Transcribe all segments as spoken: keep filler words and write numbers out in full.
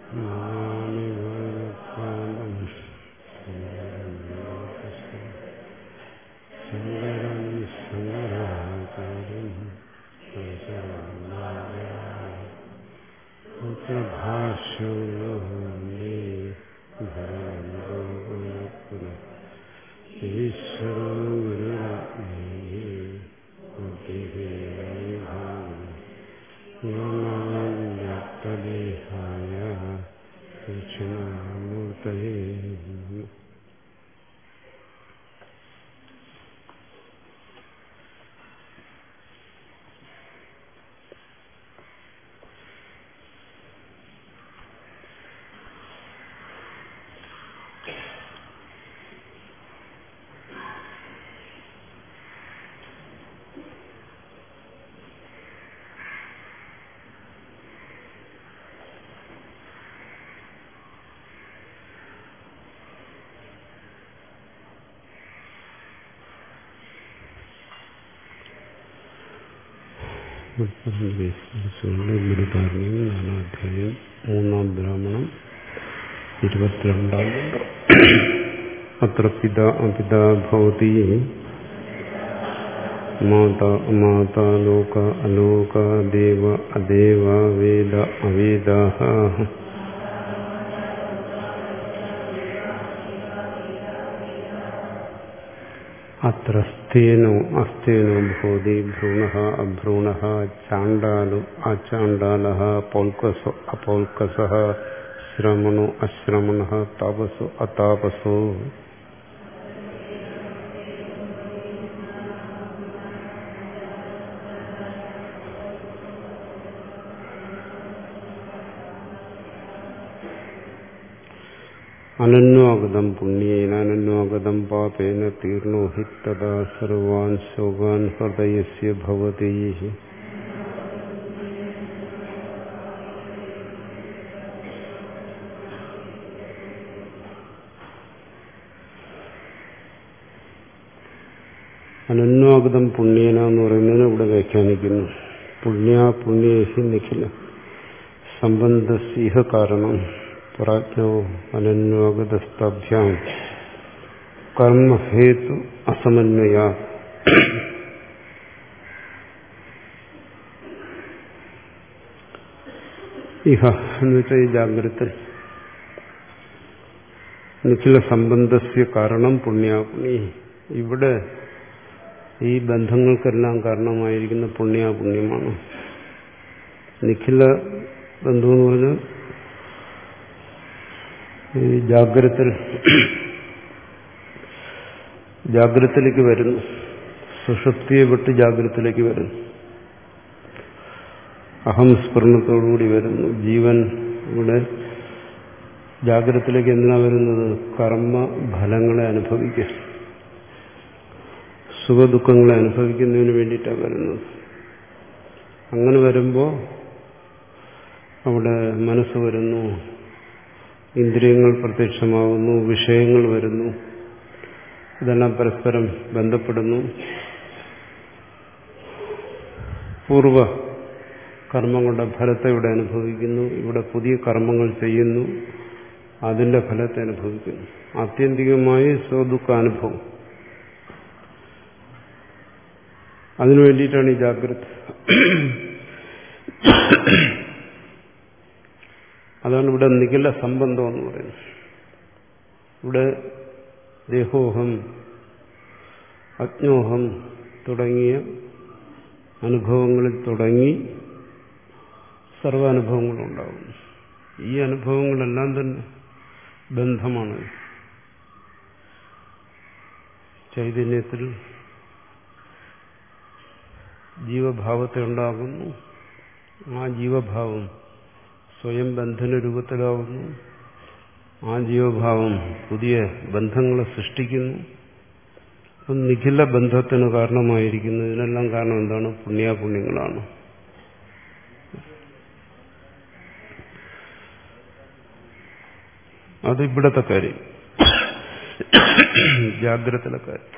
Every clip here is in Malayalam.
നാനാധ്യായം മൂന്നാം ബ്രാഹ്മണം ഇരുപത്തിരണ്ടാം മന്ത്രം. അത്ര പിതാ അപിതാ ഭവതി മാതാ അമാതാ ലോക അലോക ദേവ അദേവ വേദ അവേദാഃ അത്ര സ്ഥേനോ അസ്ഥേനോ ഭവതി ഭ്രൂണഃ അഭ്രൂണഃ ചാണ്ഡാലോ അചാണ്ഡാലഃ പൗൽകസോ അപൗൽകസഃ ശ്രമണോ അശ്രമണഃ താപസോ അതാപസോ. അനന്വാഗതം പുണ്യേന അനന്വാഗതം പാപേന തീർണോ ഹി തദാ സർവാൻ ശോകാൻ ഹൃദയസ്യ ഭവതി. അനന്വാഗതം പുണ്യേന എന്ന് പറയുന്നതിന് ഇവിടെ വ്യാഖ്യാനിക്കുന്നു. പുണ്യ പുണ്യേഹി നിഖില സംബന്ധസ്യ കാരണം പ്രാജ്ഞോ അനന്വാഗതസ്താഭ്യാം കർമ്മഹേതു അസമന്വയാ. ഇഹ എന്ന് വെച്ചാൽ ഈ ജാഗ്രത നിഖില സംബന്ധസ്യ കാരണം പുണ്യാപുണ്യ. ഇവിടെ ഈ ബന്ധങ്ങൾക്കെല്ലാം കാരണമായിരിക്കുന്ന പുണ്യാപുണ്യമാണ്. നിഖില ബന്ധം എന്ന് പറഞ്ഞാൽ ഈ ജാഗ്രത ജാഗ്രതയിലേക്ക് വരുന്നു, സുഷുപ്തിയെ വിട്ട് ജാഗ്രതയിലേക്ക് വരുന്നു, അഹംസ്ഫുരണത്തോടുകൂടി വരുന്നു. ജീവൻ ഇവിടെ ജാഗ്രതയിലേക്ക് എന്തിനാ വരുന്നത്? കർമ്മ ഫലങ്ങളെ അനുഭവിക്കാൻ, സുഖദുഃഖങ്ങളെ അനുഭവിക്കുന്നതിന് വേണ്ടിയിട്ടാണ് വരുന്നത്. അങ്ങനെ വരുമ്പോൾ അവിടെ മനസ്സ് വരുന്നു, ഇന്ദ്രിയങ്ങൾ പ്രത്യക്ഷമാകുന്നു, വിഷയങ്ങൾ വരുന്നു, ഇതെല്ലാം പരസ്പരം ബന്ധപ്പെടുന്നു. പൂർവ കർമ്മങ്ങളുടെ ഫലത്തെ ഇവിടെ അനുഭവിക്കുന്നു, ഇവിടെ പുതിയ കർമ്മങ്ങൾ ചെയ്യുന്നു, അതിന്റെ ഫലത്തെ അനുഭവിക്കുന്നു. ആത്യന്തികമായി സ്വദുഃഖാനുഭവം. അതിനു വേണ്ടിയിട്ടാണ് ഈ ജാഗ്രത. അതാണ് ഇവിടെ നിഖില സംബന്ധം എന്ന് പറയുന്നത്. ഇവിടെ ദേഹോഹം, അജ്ഞോഹം തുടങ്ങിയ അനുഭവങ്ങളിൽ തുടങ്ങി സർവാനുഭവങ്ങളുണ്ടാകും. ഈ അനുഭവങ്ങളെല്ലാം തന്നെ ബന്ധമാണ്. ചൈതന്യത്തിൽ ജീവഭാവത്തെ ഉണ്ടാകുന്നു, ആ ജീവഭാവം സ്വയം ബന്ധന രൂപത്തിലാവുന്നു, ആ ജീവഭാവം പുതിയ ബന്ധങ്ങളെ സൃഷ്ടിക്കുന്നു. അപ്പം നിഖില ബന്ധത്തിന് കാരണമായിരിക്കുന്നു. ഇതിനെല്ലാം കാരണം എന്താണ്? പുണ്യാപുണ്യങ്ങളാണ്. അത് ഇവിടത്തെ കാര്യം, ജാഗ്രതയിലെ കാര്യം.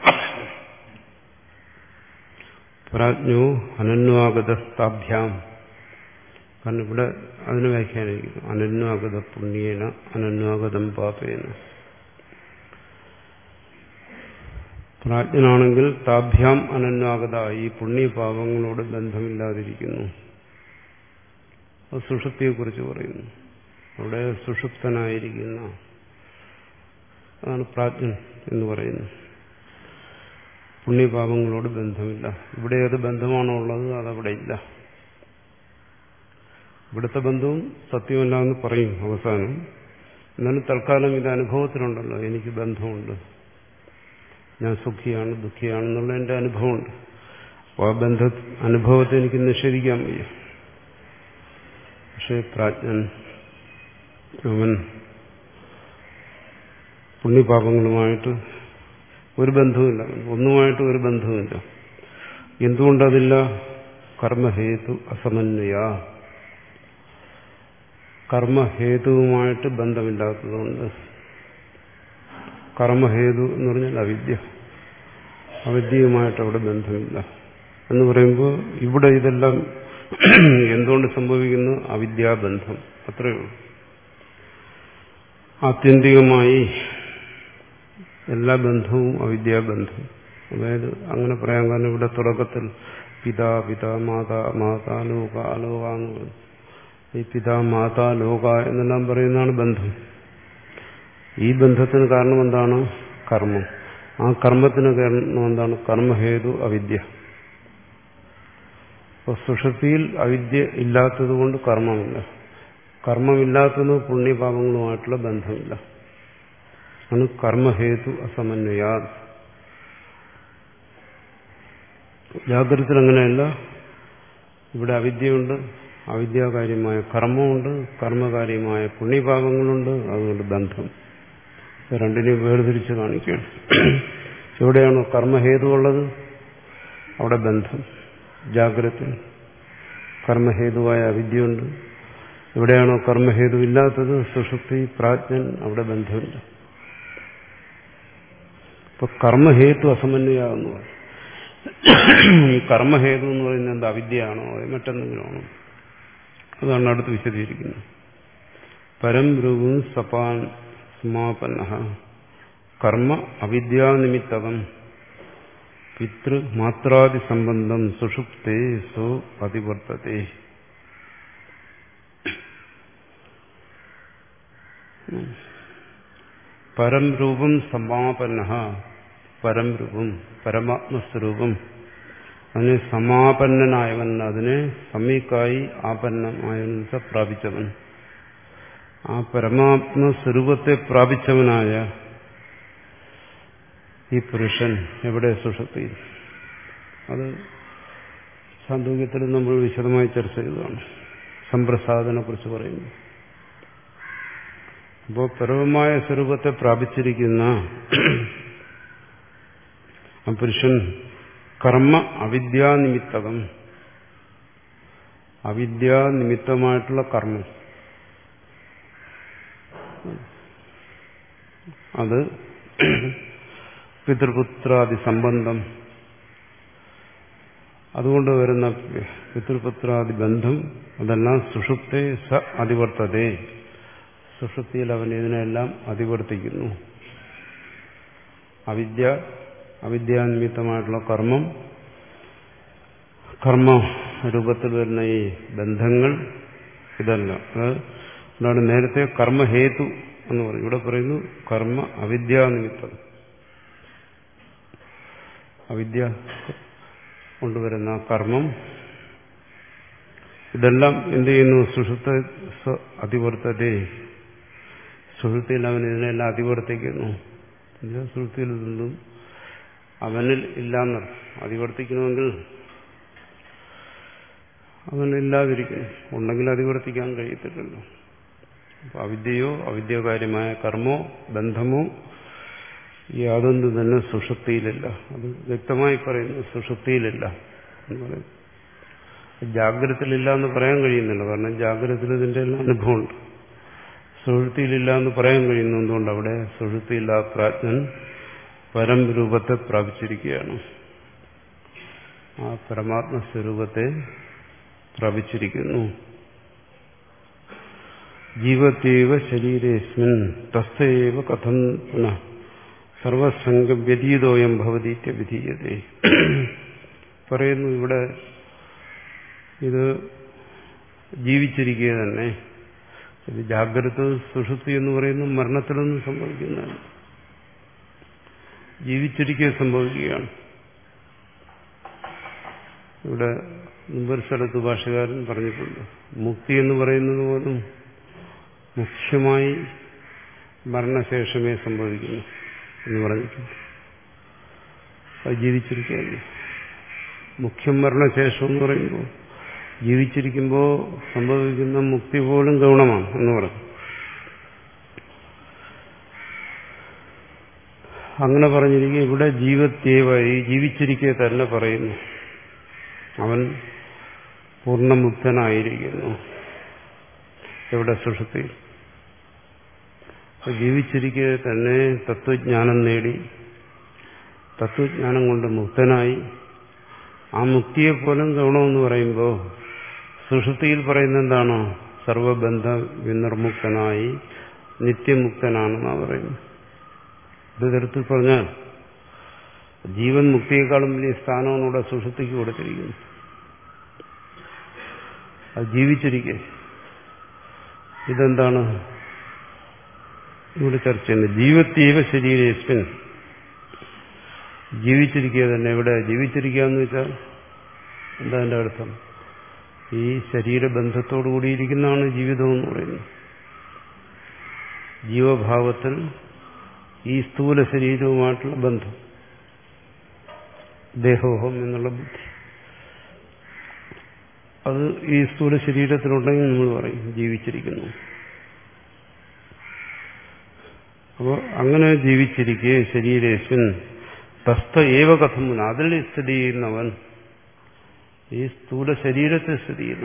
പ്രാജ്ഞോ അനന്വാഗതസ്താഭ്യാം കാരണം ഇവിടെ അതിന് വ്യാഖ്യാനിക്കുന്നു അനന്വാഗത പുണ്യേന അനന്വാഗതം പാപേന. പ്രാജ്ഞനാണെങ്കിൽ താഭ്യാം അനന്വാഗത, ഈ പുണ്യപാപങ്ങളോട് ബന്ധമില്ലാതിരിക്കുന്നു. അത് സുഷുപ്തിയെക്കുറിച്ച് പറയുന്നു. അവിടെ സുഷുപ്തനായിരിക്കുന്ന അതാണ് പ്രാജ്ഞൻ എന്ന് പറയുന്നത്. പുണ്യപാപങ്ങളോട് ബന്ധമില്ല. ഇവിടെ ഏത് ബന്ധമാണോ ഉള്ളത് അതവിടെ ഇല്ല. ഇവിടുത്തെ ബന്ധവും സത്യമല്ല എന്ന് പറയും അവസാനം. എന്നാലും തൽക്കാലം ഇത് അനുഭവത്തിലുണ്ടല്ലോ, എനിക്ക് ബന്ധമുണ്ട്, ഞാൻ സുഖിയാണ് ദുഃഖിയാണെന്നുള്ള എൻ്റെ അനുഭവമുണ്ട്. അപ്പോൾ ആ ബന്ധ അനുഭവത്തെ എനിക്ക് നിഷേധിക്കാൻ വയ്യ. പക്ഷേ പ്രാജ്ഞൻ അവൻ പുണ്യപാപങ്ങളുമായിട്ട് ഒരു ബന്ധവുമില്ല, ഒന്നുമായിട്ട് ഒരു ബന്ധവുമില്ല. എന്തുകൊണ്ടതില്ല? കർമ്മഹേതു അസമന്വയ, കർമ്മഹേതുവുമായിട്ട് ബന്ധമില്ലാത്തതുകൊണ്ട്. കർമ്മഹേതു എന്ന് പറഞ്ഞാൽ അവിദ്യ, അവിദ്യയുമായിട്ട് അവിടെ ബന്ധമില്ല എന്ന് പറയുമ്പോൾ ഇവിടെ ഇതെല്ലാം എന്തുകൊണ്ട് സംഭവിക്കുന്നു? അവിദ്യാബന്ധം, അത്രയേ ഉള്ളൂ. ആത്യന്തികമായി എല്ലാ ബന്ധവും അവിദ്യാബന്ധം. അതായത് അങ്ങനെ പറയാൻ കാരണം ഇവിടെ തുടക്കത്തിൽ പിതാ പിതാ മാതാ മാതാ ലോക ലോക എന്ന് പറയും. ഈ പിതാ മാതാ ലോക എന്നെല്ലാം പറയുന്നതാണ് ബന്ധം. ഈ ബന്ധത്തിന് കാരണം എന്താണ്? കർമ്മം. ആ കർമ്മത്തിന് കാരണം എന്താണ്? കർമ്മഹേതു അവിദ്യ. അപ്പോൾ സുഷുപ്തിയിൽ അവിദ്യ ഇല്ലാത്തതുകൊണ്ട് കർമ്മമില്ല. കർമ്മമില്ലാത്തത് പുണ്യപാപങ്ങളുമായിട്ടുള്ള ബന്ധമില്ല. ആണ് കർമ്മഹേതു അസമന്വയ. ജാഗ്രതത്തിൽ അങ്ങനെയല്ല. ഇവിടെ അവിദ്യയുണ്ട്, അവിദ്യാകാര്യമായ കർമ്മമുണ്ട്, കർമ്മകാര്യമായ പുണ്യപാപങ്ങളുണ്ട്. അതുകൊണ്ട് ബന്ധം രണ്ടിനെയും വേർതിരിച്ച് കാണിക്കുകയാണ്. എവിടെയാണോ കർമ്മഹേതുവുള്ളത് അവിടെ ബന്ധം. ജാഗ്രതത്തിൽ കർമ്മഹേതുവായ അവിദ്യയുണ്ട്. എവിടെയാണോ കർമ്മഹേതു ഇല്ലാത്തത്, സുഷുപ്തി പ്രാജ്ഞൻ, അവിടെ ബന്ധമില്ല. ഇപ്പൊ കർമ്മഹേതു അസമന്വയാകുന്നു. ഈ കർമ്മഹേതു എന്ന് പറയുന്നത് എന്താ? അവിദ്യയാണോ മറ്റെന്തെങ്കിലും ആണോ? അതാണ് അടുത്ത് വിശദീകരിക്കുന്നത്. പരം രൂപം സപാൻ സമാപന്ന കർമ്മ അവിദ്യാനിമിത്തകം പിതൃമാത്രാദി സംബന്ധം സുഷുപ്തേ സോ അതിവർത്തതേ. പരം രൂപം സമാപന്ന, പരം രൂപം പരമാത്മസ്വരൂപം, അതിനെ സമാപന്നനായവൻ, അതിനെ സമീകായി ആപന്നമായവൻ പ്രാപിച്ചവൻ, ആ പരമാത്മസ്വരൂപത്തെ പ്രാപിച്ചവനായ ഈ പുരുഷൻ എവിടെ? സുഷുപ്തിയിൽ. അത് സാന്ദോഗ്യത്തിൽ നമ്മൾ വിശദമായി ചർച്ച ചെയ്തതാണ്. സംപ്രസാദനെ കുറിച്ച് പറയുന്നു. അപ്പോൾ പരമമായ സ്വരൂപത്തെ പ്രാപിച്ചിരിക്കുന്ന ആ പുരുഷൻ കർമ്മ അവിദ്യാനിമിത്തകം, അവിദ്യാനിമിത്തമായിട്ടുള്ള കർമ്മം, അത് പിതൃപുത്രാദി സംബന്ധം, അതുകൊണ്ട് വരുന്ന പിതൃപുത്രാദി ബന്ധം, അതെല്ലാം സുഷുപ്തേ സ അതിവർത്തതേ. സുഷുപ്തിയിൽ അവൻ ഇതിനെല്ലാം അതിവർത്തിക്കുന്നു. അവിദ്യ, അവിദ്യാനിമിത്തമായിട്ടുള്ള കർമ്മം, കർമ്മ രൂപത്തിൽ വരുന്ന ഈ ബന്ധങ്ങൾ, ഇതെല്ലാം അതാണ് നേരത്തെ കർമ്മഹേതു എന്ന് പറയും. ഇവിടെ പറയുന്നു കർമ്മ അവിദ്യാനിമിത്തം. അവിദ്യ കൊണ്ടുവരുന്ന കർമ്മം, ഇതെല്ലാം എന്ത് ചെയ്യുന്നു? സുഷുപ്ത അതിവർത്തതേ. സുഷുപ്തിയിൽ അവൻ ഇതിനെല്ലാം അതിവർത്തിക്കുന്നു. സുഷുപ്തിയിൽ നിന്നും അവനിൽ ഇല്ലാന്ന് അതിവർത്തിക്കണമെങ്കിൽ അവനില്ലാതിരിക്കുന്നു. ഉണ്ടെങ്കിൽ അതിവർത്തിക്കാൻ കഴിയത്തില്ലല്ലോ. അപ്പൊ അവിദ്യയോ അവിദ്യകാര്യമായ കർമ്മോ ബന്ധമോ യാതൊന്നും തന്നെ സുഷുപ്തിയിലില്ല. അത് വ്യക്തമായി പറയുന്നു, സുഷുപ്തിയിലില്ല എന്ന് പറയുന്നു. ജാഗ്രതയിലില്ല എന്ന് പറയാൻ കഴിയുന്നില്ല. കാരണം ജാഗ്രതയിൽ ഇതിന്റെ എല്ലാം അനുഭവമുണ്ട്. സുഷുപ്തിയിലില്ല എന്ന് പറയാൻ കഴിയുന്നു. എന്തുകൊണ്ട്? അവിടെ സുഷുപ്തിയില്ല പ്രാജ്ഞൻ പരം രൂപത്തെ പ്രാപിച്ചിരിക്കുകയാണ്. ആ പരമാത്മസ്വരൂപത്തെ പ്രാപിച്ചിരിക്കുന്നു. ജീവത്വേവ ശരീരേസ്മിൻ തസ്തേവ കഥം പുനഃ സർവസംഗ വ്യതീതോയം ഭവതീത്യ വിധീയതേ. പറയുന്നു ഇവിടെ ഇത് ജീവിച്ചിരിക്കുക തന്നെ. ഇത് ജാഗ്രത സുഷുപ്തി എന്ന് പറയുന്നു മരണത്തിലൊന്നും സംഭവിക്കുന്നതല്ല, ജീവിച്ചിരിക്കുക സംഭവിക്കുകയാണ്. ഇവിടെ മുമ്പൊരു സ്ഥലത്ത് ഭാഷകാരൻ പറഞ്ഞിട്ടുണ്ട്, മുക്തി എന്ന് പറയുന്നത് പോലും മുഖ്യമായി മരണശേഷമേ സംഭവിക്കുന്നു എന്ന് പറഞ്ഞിട്ടുണ്ട്. അത് ജീവിച്ചിരിക്കുകയല്ല. മുഖ്യം മരണശേഷം എന്ന് പറയുമ്പോൾ ജീവിച്ചിരിക്കുമ്പോൾ സംഭവിക്കുന്ന മുക്തി പോലും ഗൗണമാണ് എന്ന് പറഞ്ഞു. അങ്ങനെ പറഞ്ഞിരിക്കുക ഇവിടെ ജീവത്യേവായി ജീവിച്ചിരിക്കെ തന്നെ പറയുന്നു അവൻ പൂർണ്ണമുക്തനായിരിക്കുന്നു. എവിടെ? സുഷുപ്തിയിൽ. ജീവിച്ചിരിക്കെ തന്നെ തത്വജ്ഞാനം നേടി തത്വജ്ഞാനം കൊണ്ട് മുക്തനായി. ആ മുക്തിയെപ്പോലും ഗൗണമെന്ന് പറയുമ്പോൾ സുഷുപ്തിയിൽ പറയുന്ന എന്താണോ? സർവബന്ധ വിനിർമുക്തനായി നിത്യമുക്തനാണെന്നാണ് പറയുന്നത്. ഇത് തരത്തിൽ പറഞ്ഞാൽ ജീവൻ മുക്തിയെക്കാളും വലിയ സ്ഥാനമാണ് ഇവിടെ സുഷുപ്തിക്ക് കൊടുത്തിരിക്കുന്നു. അത് ജീവിച്ചിരിക്കെ. ഇതെന്താണ് ഇവിടെ ചർച്ച ചെയ്യുന്നത്? ജീവത്വീവ ശരീരേസ്മിൻ, ജീവിച്ചിരിക്കുക തന്നെ. ഇവിടെ ജീവിച്ചിരിക്കുക എന്ന് വെച്ചാൽ എന്താ എൻ്റെ അർത്ഥം? ഈ ശരീരബന്ധത്തോടു കൂടിയിരിക്കുന്നതാണ് ജീവിതം എന്ന് പറയുന്നത്. ജീവഭാവത്തിൽ ഈ സ്ഥൂല ശരീരവുമായിട്ടുള്ള ബന്ധം, ദേഹോഹം എന്നുള്ള ബുദ്ധി, അത് ഈ സ്ഥൂല ശരീരത്തിലുണ്ടെങ്കിൽ നമ്മൾ പറയും ജീവിച്ചിരിക്കുന്നു. അപ്പോൾ അങ്ങനെ ജീവിച്ചിരിക്കെ ശരീരേശ്വൻ തസ്ത ഏവ കഥം, അതിൽ സ്ഥിതി ചെയ്യുന്നവൻ ഈ സ്ഥൂല ശരീരത്തെ സ്ഥിതി ചെയ്യുന്നു.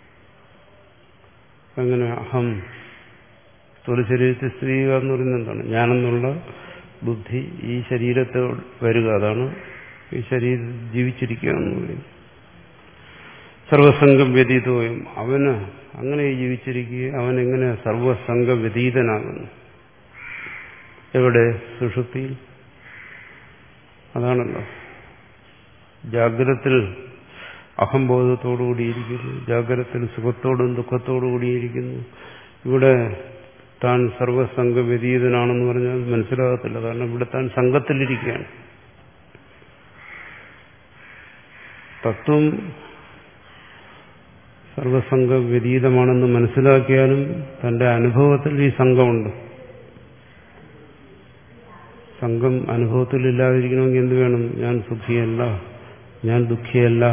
അങ്ങനെ അഹം സ്ഥൂല ശരീരത്തെ സ്ഥിതി ചെയ്യുക എന്ന് പറയുന്നത് എന്താണ്? ഞാനെന്നുള്ള ബുദ്ധി ഈ ശരീരത്തെ വരിക, അതാണ് ഈ ശരീരം ജീവിച്ചിരിക്കുക എന്ന് പറയുന്നത്. സർവസംഗം വ്യതീതോയും, അവന് അങ്ങനെ ജീവിച്ചിരിക്കുക അവൻ എങ്ങനെ സർവസംഗ വ്യതീതനാകുന്നു? എവിടെ? സുഷുപ്തിയിൽ. അതാണല്ലോ ജാഗ്രതത്തിൽ അഹംബോധത്തോടുകൂടിയിരിക്കുന്നു, ജാഗ്രതത്തിൽ സുഖത്തോടും ദുഃഖത്തോടു കൂടിയിരിക്കുന്നു. ഇവിടെ താൻ സർവസംഗ വ്യതീതനാണെന്ന് പറഞ്ഞാൽ മനസ്സിലാകത്തില്ല. കാരണം ഇവിടെ താൻ സംഘത്തിലിരിക്കുകയാണ്. തത്വം സർവസംഗ വ്യതീതമാണെന്ന് മനസ്സിലാക്കിയാലും തന്റെ അനുഭവത്തിൽ ഈ സംഘമുണ്ട്. സംഘം അനുഭവത്തിലില്ലാതിരിക്കണമെങ്കിൽ എന്ത് വേണം? ഞാൻ സുഖിയല്ല, ഞാൻ ദുഃഖിയല്ല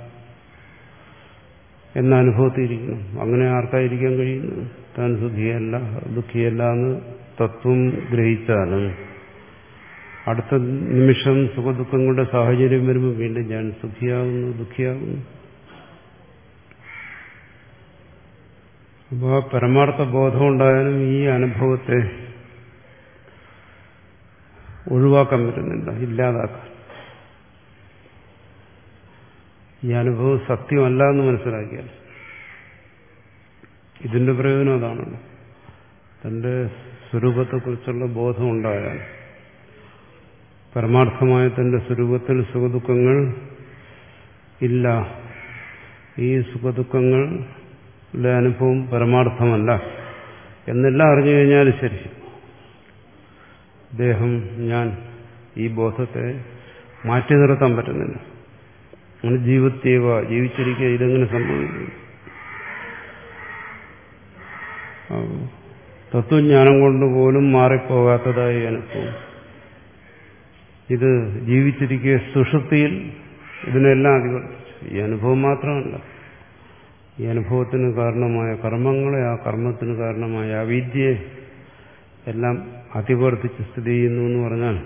എന്ന അനുഭവത്തിലിരിക്കണം. അങ്ങനെ ആർക്കായിരിക്കാൻ കഴിയുന്നു? താൻ സുഖിയല്ല ദുഃഖിയല്ല എന്ന് തത്വം ഗ്രഹിച്ചാലും അടുത്ത നിമിഷം സുഖദുഃഖങ്ങളുടെ സാഹചര്യം വരുമ്പോൾ വീണ്ടും ഞാൻ സുഖിയാകുന്നു ദുഃഖിയാകുന്നു. അപ്പോൾ ആ പരമാർത്ഥ ബോധം ഉണ്ടായാലും ഈ അനുഭവത്തെ ഒഴിവാക്കാൻ പറ്റുന്നില്ല, ഇല്ലാതാക്കാൻ. ഈ അനുഭവം സത്യമല്ല എന്ന് മനസ്സിലാക്കിയാൽ ഇതിന്റെ പ്രയോജനം അതാണല്ലോ. തന്റെ സ്വരൂപത്തെക്കുറിച്ചുള്ള ബോധം ഉണ്ടായാൽ പരമാർത്ഥമായ തന്റെ സ്വരൂപത്തിൽ സുഖദുഃഖങ്ങൾ ഇല്ല, ഈ സുഖദുഃഖങ്ങളുടെ അനുഭവം പരമാർത്ഥമല്ല എന്നെല്ലാം അറിഞ്ഞു കഴിഞ്ഞാൽ ശരി, ദേഹം ഞാൻ ഈ ബോധത്തെ മാറ്റി നിർത്താൻ പറ്റുന്നില്ല. അങ്ങനെ ജീവത്യേവ, ജീവിച്ചിരിക്കുക ഇതെങ്ങനെ സംഭവിക്കുന്നു? തത്വജ്ഞാനം കൊണ്ടുപോലും മാറിപ്പോകാത്തതായി അനുഭവം. ഇത് ജീവിച്ചിരിക്കുക സുഷുപ്തിയിൽ ഇതിനെല്ലാം അധിവർത്തിച്ചു. ഈ അനുഭവം മാത്രമല്ല, ഈ അനുഭവത്തിന് കാരണമായ കർമ്മങ്ങളെ, ആ കർമ്മത്തിന് കാരണമായ അവിദ്യയെ എല്ലാം അതിവർത്തിച്ച് സ്ഥിതി ചെയ്യുന്നു എന്ന് പറഞ്ഞാൽ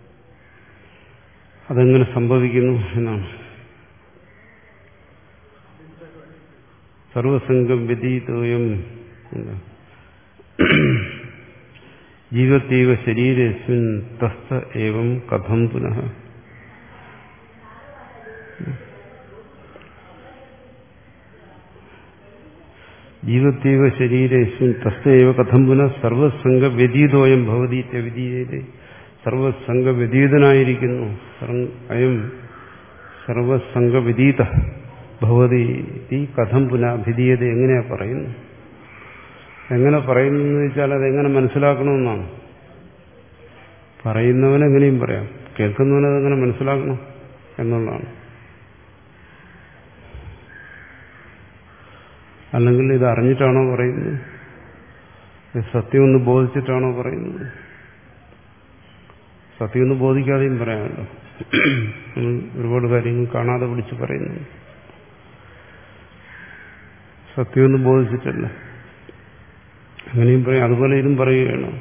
അതെങ്ങനെ സംഭവിക്കുന്നു എന്നാണ്. സർവസംഗം വ്യതീതോയം ജീവത്തീവ ശരീരസ്മിൻ തസ്ത ഏവം കഥം പുനഃ. ജീവത്വ ശരീരേസ്മിൻ തസ്തൈവ കഥം പുനഃ സർവസംഗ വ്യതീതോയം ഭവതി വിധീയതേ. സർവസംഗ വ്യതീതനായിരിക്കുന്നു അയം സർവസംഗ വ്യതീത ഭവതി കഥം പുനഃ ഭിധീയത. എങ്ങനെയാ പറയുന്നു? എങ്ങനെ പറയുന്നു എന്ന് വെച്ചാൽ അതെങ്ങനെ മനസ്സിലാക്കണമെന്നാണ്. പറയുന്നവനെങ്ങനെയും പറയാം, കേൾക്കുന്നവനതെങ്ങനെ മനസ്സിലാക്കണം എന്നുള്ളതാണ്. അല്ലെങ്കിൽ ഇത് അറിഞ്ഞിട്ടാണോ പറയുന്നത്, സത്യം ഒന്ന് ബോധിച്ചിട്ടാണോ പറയുന്നത്? സത്യം ഒന്ന് ബോധിക്കാതെയും പറയാമല്ലോ. ഒരുപാട് കാര്യങ്ങൾ കാണാതെ പിടിച്ച് പറയുന്നു. സത്യം ഒന്ന് ബോധിച്ചിട്ടല്ല, അങ്ങനെയും പറയാം. അതുപോലെ ഇതും പറയുകയാണ്.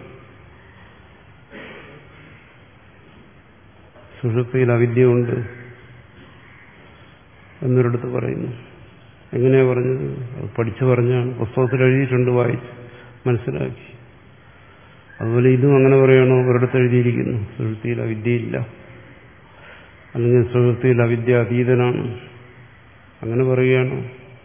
സുഷുപ്തിയിൽ അവിദ്യയുണ്ട് എന്നൊരിടത്ത് പറയുന്നു. എങ്ങനെയാ പറഞ്ഞത്? അത് പഠിച്ചു പറഞ്ഞാണ്, പുസ്തകത്തിൽ എഴുതിയിട്ടുണ്ട്, വായിച്ച് മനസ്സിലാക്കി. അതുപോലെ ഇതും അങ്ങനെ പറയണോ? ഒരിടത്ത് എഴുതിയിരിക്കുന്നു സുഷുപ്തിയിൽ അവിദ്യയില്ല, അല്ലെങ്കിൽ സുഷുപ്തിയിൽ അവിദ്യ അതീതനാണ്, അങ്ങനെ പറയുകയാണോ?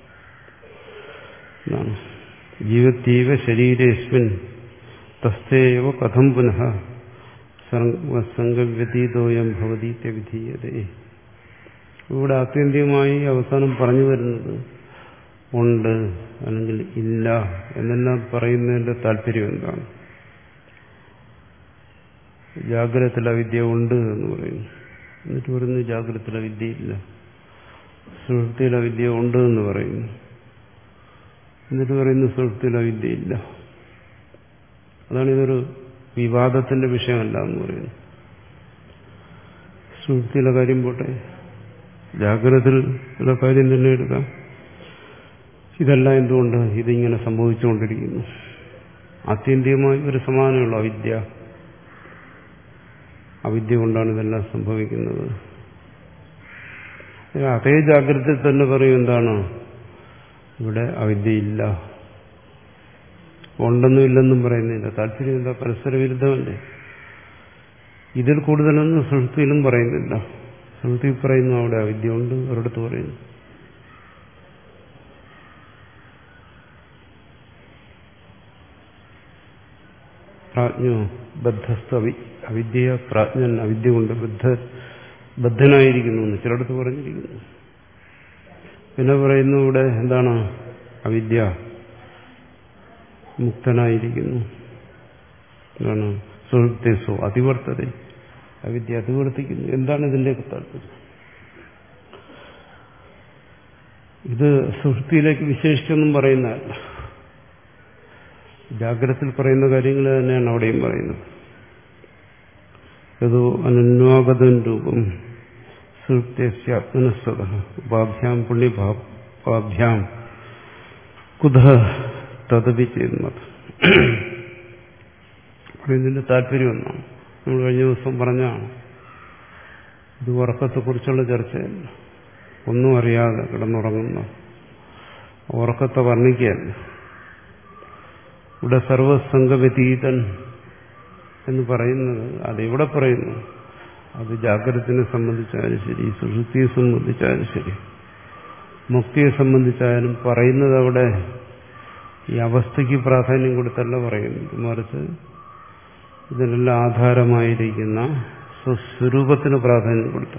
എന്നാണ് ജീവത്തീവ ശരീരേസ്മിൻ തസ്തേവ കഥം പുനഃ സർവസംഗവ്യതീതോയം ഭവതി വിധീയതേ. ഇവിടെ ആത്യന്തികമായി അവസാനം പറഞ്ഞു വരുന്നത് ഉണ്ട് അല്ലെങ്കിൽ ഇല്ല എന്നെല്ലാം പറയുന്നതിന്റെ താല്പര്യം എന്താണ്? ജാഗ്രതത്തിൽ അവിദ്യ ഉണ്ട് എന്ന് പറയുന്നു, എന്നിട്ട് പറയുന്നു ജാഗ്രതത്തിൽ അവിദ്യയില്ല. സുഷുപ്തിയിൽ അവിദ്യ ഉണ്ട് എന്ന് പറയുന്നു, എന്നിട്ട് പറയുന്നു സുഷുപ്തിയിൽ അവിദ്യയില്ല. അതാണ് ഇതൊരു വിവാദത്തിന്റെ വിഷയമല്ല എന്ന് പറയുന്നു. സുഷുപ്തിയിലെ കാര്യം പോട്ടെ, ജാഗ്രതത്തിലുള്ള കാര്യം തന്നെ എടുക്കാം. ഇതെല്ലാം എന്തുകൊണ്ട് ഇതിങ്ങനെ സംഭവിച്ചുകൊണ്ടിരിക്കുന്നു? ആത്യന്തികമായി ഒരു സമാനമുള്ള അവിദ്യ, അവിദ്യ കൊണ്ടാണ് ഇതെല്ലാം സംഭവിക്കുന്നത്. അതേ ജാഗ്രതയിൽ തന്നെ പറയും എന്താണ്? ഇവിടെ അവിദ്യയില്ല, ഉണ്ടെന്നും ഇല്ലെന്നും പറയുന്നില്ല. താല്പര്യം എന്താ? പരസ്പര വിരുദ്ധമല്ലേ? ഇതിൽ കൂടുതലൊന്നും സുഷുപ്തിയിലും പറയുന്നില്ല. സുഷുപ്തി പറയുന്നു അവിടെ അവിദ്യ ഉണ്ട്, ഒരിടത്ത് പറയുന്നു. പ്രാജ്ഞോ ബദ്ധസ്ഥ അവിദ്യ, പ്രാജ്ഞൻ അവിദ്യ കൊണ്ട് ബദ്ധ ബദ്ധനായിരിക്കുന്നു എന്ന് ചിലടത്ത് പറഞ്ഞിരിക്കുന്നു. പിന്നെ പറയുന്നു ഇവിടെ എന്താണ്? അവിദ്യ മുക്തനായിരിക്കുന്നു. എന്താണ്? സുഷുപ്തിസോ അതിവർത്തത, അവിദ്യ അതിവർത്തിക്കുന്നു. എന്താണ് ഇതിന്റെയൊക്കെ താല്പര്യം? ഇത് സുഷുപ്തിയിലേക്ക് വിശേഷിച്ചൊന്നും പറയുന്നതല്ല, ജാഗ്രതയിൽ പറയുന്ന കാര്യങ്ങൾ തന്നെയാണ് അവിടെയും പറയുന്നത്. ഏതോ അനന്വാഗതൻ രൂപം സുഷുപ്തസ്യാത്മനസ്വത ഉപാഭ്യാം പുണ്യഭാഭ്യാം കുത തദപി ചെയ്യുന്നത്. ഇതിന്റെ താല്പര്യം ഒന്നാണ്. നമ്മൾ കഴിഞ്ഞ ദിവസം പറഞ്ഞാണ്, ഇത് ഉറക്കത്തെക്കുറിച്ചുള്ള ചർച്ചയല്ല. ഒന്നും അറിയാതെ കിടന്നുറങ്ങുന്ന ഉറക്കത്തെ വർണ്ണിക്കുകയല്ല. ഇവിടെ സർവസംഗവ്യതീതൻ എന്ന് പറയുന്നത് അതെവിടെ പറയുന്നു? അത് ജാഗ്രതത്തിനെ സംബന്ധിച്ചാലും ശരി, സുഷുപ്തിയെ സംബന്ധിച്ചാലും ശരി, മുക്തിയെ സംബന്ധിച്ചായാലും പറയുന്നത് അവിടെ ഈ അവസ്ഥയ്ക്ക് പ്രാധാന്യം കൊടുത്തല്ല പറയുന്നത്, മറിച്ച് ഇതിനെല്ലാം ആധാരമായിരിക്കുന്ന സ്വസ്വരൂപത്തിന് പ്രാധാന്യം കൊടുത്തു.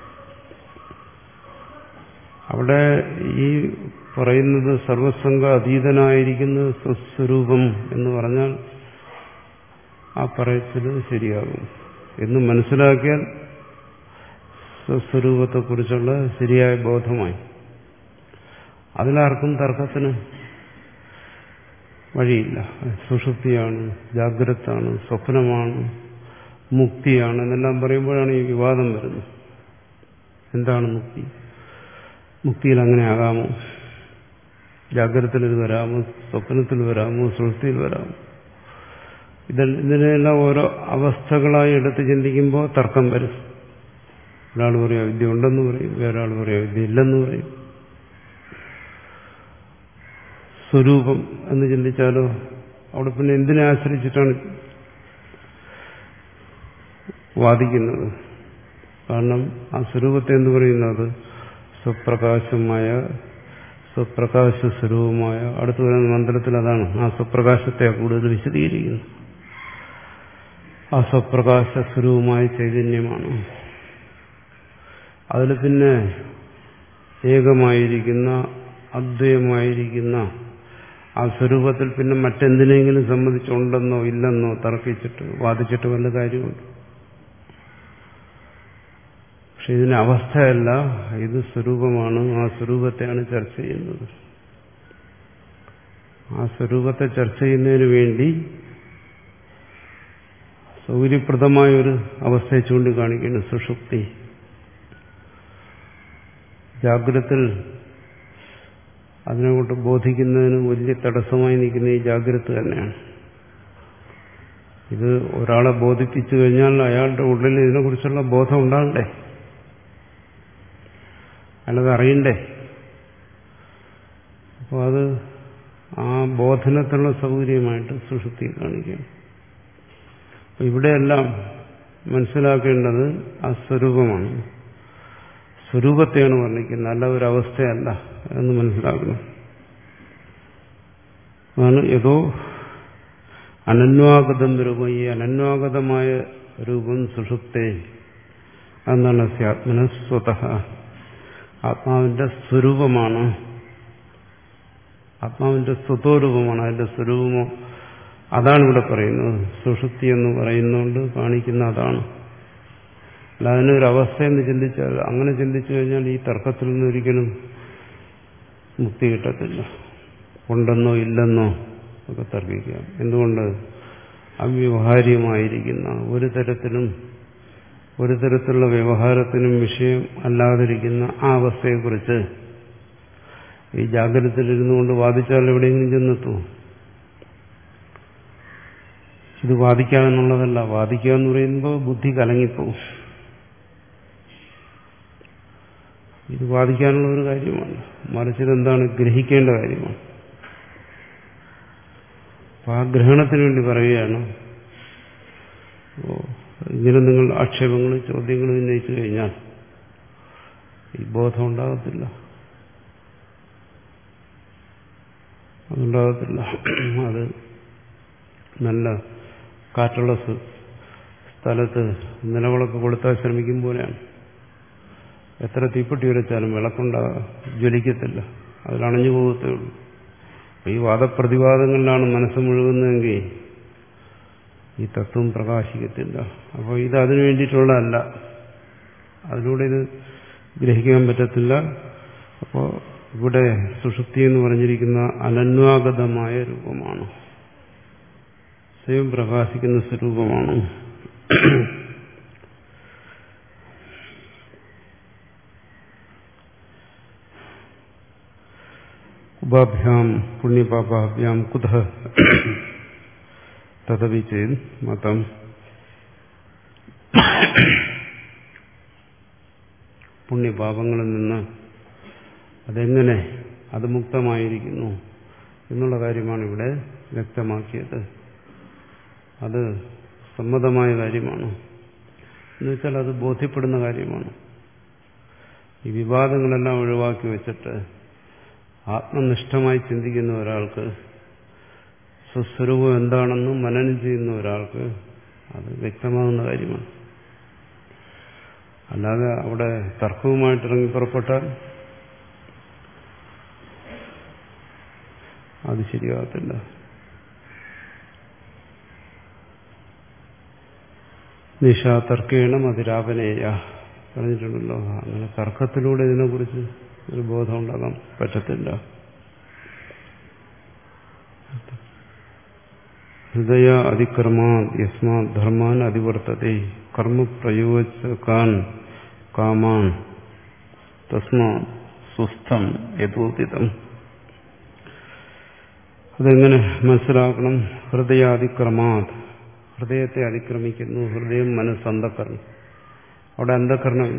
അവിടെ ഈ പറയുന്നത് സർവസംഗ അതീതനായിരിക്കുന്ന സ്വസ്വരൂപം എന്ന് പറഞ്ഞാൽ ആ പറയത്തില് ശരിയാകും എന്ന് മനസ്സിലാക്കിയാൽ സ്വസ്വരൂപത്തെക്കുറിച്ചുള്ള ശരിയായ ബോധമായി. അതിലാർക്കും തർക്കത്തിന് വഴിയില്ല. സുഷുപ്തിയാണ്, ജാഗ്രതാണ്, സ്വപ്നമാണ്, മുക്തിയാണ് എന്നെല്ലാം പറയുമ്പോഴാണ് ഈ വിവാദം വരുന്നത്. എന്താണ് മുക്തി? മുക്തിയിൽ അങ്ങനെ ആകാമോ? ജാഗ്രതത്തിൽ ഇത് വരാമോ? സ്വപ്നത്തിൽ വരാമോ? സുഷുപ്തിയിൽ വരാമോ? ഇതിനെല്ലാം ഓരോ അവസ്ഥകളായി എടുത്ത് ചിന്തിക്കുമ്പോൾ തർക്കം വരും. ഒരാൾ പറയും അവിദ്യ ഉണ്ടെന്ന് പറയും, വേറൊരാൾ പറയും അവിദ്യ ഇല്ലെന്ന് പറയും. സ്വരൂപം എന്ന് ചിന്തിച്ചാലോ അവിടെ പിന്നെ എന്തിനെ ആശ്രയിച്ചിട്ടാണ് വാദിക്കുന്നത്? കാരണം ആ സ്വരൂപത്തെ എന്ന് പറയുന്നത് സ്വപ്രകാശമായ സ്വപ്രകാശ സ്വരൂപമായ അടുത്തു വരുന്ന മന്ത്രത്തിൽ അതാണ് ആ സ്വപ്രകാശത്തെ കൂടുതൽ വിശദീകരിക്കുന്നു. ആ സ്വപ്രകാശ സ്വരൂപമായ ചൈതന്യമാണ്. അതിൽ പിന്നെ ഏകമായിരിക്കുന്ന അദ്വയമായിരിക്കുന്ന ആ സ്വരൂപത്തിൽ പിന്നെ മറ്റെന്തിനെങ്കിലും സംബന്ധിച്ചുണ്ടെന്നോ ഇല്ലെന്നോ തർക്കിച്ചിട്ട് വാദിച്ചിട്ട് വല്ല കാര്യമുണ്ട്. പക്ഷെ ഇതിന് അവസ്ഥയല്ല, ഇത് സ്വരൂപമാണ്. ആ സ്വരൂപത്തെയാണ് ചർച്ച ചെയ്യുന്നത്. ആ സ്വരൂപത്തെ ചർച്ച ചെയ്യുന്നതിന് വേണ്ടി സൗകര്യപ്രദമായൊരു അവസ്ഥയെ ചൂണ്ടിക്കാണിക്കുന്നു, സുഷുപ്തി. ജാഗ്രത്തിൽ അതിനെക്കൊണ്ട് ബോധിക്കുന്നതിന് വലിയ തടസ്സമായി നിൽക്കുന്ന ഈ ജാഗ്രത തന്നെയാണ്. ഇത് ഒരാളെ ബോധിപ്പിച്ചു കഴിഞ്ഞാൽ അയാളുടെ ഉള്ളിൽ ഇതിനെക്കുറിച്ചുള്ള ബോധം ഉണ്ടാകണ്ടേ, അയാളത് അറിയണ്ടേ. അപ്പോൾ അത് ആ ബോധനത്തിനുള്ള സൗകര്യമായിട്ട് സുഷുപ്തി കാണിക്കുകയാണ്. അപ്പോൾ ഇവിടെയെല്ലാം മനസ്സിലാക്കേണ്ടത് ആ സ്വരൂപമാണ്, സ്വരൂപത്തെയാണ് വർണ്ണിക്കുന്നത്, അല്ല ഒരവസ്ഥയല്ല എന്ന് മനസ്സിലാക്കണം. അതാണ് ഏതോ അനന്വാഗതം രൂപം. ഈ അനന്വാഗതമായ രൂപം സുഷുപ്തേ എന്നാണ് ആത്മന സ്വതഃ, ആത്മാവിന്റെ സ്വരൂപമാണ്, ആത്മാവിന്റെ സ്വതോരൂപമാണ്, അതിന്റെ സ്വരൂപമോ അതാണ് ഇവിടെ പറയുന്നത്. സുഷുപ്തി എന്ന് പറയുന്നതുകൊണ്ട് കാണിക്കുന്ന അതാണ്. അല്ല അതിനൊരവസ്ഥയെന്ന് ചിന്തിച്ചാൽ, അങ്ങനെ ചിന്തിച്ചു കഴിഞ്ഞാൽ ഈ തർക്കത്തിൽ നിന്ന് ഒരിക്കലും മുക്തി കിട്ടത്തില്ല. ഉണ്ടെന്നോ ഇല്ലെന്നോ ഒക്കെ തർക്കിക്കാം. എന്തുകൊണ്ട്? അവ്യവഹാര്യമായിരിക്കുന്ന ഒരു തരത്തിലും ഒരു തരത്തിലുള്ള വ്യവഹാരത്തിനും വിഷയം അല്ലാതിരിക്കുന്ന ആ അവസ്ഥയെക്കുറിച്ച് ഈ ജാഗ്രതത്തിലിരുന്നു കൊണ്ട് വാദിച്ചാൽ എവിടെയെങ്കിലും ചെന്നെത്തും. ഇത് വാദിക്കാമെന്നുള്ളതല്ല. വാദിക്കുക എന്ന് പറയുമ്പോൾ ബുദ്ധി കലങ്ങിപ്പോവും. ഇത് വാദിക്കാനുള്ള ഒരു കാര്യമാണ്, മറിച്ച് ഇതെന്താണ്, ഗ്രഹിക്കേണ്ട കാര്യമാണ്. അപ്പൊ ആ ഗ്രഹണത്തിന് വേണ്ടി പറയുകയാണ്. ഇങ്ങനെ നിങ്ങൾ ആക്ഷേപങ്ങളും ചോദ്യങ്ങളും ഉന്നയിച്ചു കഴിഞ്ഞാൽ ഈ ബോധം ഉണ്ടാകത്തില്ല, അതുണ്ടാകത്തില്ല. അത് നല്ല കാറ്റുള്ള സ്ഥലത്ത് നിലവിളക്ക് കൊളുത്താൻ ശ്രമിക്കും പോലെയാണ്. എത്ര തീപ്പെട്ടി ഉരച്ചാലും വിളക്കുണ്ടാ ജ്വലിക്കത്തില്ല, അതിലണഞ്ഞു പോകത്തേ ഉള്ളൂ. ഈ വാദപ്രതിവാദങ്ങളിലാണ് മനസ്സ് മുഴുകുന്നതെങ്കിൽ ഈ തത്വം പ്രകാശിക്കത്തില്ല. അപ്പോൾ ഇത് അതിനു വേണ്ടിയിട്ടുള്ളതല്ല, അതിലൂടെ ഇത് ഗ്രഹിക്കാൻ പറ്റത്തില്ല. അപ്പോൾ ഇവിടെ സുഷുപ്തി എന്ന് പറഞ്ഞിരിക്കുന്ന അനന്വാഗതമായ രൂപമാണ്, സ്വയം പ്രകാശിക്കുന്ന സ്വരൂപമാണ്. ഉപാഭ്യാം പുണ്യപാപാഭ്യാം കുതഃ തദപി ചേത് മതം. പുണ്യപാപങ്ങളിൽ നിന്ന് അതെങ്ങനെ അത് മുക്തമായിരിക്കുന്നു എന്നുള്ള കാര്യമാണ് ഇവിടെ വ്യക്തമാക്കിയത്. അത് സമ്മതമായ കാര്യമാണ്, എന്നുവെച്ചാൽ അത് ബോധ്യപ്പെടുന്ന കാര്യമാണ്. ഈ വിവാദങ്ങളെല്ലാം ഒഴിവാക്കി വെച്ചിട്ട് ആത്മനിഷ്ഠമായി ചിന്തിക്കുന്ന ഒരാൾക്ക്, സ്വസ്വരൂപം എന്താണെന്ന് മനനം ചെയ്യുന്ന ഒരാൾക്ക് അത് വ്യക്തമാകുന്ന കാര്യമാണ്. അല്ലാതെ അവിടെ തർക്കവുമായിട്ട് ഇറങ്ങി പുറപ്പെട്ടാൽ അത് ശരിയാകത്തില്ല. നിശാ തർക്കേണം അതിരാപനേയ പറഞ്ഞിട്ടുണ്ടല്ലോ. അങ്ങനെ തർക്കത്തിലൂടെ ഇതിനെക്കുറിച്ച് ഒരു ബോധം ഉണ്ടാകാൻ പറ്റത്തില്ല. ഹൃദയ അതിക്രമാ യസ്മാ ധർമാൻ അതിവർത്തതേ കർമ്മപ്രയോജകാൻ കാമാൻ തസ്മാ സുസ്ഥം യഥോദിതം. അതെങ്ങനെ മനസ്സിലാക്കണം? ഹൃദയാതിക്രമാത്, ഹൃദയത്തെ അതിക്രമിക്കുന്നു. ഹൃദയം, മനസ്സ്, അന്ധകരണം. അവിടെ അന്ധകരണമില്ല.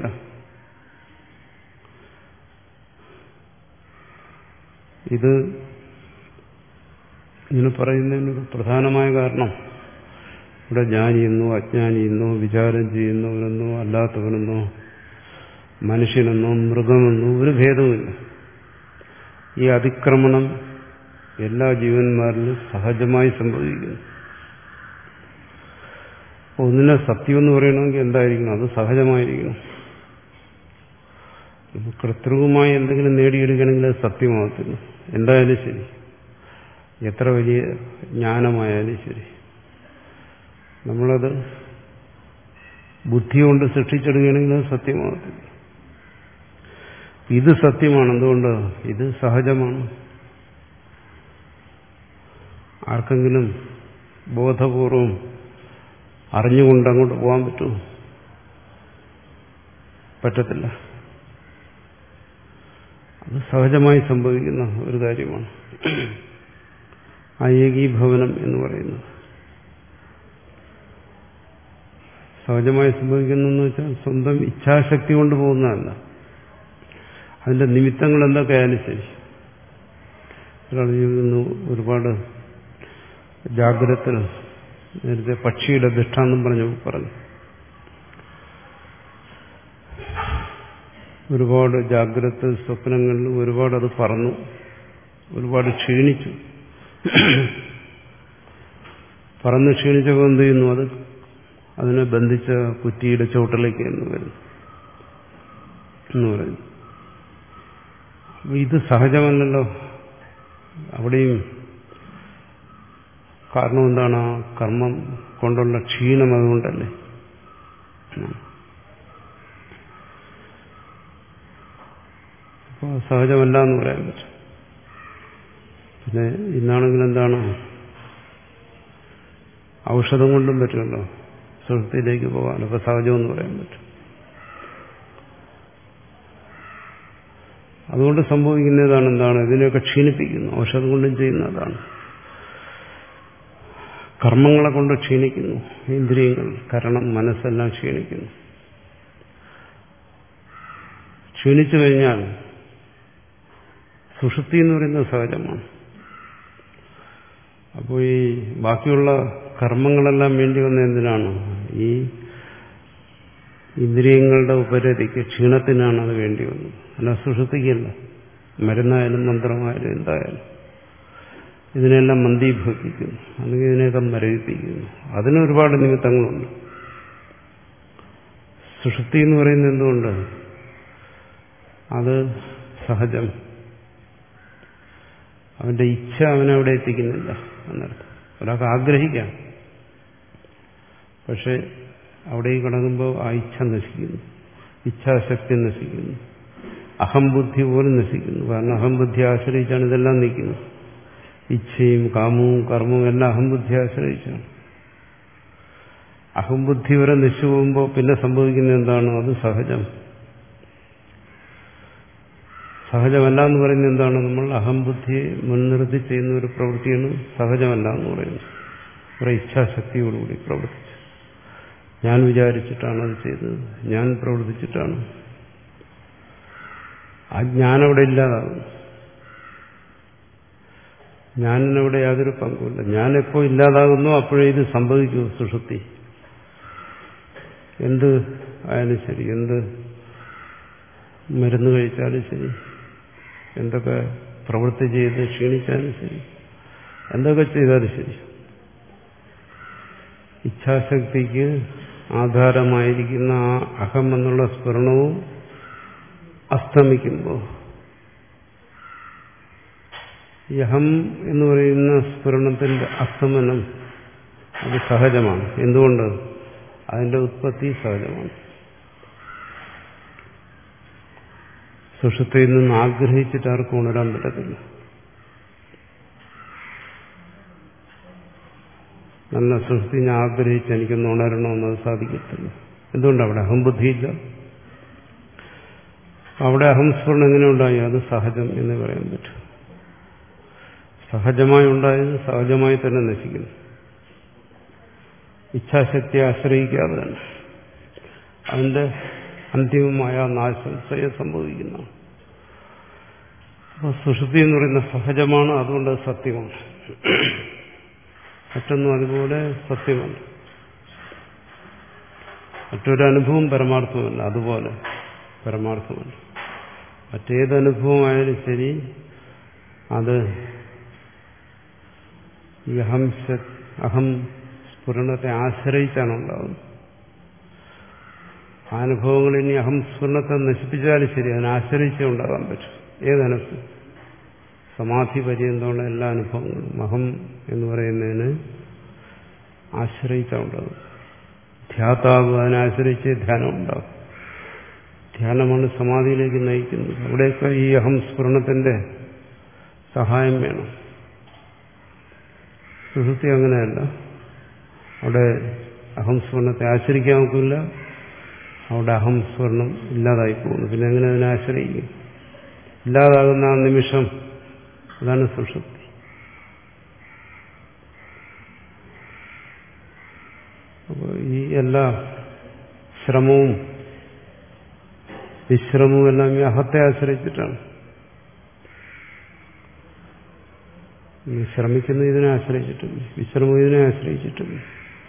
ഇത് ഇങ്ങനെ പറയുന്നതിനൊരു പ്രധാനമായ കാരണം ഇവിടെ ജ്ഞാനിയെന്നോ അജ്ഞാനിയെന്നോ വിചാരം ചെയ്യുന്നവനെന്നോ അല്ലാത്തവനെന്നോ മനുഷ്യനെന്നോ മൃഗമെന്നോ ഒരു ഭേദവുമില്ല. ഈ അതിക്രമണം എല്ലാ ജീവന്മാരിലും സഹജമായി സംഭവിക്കുന്നു. ഒന്നിനെ സത്യം എന്ന് പറയണമെങ്കിൽ എന്തായിരിക്കണം? അത് സഹജമായിരിക്കണം. കൃത്രിമമായി എന്തെങ്കിലും നേടിയെടുക്കണമെങ്കിൽ അത് സത്യമാകത്തില്ല. എന്തായാലും ശരി, എത്ര വലിയ ജ്ഞാനമായാലും ശരി, നമ്മളത് ബുദ്ധി കൊണ്ട് സൃഷ്ടിച്ചെടുക്കുകയാണെങ്കിൽ അത് സത്യമാകത്തില്ല. ഇത് സത്യമാണ്. എന്തുകൊണ്ട്? ഇത് സഹജമാണ്. ആർക്കെങ്കിലും ബോധപൂർവം അറിഞ്ഞുകൊണ്ട് അങ്ങോട്ട് പോകാൻ പറ്റുമോ? പറ്റത്തില്ല. അത് സഹജമായി സംഭവിക്കുന്ന ഒരു കാര്യമാണ് ആ ഏകീഭവനം എന്ന് പറയുന്നത്. സഹജമായി സംഭവിക്കുന്നതെന്ന് വെച്ചാൽ സ്വന്തം ഇച്ഛാശക്തി കൊണ്ട് പോകുന്നതല്ല. അതിന്റെ നിമിത്തങ്ങൾ എന്തൊക്കെയായാലും ശരി. ഒരാൾ ജീവിക്കുന്നു, ഒരുപാട് ജാഗ്രത, നേരത്തെ പക്ഷിയുടെ ദൃഷ്ടാന്തം പറഞ്ഞു പറഞ്ഞു ഒരുപാട് ജാഗ്രത സ്വപ്നങ്ങളിൽ ഒരുപാട് അത് പറന്നു, ഒരുപാട് ക്ഷീണിച്ചു. പറന്ന് ക്ഷീണിച്ചപ്പോൾ എന്ത് ചെയ്യുന്നു? അത് അതിനെ ബന്ധിച്ച കുറ്റിയുടെ ചുവട്ടിലേക്ക് എന്ന് വരുന്നു എന്ന് പറയുന്നു. ഇത് സഹജമല്ലല്ലോ. അവിടെയും കാരണം എന്താണ്? ആ കർമ്മം കൊണ്ടുള്ള ക്ഷീണം അതുകൊണ്ടല്ലേ. അപ്പോൾ സഹജമല്ല എന്ന് പറയാൻ പറ്റും. പിന്നെ ഇന്നാണെങ്കിൽ എന്താണ്? ഔഷധം കൊണ്ടും പറ്റുമല്ലോ സുഹൃത്തിയിലേക്ക് പോകാൻ. അപ്പൊ സഹജമെന്ന് പറയാൻ പറ്റും. അതുകൊണ്ട് സംഭവിക്കുന്നതാണ് എന്താണ്? ഇതിനെയൊക്കെ ക്ഷീണിപ്പിക്കുന്നു. ഔഷധം കൊണ്ടും ചെയ്യുന്നതാണ്. കർമ്മങ്ങളെ കൊണ്ട് ക്ഷീണിക്കുന്നു. ഇന്ദ്രിയങ്ങൾ, കരണം, മനസ്സെല്ലാം ക്ഷീണിക്കുന്നു. ക്ഷീണിച്ചു കഴിഞ്ഞാൽ സുഷുപ്തി എന്ന് പറയുന്നത് സഹജമാണ്. അപ്പോൾ ഈ ബാക്കിയുള്ള കർമ്മങ്ങളെല്ലാം വേണ്ടി വന്ന എന്തിനാണ്? ഈ ഇന്ദ്രിയങ്ങളുടെ ഉപരതിക്ക്, ക്ഷീണത്തിനാണ് അത് വേണ്ടി വന്നത്. അല്ല സുഷുപ്തിക്കല്ല. മരുന്നായാലും മന്ത്രമായാലും എന്തായാലും ഇതിനെല്ലാം മന്ദീഭവിക്കുന്നു, അല്ലെങ്കിൽ ഇതിനെയൊക്കെ മരവിപ്പിക്കുന്നു. അതിന് ഒരുപാട് നിമിത്തങ്ങളുണ്ട്. സുഷുപ്തി എന്ന് പറയുന്നത് എന്തുകൊണ്ട്? അത് സഹജം. അവന്റെ ഇച്ഛ അവനെ അവിടെ എത്തിക്കുന്നില്ല എന്നർത്ഥം. ഒരാൾക്ക് ആഗ്രഹിക്കാം, പക്ഷെ അവിടേക്ക് കടക്കുമ്പോൾ ആ ഇച്ഛ നശിക്കുന്നു, ഇച്ഛാശക്തി നശിക്കുന്നു, അഹംബുദ്ധി പോലും നശിക്കുന്നു. കാരണം അഹംബുദ്ധി ആശ്രയിച്ചാണ് ഇതെല്ലാം നിൽക്കുന്നത്. ഇച്ഛയും കാമവും കർമ്മവും എല്ലാം അഹംബുദ്ധി ആശ്രയിച്ചാണ്. അഹംബുദ്ധി വരെ നശിച്ചു പോകുമ്പോൾ പിന്നെ സംഭവിക്കുന്നത് എന്താണ്? അത് സഹജം. സഹജമല്ല എന്ന് പറയുന്നത് എന്താണ്? നമ്മൾ അഹംബുദ്ധിയെ മുൻനിർത്തി ചെയ്യുന്ന ഒരു പ്രവൃത്തിയാണ് സഹജമല്ല എന്ന് പറയുന്നത്. ഒരു ഇച്ഛാശക്തിയോടുകൂടി പ്രവർത്തിച്ചു, ഞാൻ വിചാരിച്ചിട്ടാണ് അത് ചെയ്തത്, ഞാൻ പ്രവർത്തിച്ചിട്ടാണ്. ആ ജ്ഞാനവിടെ ഇല്ലാതാകും. ഞാനിനവിടെ യാതൊരു പങ്കുമില്ല. ഞാനെപ്പോ ഇല്ലാതാകുന്നു അപ്പോഴേ ഇത് സംഭവിക്കൂ. സുഷുപ്തി എന്ത് ആയാലും ശരി, എന്ത് മരുന്ന് കഴിച്ചാലും ശരി, എന്തൊക്കെ പ്രവൃത്തി ചെയ്ത് ക്ഷീണിച്ചാലും ശരി, എന്തൊക്കെ ചെയ്താലും ശരി, ഇച്ഛാശക്തിക്ക് ആധാരമായിരിക്കുന്ന ആ അഹം എന്നുള്ള സ്ഫുരണവും അസ്തമിക്കുമ്പോൾ ഈ അഹം എന്ന് പറയുന്ന സ്ഫുരണത്തിന്റെ അസ്തമനം അത് സഹജമാണ്. എന്തുകൊണ്ട്? അതിന്റെ ഉത്പത്തി സഹജമാണ്. സുഷുപ്തിയിൽ നിന്ന് ആഗ്രഹിച്ചിട്ട് ആർക്കും ഉണരാൻ പറ്റത്തില്ല. നല്ല സുഷുപ്തി ഞാൻ ആഗ്രഹിച്ച് എനിക്കൊന്ന് ഉണരണമെന്നത് സാധിക്കത്തില്ല. എന്തുകൊണ്ട്? അവിടെ അഹംബുദ്ധിയില്ല. അവിടെ അഹംസ്ഫുരണം എങ്ങനെ ഉണ്ടായി? അത് സഹജം എന്ന് പറയാൻ പറ്റും. സഹജമായി ഉണ്ടായത് സഹജമായി തന്നെ നശിക്കുന്നു. ഇച്ഛാശക്തിയെ ആശ്രയിക്കാതെ തന്നെ അതിന്റെ അന്തിമമായ നാശം സ്വയം സംഭവിക്കുന്നതാണ്. അപ്പോൾ സുഷുപ്തി എന്ന് പറയുന്ന സഹജമാണ്, അതുകൊണ്ട് സത്യമാണ്. മറ്റൊന്നും അതുപോലെ സത്യമല്ല. മറ്റൊരു അനുഭവം പരമാർത്ഥമല്ല, അതുപോലെ പരമാർത്ഥമല്ല. മറ്റേതനുഭവമായാലും ശരി, അത് ഈ അഹം അഹം സ്ഫുരണത്തെ ആശ്രയിച്ചാണ് ഉണ്ടാകുന്നത്. അനുഭവങ്ങൾ ഇനി അഹം സ്ഫുരണത്തെ നശിപ്പിച്ചാലും ശരി, അതിനെ ആശ്രയിച്ചേ ഉണ്ടാകാൻ പറ്റും. ഏതനുഭവം? സമാധി പര്യന്തമുള്ള എല്ലാ അനുഭവങ്ങളും അഹം എന്ന് പറയുന്നതിന് ആശ്രയിച്ചാണ് ഉണ്ടാകും. ധ്യാതാവ് അതിനെ ആശ്രയിച്ച് ധ്യാനം ഉണ്ടാകും. ധ്യാനമാണ് സമാധിയിലേക്ക് നയിക്കുന്നത്. അവിടെയൊക്കെ ഈ അഹം സ്ഫുരണത്തിന്റെ സഹായം വേണം. സുഷുപ്തി അങ്ങനെയല്ല. അവിടെ അഹംസ്ഫുരണത്തെ ആശ്രയിക്കാൻ നോക്കില്ല. അവിടെ അഹംസ്ഫുരണം ഇല്ലാതായി പോകുന്നു. പിന്നെ എങ്ങനെ അതിനെ ആശ്രയിക്കും? ഇല്ലാതാകുന്ന ആ നിമിഷം, അതാണ് സുഷുപ്തി. അപ്പോൾ ഈ എല്ലാ ശ്രമവും വിശ്രമവും എല്ലാം ഈ അഹത്തെ ആശ്രയിച്ചിട്ടാണ്. ശ്രമിക്കുന്ന ഇതിനെ ആശ്രയിച്ചിട്ടുണ്ട്, വിശ്രമം ഇതിനെ ആശ്രയിച്ചിട്ടുണ്ട്.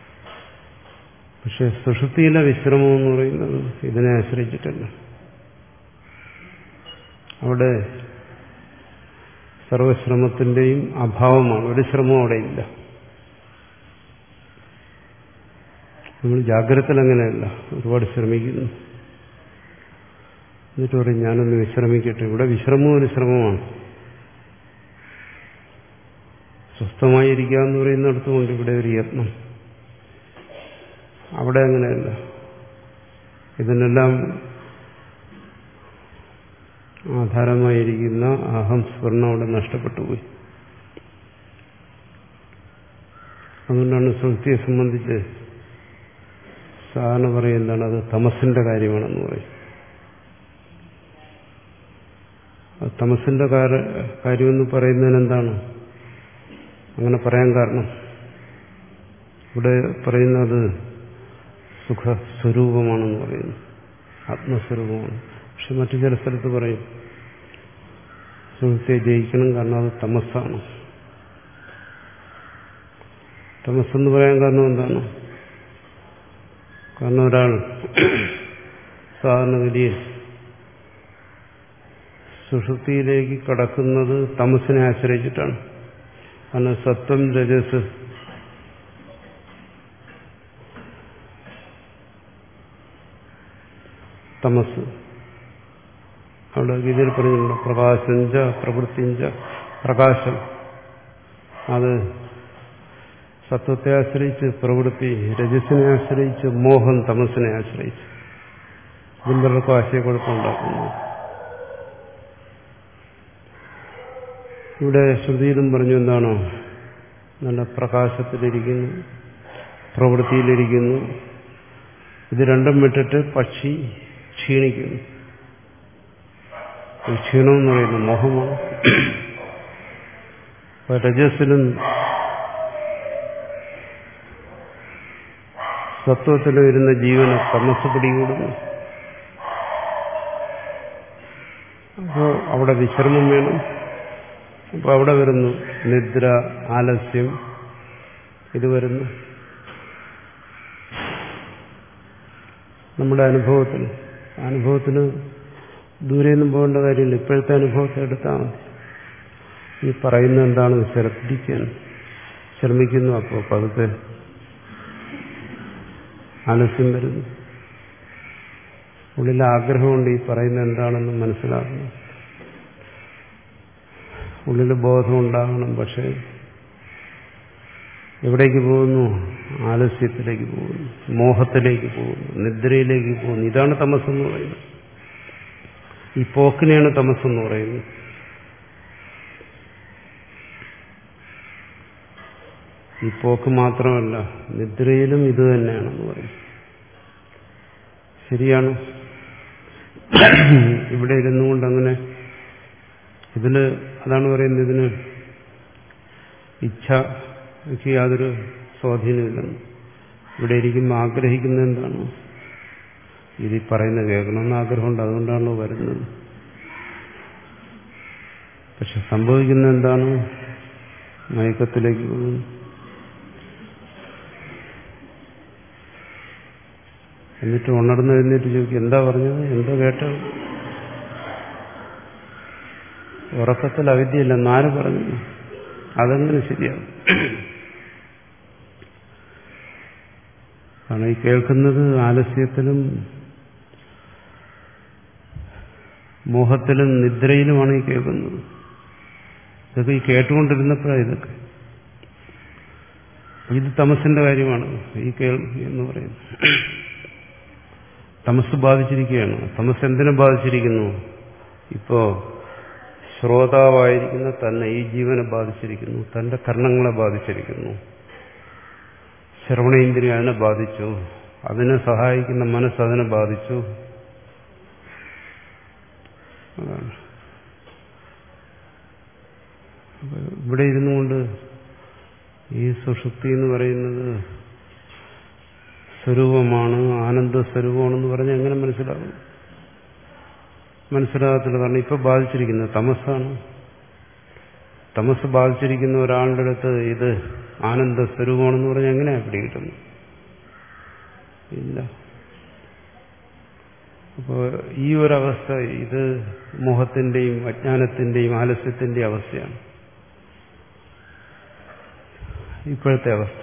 പക്ഷെ സുഷുപ്തിയിലെ വിശ്രമം എന്ന് പറയുന്നത് ഇതിനെ ആശ്രയിച്ചിട്ടല്ല. അവിടെ സർവശ്രമത്തിന്റെയും അഭാവമാണ്. ഒരു ശ്രമവും അവിടെ ഇല്ല. നമ്മൾ ജാഗ്രതയിൽ അങ്ങനെയല്ല. ഒരുപാട് ശ്രമിക്കുന്നു, എന്നിട്ട് പറയും ഞാനൊന്ന് വിശ്രമിക്കട്ടെ. ഇവിടെ വിശ്രമവും ഒരു ശ്രമമാണ്. സ്വസ്ഥമായിരിക്കുക എന്ന് പറയുന്നിടത്തുകൊണ്ട് ഇവിടെ ഒരു യത്നം. അവിടെ അങ്ങനെയല്ല. ഇതിനെല്ലാം ആധാരമായിരിക്കുന്ന അഹം സ്ഫുരണം അവിടെ നഷ്ടപ്പെട്ടു പോയി. അതുകൊണ്ടാണ് സുഷുപ്തിയെ സംബന്ധിച്ച് സാധാരണ പറയുന്നതാണ് അത് തമസിന്റെ കാര്യമാണെന്ന് പറയും. അത് തമസിന്റെ കാര്യമെന്ന് പറയുന്നതിന് എന്താണ് അങ്ങനെ പറയാൻ കാരണം? ഇവിടെ പറയുന്നത് സുഖസ്വരൂപമാണെന്ന് പറയുന്നു, ആത്മസ്വരൂപമാണ്. പക്ഷെ മറ്റു ചില സ്ഥലത്ത് പറയും സുഖത്തെ ജയിക്കണം, കാരണം അത് തമസ്സാണ്. തമസ്സെന്ന് പറയാൻ കാരണം എന്താണ്? കാരണം ഒരാൾ സാധാരണഗതിയിൽ സുഷുപ്തിയിലേക്ക് കടക്കുന്നത് തമസിനെ ആശ്രയിച്ചിട്ടാണ്. കാരണം സത്വം രജസ് തമസ് അവിടെ ഗീതയിൽ പറഞ്ഞിട്ടുണ്ട്. പ്രകാശഞ്ച പ്രവൃത്തിഞ്ച പ്രകാശം അത് സത്വത്തെ ആശ്രയിച്ച്, പ്രവൃത്തി രജസിനെ ആശ്രയിച്ച്, മോഹം തമസിനെ ആശ്രയിച്ച്. ഇതിൻ്റെയൊക്കെ ആശയക്കുഴപ്പമുണ്ടാക്കുന്നു. ഇവിടെ ശ്രുതിയിലും പറഞ്ഞു എന്താണോ, നല്ല പ്രകാശത്തിലിരിക്കുന്നു, പ്രവൃത്തിയിലിരിക്കുന്നു. ഇത് രണ്ടും വിട്ടിട്ട് പക്ഷി ക്ഷീണിക്കുന്നു. ക്ഷീണമെന്ന് പറയുന്നത് മോഹമാണ്. രജസിലും സത്വത്തിലും ഇരുന്ന ജീവന് തമസ് പിടികൂടുന്നു. അപ്പോൾ അവിടെ വിശ്രമം വേണം. അപ്പോൾ അവിടെ വരുന്നു നിദ്ര, ആലസ്യം, ഇത് വരുന്നു. നമ്മുടെ അനുഭവത്തിൽ അനുഭവത്തിന് ദൂരെയൊന്നും പോകേണ്ട കാര്യമില്ല. ഇപ്പോഴത്തെ അനുഭവത്തെ എടുത്താൽ മതി. ഈ പറയുന്നത് എന്താണെന്ന് ശ്രദ്ധിക്കാൻ ശ്രമിക്കുന്നു. അപ്പോൾ പതുക്കെ ആലസ്യം വരുന്നു. ഉള്ളിൽ ആഗ്രഹമുണ്ട് ഈ പറയുന്നത് എന്താണെന്ന് മനസ്സിലാക്കണം. ഉള്ളിൽ ബോധമുണ്ടാകണം. പക്ഷെ എവിടേക്ക് പോകുന്നു? ആലസ്യത്തിലേക്ക് പോകുന്നു, മോഹത്തിലേക്ക് പോകുന്നു, നിദ്രയിലേക്ക് പോകുന്നു. ഇതാണ് തമസ്സെന്ന് പറയുന്നത്. ഈ പോക്കിനെയാണ് തമസ്സെന്ന് പറയുന്നത്. ഈ പോക്ക് മാത്രമല്ല, നിദ്രയിലും ഇത് തന്നെയാണെന്ന് പറയും. ശരിയാണ്. ഇവിടെ ഇരുന്നുകൊണ്ട് അങ്ങനെ ഇതിന് അതാണ് പറയുന്നത്, ഇതിന് ഇച്ഛയ്ക്ക് യാതൊരു സ്വാധീനമില്ലെന്ന്. ഇവിടെ ഇരിക്കുമ്പോൾ ആഗ്രഹിക്കുന്നത് എന്താണ്? ഇത് പറയുന്നത് കേൾക്കണമെന്ന് ആഗ്രഹമുണ്ട്, അതുകൊണ്ടാണല്ലോ വരുന്നത്. പക്ഷെ സംഭവിക്കുന്നത് എന്താണ്? മയക്കത്തിലേക്ക് പോകുന്നു. എന്നിട്ട് ഉണർന്ന് എഴുന്നേറ്റ് ചോദിക്കും എന്താ പറഞ്ഞത്, എന്താ കേട്ടത്? ഉറക്കത്തിൽ അവിദ്യയില്ലെന്ന് ആര് പറഞ്ഞു? അതെങ്ങനെ ശരിയാകും? കാരണം ഈ കേൾക്കുന്നത് ആലസ്യത്തിലും മോഹത്തിലും നിദ്രയിലുമാണ് ഈ കേൾക്കുന്നത്. ഇതൊക്കെ ഈ കേട്ടുകൊണ്ടിരുന്നപ്പോഴാണ് ഇതൊക്കെ. ഇത് തമസിന്റെ കാര്യമാണ് ഈ കേൾവി എന്ന് പറയുന്നത്. തമസ് ബാധിച്ചിരിക്കുകയാണ്. തമസ് എന്തിനെ ബാധിച്ചിരിക്കുന്നു? ഇപ്പോ ശ്രോതാവായിരിക്കുന്ന തന്നെ ഈ ജീവനെ ബാധിച്ചിരിക്കുന്നു, തന്റെ കർണങ്ങളെ ബാധിച്ചിരിക്കുന്നു, ശ്രവണേന്ദ്രിയം അതിനെ ബാധിച്ചു, അതിനെ സഹായിക്കുന്ന മനസ്സ് അതിനെ ബാധിച്ചു. അതാണ് ഇവിടെ ഇരുന്നു കൊണ്ട് ഈ സുഷുപ്തി എന്ന് പറയുന്നത് സ്വരൂപമാണ്, ആനന്ദ സ്വരൂപമാണെന്ന് പറഞ്ഞാൽ എങ്ങനെ മനസ്സിലാകും? മനസ്സിലാകത്തില്ല. കാരണം ഇപ്പൊ ബാധിച്ചിരിക്കുന്നത് തമസ്സാണ്. തമസ് ബാധിച്ചിരിക്കുന്ന ഒരാളുടെ അടുത്ത് ഇത് ആനന്ദ സ്വരൂപമാണെന്ന് പറഞ്ഞാൽ എങ്ങനെയാ പിടികിട്ടുന്നു? ഇല്ല. അപ്പോൾ ഈ ഒരവസ്ഥ ഇത് മോഹത്തിന്റെയും അജ്ഞാനത്തിന്റെയും ആലസ്യത്തിന്റെയും അവസ്ഥയാണ് ഇപ്പോഴത്തെ അവസ്ഥ.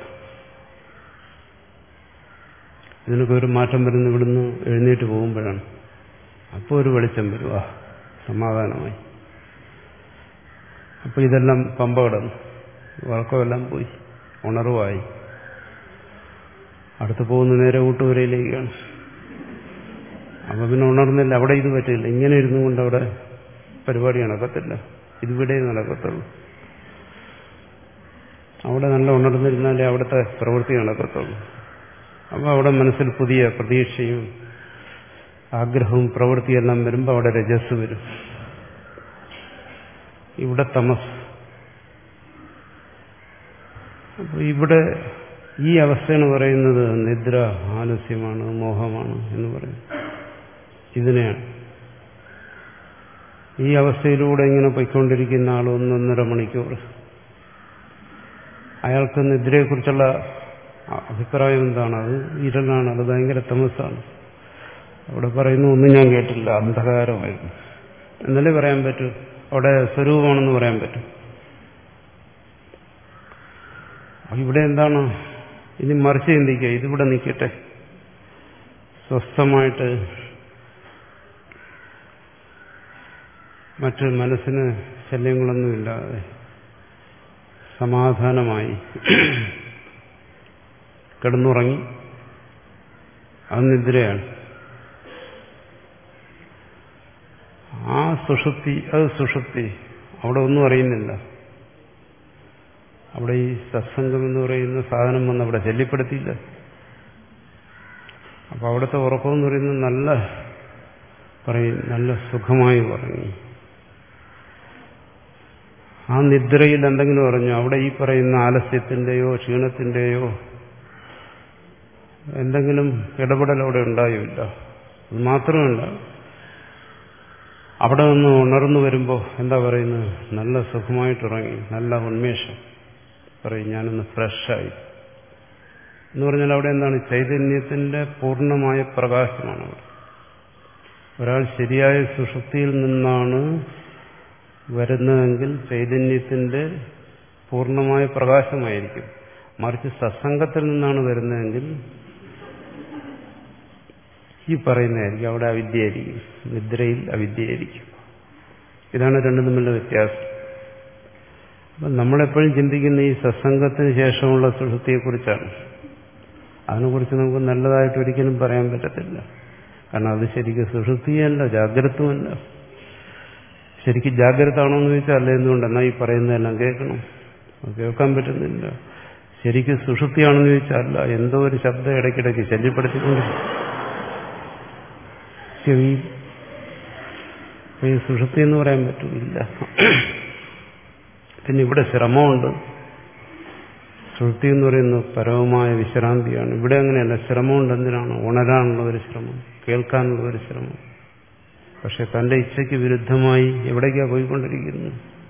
ഇതിനൊക്കെ ഒരു മാറ്റം വരുന്ന ഇവിടുന്ന് എഴുന്നേറ്റ് പോകുമ്പോഴാണ്. അപ്പോൾ ഒരു വെളിച്ചം വരും. ആ സമാധാനമായി. അപ്പോൾ ഇതെല്ലാം പമ്പ കിടന്നു, ഉറക്കമെല്ലാം പോയി, ഉണർവായി. അടുത്ത് പോകുന്ന നേരെ ഊട്ടുവരയിലേക്കാണ്. അപ്പോൾ പിന്നെ ഉണർന്നില്ല. അവിടെ ഇത് പറ്റില്ല. ഇങ്ങനെ ഇരുന്നു കൊണ്ട് അവിടെ പരിപാടി നടക്കത്തില്ല. ഇതിവിടെ നടക്കത്തുള്ളൂ. അവിടെ നല്ല ഉണർന്നിരുന്നാലേ അവിടുത്തെ പ്രവൃത്തി നടക്കത്തുള്ളൂ. അപ്പോൾ അവിടെ മനസ്സിൽ പുതിയ പ്രതീക്ഷയും ആഗ്രഹവും പ്രവൃത്തിയെല്ലാം വരുമ്പോൾ അവിടെ രജസ് വരും. ഇവിടെ തമസ്. അപ്പോൾ ഇവിടെ ഈ അവസ്ഥയാണ് പറയുന്നത് നിദ്ര ആലസ്യമാണ്, മോഹമാണ് എന്ന് പറയും. ഇതിനെയാണ്. ഈ അവസ്ഥയിലൂടെ ഇങ്ങനെ പൊയ്ക്കൊണ്ടിരിക്കുന്ന ആൾ ഒന്നൊന്നര മണിക്കൂർ അയാൾക്ക് നിദ്രയെക്കുറിച്ചുള്ള അഭിപ്രായം എന്താണ്? അത് ഇരുളാണ്, അത് ഭയങ്കര തമസാണ്. അവിടെ പറയുന്നു ഒന്നും ഞാൻ കേട്ടില്ല, അന്ധകാരമായിരുന്നു എന്നല്ലേ പറയാൻ പറ്റൂ. അവിടെ സ്വരൂപമാണെന്ന് പറയാൻ പറ്റും. ഇവിടെ എന്താണ്? ഇനി മറിച്ച് ചിന്തിക്കുക. ഇതിവിടെ നിൽക്കട്ടെ, സ്വസ്ഥമായിട്ട് മറ്റ് മനസ്സിന് ശല്യങ്ങളൊന്നുമില്ലാതെ സമാധാനമായി കിടന്നുറങ്ങി. അത് നിദ്രയാണ്. ആ സുഷുപ്തി, അത് സുഷുപ്തി. അവിടെ ഒന്നും അറിയുന്നില്ല. അവിടെ ഈ സത്സംഗം എന്ന് പറയുന്ന സാധനം വന്ന് അവിടെ ശല്യപ്പെടുത്തിയില്ല. അപ്പൊ അവിടുത്തെ ഉറക്കമെന്ന് പറയുന്നത് നല്ല പറയും നല്ല സുഖമായി ഉറങ്ങി. ആ നിദ്രയിൽ എന്തെങ്കിലും പറഞ്ഞു അവിടെ ഈ പറയുന്ന ആലസ്യത്തിന്റെയോ ക്ഷീണത്തിന്റെയോ എന്തെങ്കിലും ഇടപെടൽ അവിടെ ഉണ്ടായില്ല. അത് മാത്രമല്ല, അവിടെ നിന്ന് ഉണർന്നു വരുമ്പോൾ എന്താ പറയുന്നത്? നല്ല സുഖമായിട്ടുറങ്ങി, നല്ല ഉന്മേഷം പറയും, ഞാനൊന്ന് ഫ്രഷായി എന്ന് പറഞ്ഞാൽ അവിടെ എന്താണ്? ചൈതന്യത്തിന്റെ പൂർണ്ണമായ പ്രകാശമാണ് അവിടെ. ഒരാൾ ശരിയായ സുഷുപ്തിയിൽ നിന്നാണ് വരുന്നതെങ്കിൽ ചൈതന്യത്തിന്റെ പൂർണ്ണമായ പ്രകാശമായിരിക്കും. മറിച്ച് സത്സംഗത്തിൽ നിന്നാണ് വരുന്നതെങ്കിൽ ഈ പറയുന്നതായിരിക്കും. അവിടെ അവിദ്യയായിരിക്കും, നിദ്രയിൽ അവിദ്യയായിരിക്കും. ഇതാണ് രണ്ടും തമ്മിലുള്ള വ്യത്യാസം. അപ്പം നമ്മളെപ്പോഴും ചിന്തിക്കുന്ന ഈ സത്സംഗത്തിന് ശേഷമുള്ള സുഷുപ്തിയെക്കുറിച്ചാണ്. അതിനെക്കുറിച്ച് നമുക്ക് നല്ലതായിട്ട് ഒരിക്കലും പറയാൻ പറ്റത്തില്ല. കാരണം അത് ശരിക്കും സുഷുപ്തിയല്ല, ജാഗ്രതമല്ല. ശരിക്കും ജാഗ്രത ആണോ എന്ന് ചോദിച്ചാൽ അല്ല. എന്തുകൊണ്ട്? എന്നാൽ ഈ പറയുന്നതെല്ലാം കേൾക്കണം, കേൾക്കാൻ പറ്റുന്നില്ല. ശരിക്കും സുഷുപ്തിയാണെന്ന് ചോദിച്ചാൽ അല്ല. എന്തോ ഒരു ശബ്ദം ഇടയ്ക്കിടയ്ക്ക് ശല്യപ്പെടുത്തിക്കൊണ്ട് ചെവി. ഈ സുഷുപ്തി എന്ന് പറയാൻ പറ്റില്ല. പിന്നെ ഇവിടെ ശ്രമമുണ്ട്. സുഷുപ്തി എന്ന് പറയുന്നത് പരമമായ വിശ്രാന്തിയാണ്. ഇവിടെ അങ്ങനെയല്ല. ശ്രമമുണ്ട്. എന്തിനാണ്? ഉണരാനുള്ള ഒരു ശ്രമം, കേൾക്കാനുള്ള ഒരു ശ്രമം. പക്ഷെ തന്റെ ഇച്ഛയ്ക്ക് വിരുദ്ധമായി എവിടേക്കാണ് പോയിക്കൊണ്ടിരിക്കുന്നത്?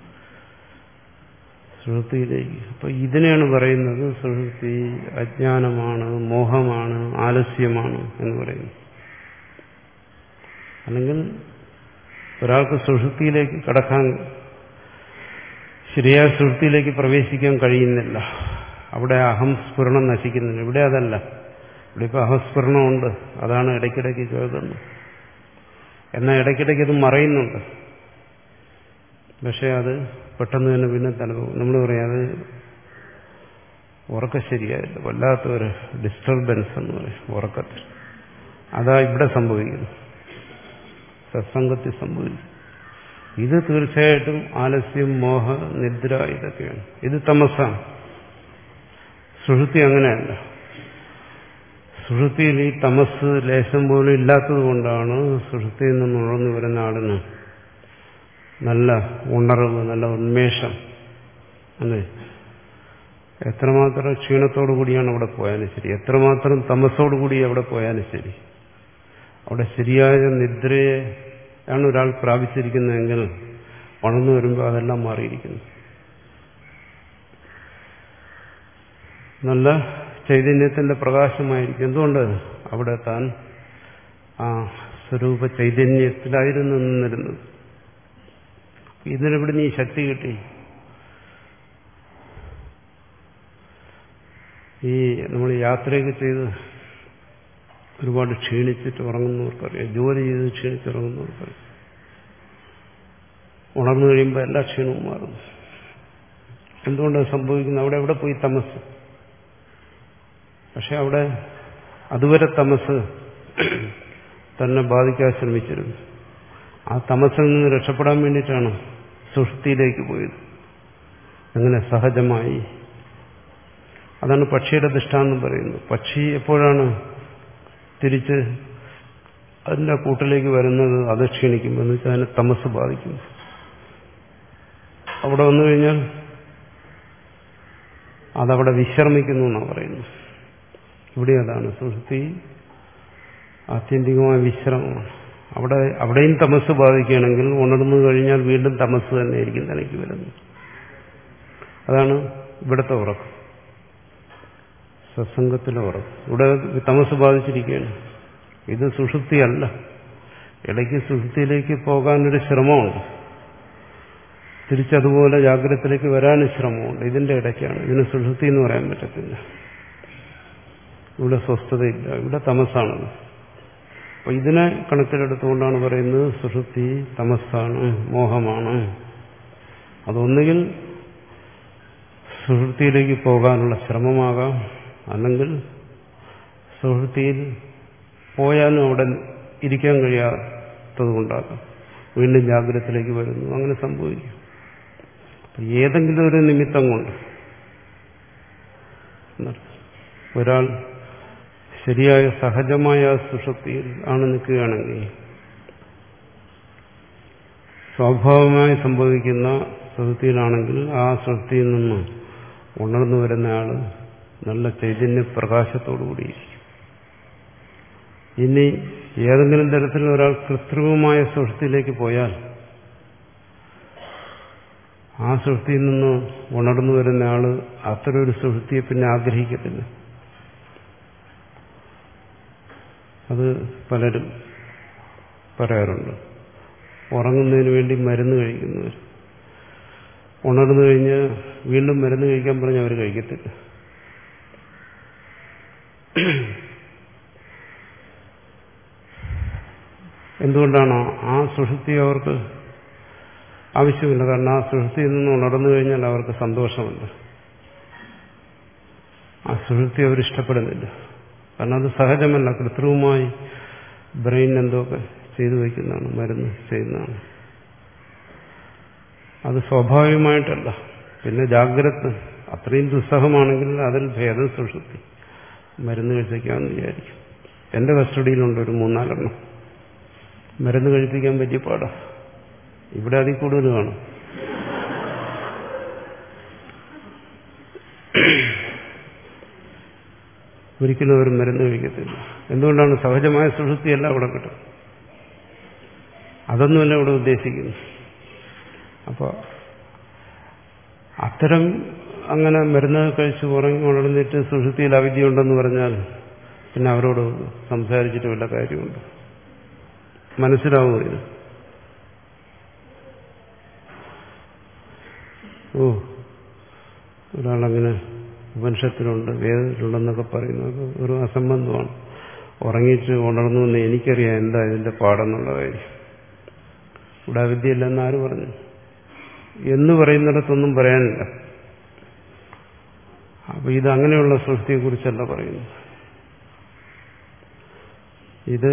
സുഷുപ്തിയിലേക്ക്. അപ്പൊ ഇതിനെയാണ് പറയുന്നത് സുഷുപ്തി അജ്ഞാനമാണ്, മോഹമാണ്, ആലസ്യമാണ് എന്ന് പറയുന്നത്. അല്ലെങ്കിൽ ഒരാൾക്ക് സുഷുപ്തിയിലേക്ക് കടക്കാൻ ശരിയായ സുഹൃത്തിയിലേക്ക് പ്രവേശിക്കാൻ കഴിയുന്നില്ല. അവിടെ അഹംസ്ഫുരണം നശിക്കുന്നില്ല. ഇവിടെ അതല്ല. ഇവിടെ ഇപ്പോൾ അഹംസ്ഫുരണമുണ്ട്. അതാണ് ഇടയ്ക്കിടയ്ക്ക് കേൾക്കുന്നത്. എന്നാൽ ഇടയ്ക്കിടയ്ക്ക് അത് മറയുന്നുണ്ട്. പക്ഷെ അത് പെട്ടെന്ന് തന്നെ പിന്നെ തലപോകും. നമ്മൾ പറയാം അത് ഉറക്കം ശരിയായില്ല, വല്ലാത്ത ഒരു ഡിസ്റ്റർബൻസ് എന്ന് പറയും ഉറക്കത്തിൽ. അതാ ഇവിടെ സംഭവിക്കുന്നു, സത്സംഗത്തിൽ സംഭവിക്കുന്നു. ഇത് തീർച്ചയായിട്ടും ആലസ്യം, മോഹ, നിദ്ര ഇതൊക്കെയാണ്. ഇത് തമസാണ്. സുഷുപ്തി അങ്ങനെയല്ല. സുഷുപ്തിയിൽ ഈ തമസ് ലേശം പോലും ഇല്ലാത്തത് കൊണ്ടാണ് സുഷുപ്തിയിൽ നിന്ന് ഉണർന്നു വരുന്ന ആളിന് നല്ല ഉണർവ്, നല്ല ഉന്മേഷം. അല്ലേ? എത്രമാത്രം ക്ഷീണത്തോടു കൂടിയാണ് അവിടെ പോയാലും ശരി, എത്രമാത്രം തമസോടുകൂടി അവിടെ പോയാലും ശരി, അവിടെ ശരിയായ നിദ്രയാണ് ഒരാൾ പ്രാപിച്ചിരിക്കുന്നതെങ്കിൽ ഉണർന്നു വരുമ്പോൾ അതെല്ലാം മാറിയിരിക്കുന്നു. നല്ല ചൈതന്യത്തിന്റെ പ്രകാശമായിരിക്കും. എന്തുകൊണ്ട്? അവിടെ താൻ ആ സ്വരൂപ ചൈതന്യത്തിലായിരുന്നു നിന്നിരുന്നത്. ഇതിനെവിടെ നീ ശക്തി കിട്ടി? ഈ നമ്മൾ യാത്രയൊക്കെ ചെയ്ത് ഒരുപാട് ക്ഷീണിച്ചിട്ട് ഉറങ്ങുന്നവർക്കറിയാം, ജോലി ചെയ്ത് ക്ഷീണിച്ചിറങ്ങുന്നവർക്കറിയാം, ഉണർന്നു കഴിയുമ്പോൾ എല്ലാ ക്ഷീണവും മാറുന്നു. എന്തുകൊണ്ടത് സംഭവിക്കുന്നത്? അവിടെ എവിടെ പോയി തമസ്. പക്ഷെ അവിടെ അതുവരെ തമസ് തന്നെ ബാധിക്കാൻ ശ്രമിച്ചിരുന്നു. ആ തമസിൽ നിന്ന് രക്ഷപ്പെടാൻ വേണ്ടിയിട്ടാണ് സുഷുപ്തിയിലേക്ക് പോയത്. അങ്ങനെ സഹജമായി. അതാണ് പക്ഷിയുടെ ദൃഷ്ടാന്തം പറയുന്നത്. പക്ഷി എപ്പോഴാണ് തിരിച്ച് അതിൻ്റെ കൂട്ടിലേക്ക് വരുന്നത്? അത് ക്ഷീണിക്കുമ്പോൾ, എന്ന് വെച്ചാൽ അതിനെ തമസ് ബാധിക്കുന്നു. അവിടെ വന്നു കഴിഞ്ഞാൽ അതവിടെ വിശ്രമിക്കുന്നു എന്നാണ് പറയുന്നത്. ഇവിടെ അതാണ് സുഷുപ്തി ആത്യന്തികമായ വിശ്രമമാണ്. അവിടെ അവിടെയും തമസ് ബാധിക്കുകയാണെങ്കിൽ ഉണർന്നു കഴിഞ്ഞാൽ വീണ്ടും തമസ് തന്നെയായിരിക്കും തനിക്ക് വരുന്നത്. അതാണ് ഇവിടുത്തെ ഉറക്കം, സത്സംഗത്തിലെ ഉറക്കം. ഇവിടെ തമസ് ബാധിച്ചിരിക്കുകയാണ്. ഇത് സുഷുപ്തിയല്ല. ഇടയ്ക്ക് സുഷുപ്തിയിലേക്ക് പോകാനൊരു ശ്രമമുണ്ട്, തിരിച്ചതുപോലെ ജാഗ്രതത്തിലേക്ക് വരാനും ശ്രമമുണ്ട്. ഇതിന്റെ ഇടയ്ക്കാണ്. ഇതിന് സുഷുപ്തി എന്ന് പറയാൻ പറ്റത്തില്ല. ഇവിടെ സ്വസ്ഥതയില്ല, ഇവിടെ തമസാണ്. അപ്പൊ ഇതിനെ കണക്കിലെടുത്തുകൊണ്ടാണ് പറയുന്നത് സുഷുപ്തി തമസ്സാണ്, മോഹമാണ്. അതൊന്നുകിൽ സുഷുപ്തിയിലേക്ക് പോകാനുള്ള ശ്രമമാകാം, അല്ലെങ്കിൽ സുഷുപ്തിയിൽ പോയാലും അവിടെ ഇരിക്കാൻ കഴിയാത്തത് കൊണ്ടാകാം വീണ്ടും ജാഗ്രതത്തിലേക്ക് വരുന്നു. അങ്ങനെ സംഭവിക്കും. ഏതെങ്കിലും ഒരു നിമിത്തം കൊണ്ട് ഒരാൾ ശരിയായ സഹജമായ സുഷുപ്തിയിൽ ആണ് നിൽക്കുകയാണെങ്കിൽ സ്വാഭാവികമായി സംഭവിക്കുന്ന സുഷുപ്തിയിലാണെങ്കിൽ ആ സുഷുപ്തിയിൽ നിന്ന് ഉണർന്നു വരുന്ന ആൾ നല്ല ചൈതന്യ പ്രകാശത്തോടുകൂടിയിരിക്കും. ഇനി ഏതെങ്കിലും തരത്തിൽ ഒരാൾ കൃത്രിമമായ സുഷുപ്തിയിലേക്ക് പോയാൽ ആ സുഷുപ്തിയിൽ നിന്ന് ഉണർന്നു വരുന്ന ആൾ അത്തരൊരു സുഷുപ്തിയെ പിന്നെ ആഗ്രഹിക്കത്തില്ല. അത് പലരും പറയാറുണ്ട്. ഉറങ്ങുന്നതിന് വേണ്ടി മരുന്ന് കഴിക്കുന്നവർ ഉണർന്നു കഴിഞ്ഞ് വീണ്ടും മരുന്ന് കഴിക്കാൻ പറഞ്ഞ് അവർ കഴിക്കത്തില്ല. എന്തുകൊണ്ടാണോ? ആ സുഷുപ്തി അവർക്ക് ആവശ്യമില്ല. കാരണം ആ സുഷുപ്തിയിൽ നിന്ന് ഉണർന്നു കഴിഞ്ഞാൽ അവർക്ക് സന്തോഷമുണ്ട്. ആ സുഷുപ്തി അവരിഷ്ടപ്പെടുന്നില്ല. കാരണം അത് സഹജമല്ല, കൃത്രിമമായി ബ്രെയിൻ എന്തൊക്കെ ചെയ്തു വയ്ക്കുന്നതാണ്, മരുന്ന് ചെയ്യുന്നതാണ്. അത് സ്വാഭാവികമായിട്ടല്ല. പിന്നെ ജാഗ്രത അത്രയും ദുസ്സഹമാണെങ്കിൽ അതിൽ ഭേദം സുഷുപ്തി. മരുന്ന് കഴിപ്പിക്കാമെന്ന് വിചാരിക്കും. എന്റെ കസ്റ്റഡിയിലുണ്ട് ഒരു മൂന്നാലെണ്ണം. മരുന്ന് കഴിപ്പിക്കാൻ പറ്റിയ പാടാ. ഇവിടെ അതിൽ കൂടുതൽ കാണും. ഒരിക്കലും അവർ മരുന്ന് കഴിക്കത്തില്ല. എന്തുകൊണ്ടാണ്? സഹജമായ സുഷുപ്തിയല്ല അവിടെ കിട്ടും. അതൊന്നുമല്ല ഇവിടെ ഉദ്ദേശിക്കുന്നു. അപ്പോൾ അത്തരം അങ്ങനെ മരുന്ന് കഴിച്ച് ഉറങ്ങി ഉണർന്നിട്ട് സുഷുപ്തിയിൽ അവിദ്യയുണ്ടെന്ന് പറഞ്ഞാൽ പിന്നെ അവരോട് സംസാരിച്ചിട്ട് വല്ല കാര്യമുണ്ട്? മനസ്സിലാവുമോ? ഇത് ഓ ഒരാളങ്ങനെ ഉപനിഷത്തിലുണ്ട് വേദത്തിലുണ്ടെന്നൊക്കെ പറയുന്നത് ഒരു അസംബന്ധമാണ്. ഉറങ്ങിയിട്ട് ഉണർന്നു എന്ന് എനിക്കറിയാം എന്താ ഇതിന്റെ പാടെന്നുള്ള കാര്യം. ഇവിടെ അവിദ്യയില്ലെന്ന് ആര് പറഞ്ഞു? എന്ന് പറയുന്നിടത്തൊന്നും പറയാനില്ല. അപ്പൊ ഇത് അങ്ങനെയുള്ള സൃഷ്ടിയെക്കുറിച്ചല്ല പറയുന്നു. ഇത്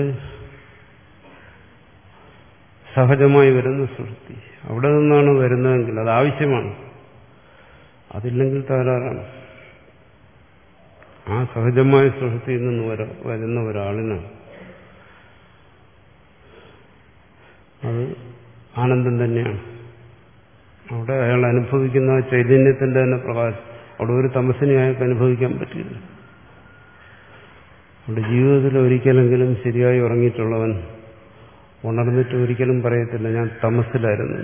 സഹജമായി വരുന്ന സൃഷ്ടി. അവിടെ നിന്നാണ് വരുന്നതെങ്കിൽ അത് ആവശ്യമാണ്, അതില്ലെങ്കിൽ തകരാറാണ്. ആ സഹജമായ സൃഷ്ടിയിൽ നിന്ന് വരുന്ന ഒരാളിന് അത് ആനന്ദം തന്നെയാണ്. അവിടെ അയാൾ അനുഭവിക്കുന്ന ചൈതന്യത്തിന്റെ തന്നെ പ്രകാശം. അവിടെ ഒരു തമസിനെ അയാൾക്ക് അനുഭവിക്കാൻ പറ്റില്ല. അവിടെ ജീവിതത്തിൽ ഒരിക്കലെങ്കിലും ശരിയായി ഉറങ്ങിയിട്ടുള്ളവൻ ഉണർന്നിട്ട് ഒരിക്കലും പറയത്തില്ല ഞാൻ തമസിലായിരുന്നു.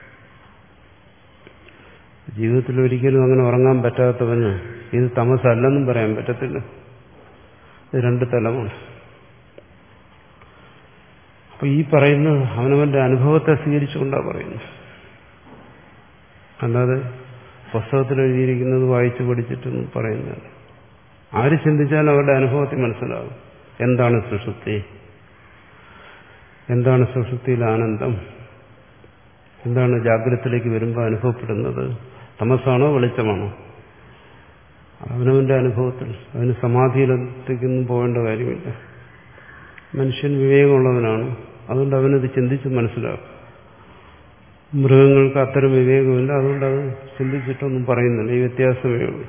ജീവിതത്തിൽ ഒരിക്കലും അങ്ങനെ ഉറങ്ങാൻ പറ്റാത്തവന് ഇത് തമസല്ലെന്നും പറയാൻ പറ്റത്തില്ല. ഇത് രണ്ട് തലമാണ്. അപ്പൊ ഈ പറയുന്ന അവനവന്റെ അനുഭവത്തെ സ്വീകരിച്ചുകൊണ്ടാണ് പറയുന്നത്. അല്ലാതെ പുസ്തകത്തിൽ എഴുതിയിരിക്കുന്നത് വായിച്ചു പഠിച്ചിട്ടൊന്നും പറയുന്നില്ല. ആര് ചിന്തിച്ചാലും അവരുടെ അനുഭവത്തിൽ മനസ്സിലാകും എന്താണ് സുഷുപ്തി, എന്താണ് സുഷുപ്തിയിൽ ആനന്ദം, എന്താണ് ജാഗ്രതത്തിലേക്ക് വരുമ്പോൾ അനുഭവപ്പെടുന്നത്, തമസാണോ വെളിച്ചമാണോ. അവനവന്റെ അനുഭവത്തിൽ അതിന് സമാധിയിലെത്തിക്കൊന്നും പോകേണ്ട കാര്യമില്ല. മനുഷ്യൻ വിവേകമുള്ളവനാണ്, അതുകൊണ്ട് അവനത് ചിന്തിച്ച് മനസ്സിലാക്കും. മൃഗങ്ങൾക്ക് അത്തരം വിവേകമില്ല, അതുകൊണ്ട് അത് ചിന്തിച്ചിട്ടൊന്നും പറയുന്നില്ല. ഈ വ്യത്യാസമേ ഉള്ളൂ.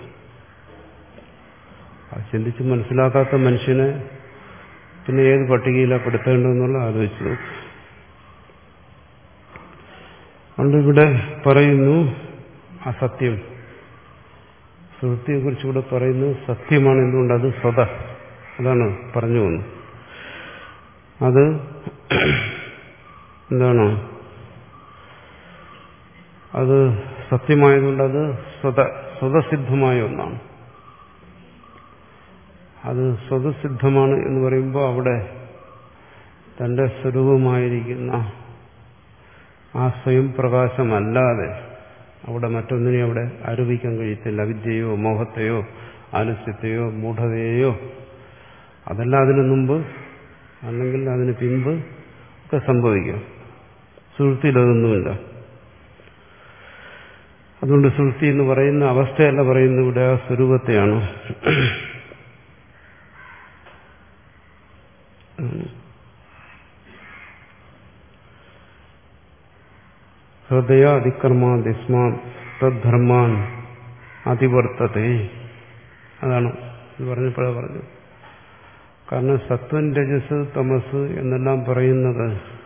അത് ചിന്തിച്ച് മനസ്സിലാക്കാത്ത മനുഷ്യനെ പിന്നെ ഏത് പട്ടികയിലാണ് പെടുത്തേണ്ടതെന്നുള്ള ആലോചിച്ചു നോക്കും. അതുകൊണ്ട് ഇവിടെ പറയുന്നു അസത്യം. സുഹൃത്തിയെക്കുറിച്ച് ഇവിടെ പറയുന്നു സത്യമാണ്. എന്തുകൊണ്ട്? അത് സ്വത, അതാണ് പറഞ്ഞു വന്നു. അത് എന്താണ്? അത് സത്യമായതുകൊണ്ട് അത് സ്വത സ്വതസിദ്ധമായ ഒന്നാണ്. അത് സ്വതസിദ്ധമാണ് എന്ന് പറയുമ്പോൾ അവിടെ തന്റെ സ്വരൂപമായിരിക്കുന്ന ആ സ്വയം പ്രകാശമല്ലാതെ അവിടെ മറ്റൊന്നിനെ അവിടെ ആരോപിക്കാൻ കഴിയത്തില്ല. അവിദ്യയോ മോഹത്തെയോ ആലസ്യത്തെയോ മൂഢതയെയോ. അതെല്ലാം അതിനു മുമ്പ് അല്ലെങ്കിൽ അതിന് പിമ്പ് ഒക്കെ സംഭവിക്കാം. സുഹൃത്തിയിൽ അതൊന്നുമില്ല. അതുകൊണ്ട് സുഹൃത്തി എന്ന് പറയുന്ന അവസ്ഥയല്ല പറയുന്നത്, ഇവിടെ ആ സ്വരൂപത്തെയാണ്. ഹൃദയ അതിക്രമാദിസ്മാൻ തദ്ധർമാൻ അതിവർത്തത്തെ. അതാണ് ഇത് പറഞ്ഞപ്പോഴാണ് പറഞ്ഞു. കാരണം സത്വൻ രജസ് തമസ് എന്നെല്ലാം പറയുന്നത്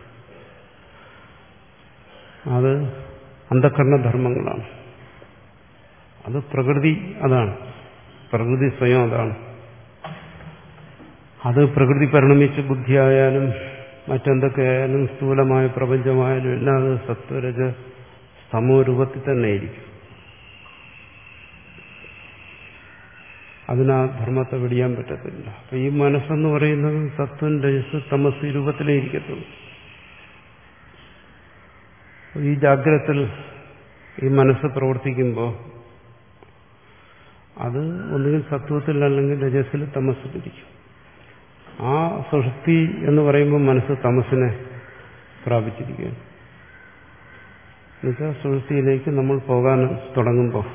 അത് അന്ധകരണധർമ്മങ്ങളാണ്. അത് പ്രകൃതി, അതാണ് പ്രകൃതി സ്വയം, അതാണ്. അത് പ്രകൃതി പരിണമിച്ച് ബുദ്ധിയായാലും മറ്റെന്തൊക്കെയായാലും സ്ഥൂലമായ പ്രപഞ്ചമായാലും എല്ലാം അത് സത്വരജ സമോ രൂപത്തിൽ തന്നെ ഇരിക്കും. അതിനാ ധർമ്മത്തെ വെടിയാൻ പറ്റത്തില്ല. അപ്പൊ ഈ മനസ്സെന്ന് പറയുന്നത് സത്വൻ രജസ് തമസ് രൂപത്തിലേ ഇരിക്കത്തുള്ളൂ. ഈ ജാഗ്രതത്തിൽ ഈ മനസ്സ് പ്രവർത്തിക്കുമ്പോൾ അത് ഒന്നുകിൽ സത്വത്തിൽ അല്ലെങ്കിൽ രജസിൽ തമസ്സിലിരിക്കും. ആ സുഷുപ്തി എന്ന് പറയുമ്പോൾ മനസ്സ് തമസിനെ പ്രാപിച്ചിരിക്കുകയാണ്. എന്നുവെച്ചാൽ സുഷുപ്തിയിലേക്ക് നമ്മൾ പോകാൻ തുടങ്ങുമ്പോൾ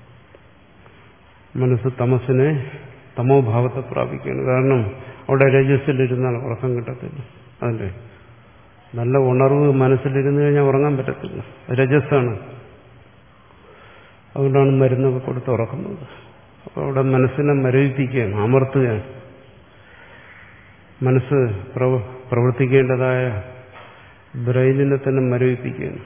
മനസ്സ് തമസിനെ തമോഭാവത്തെ പ്രാപിക്കുകയാണ്. കാരണം അവിടെ രജസ്സിലിരുന്നാൽ ഉറക്കം കിട്ടത്തില്ല. അതല്ലേ, നല്ല ഉണർവ് മനസ്സിലിരുന്ന് കഴിഞ്ഞാൽ ഉറങ്ങാൻ പറ്റത്തില്ല. രജസ്സാണ്. അതുകൊണ്ടാണ് മരുന്നൊക്കെ കൊടുത്ത് ഉറക്കുന്നത്. അപ്പോൾ അവിടെ മനസ്സിനെ മരവിപ്പിക്കുകയാണ്, അമർത്തുകയാണ്. മനസ്സ് പ്രവർത്തിക്കേണ്ടതായ ബ്രെയിനിനെ തന്നെ മരവിപ്പിക്കുകയാണ്.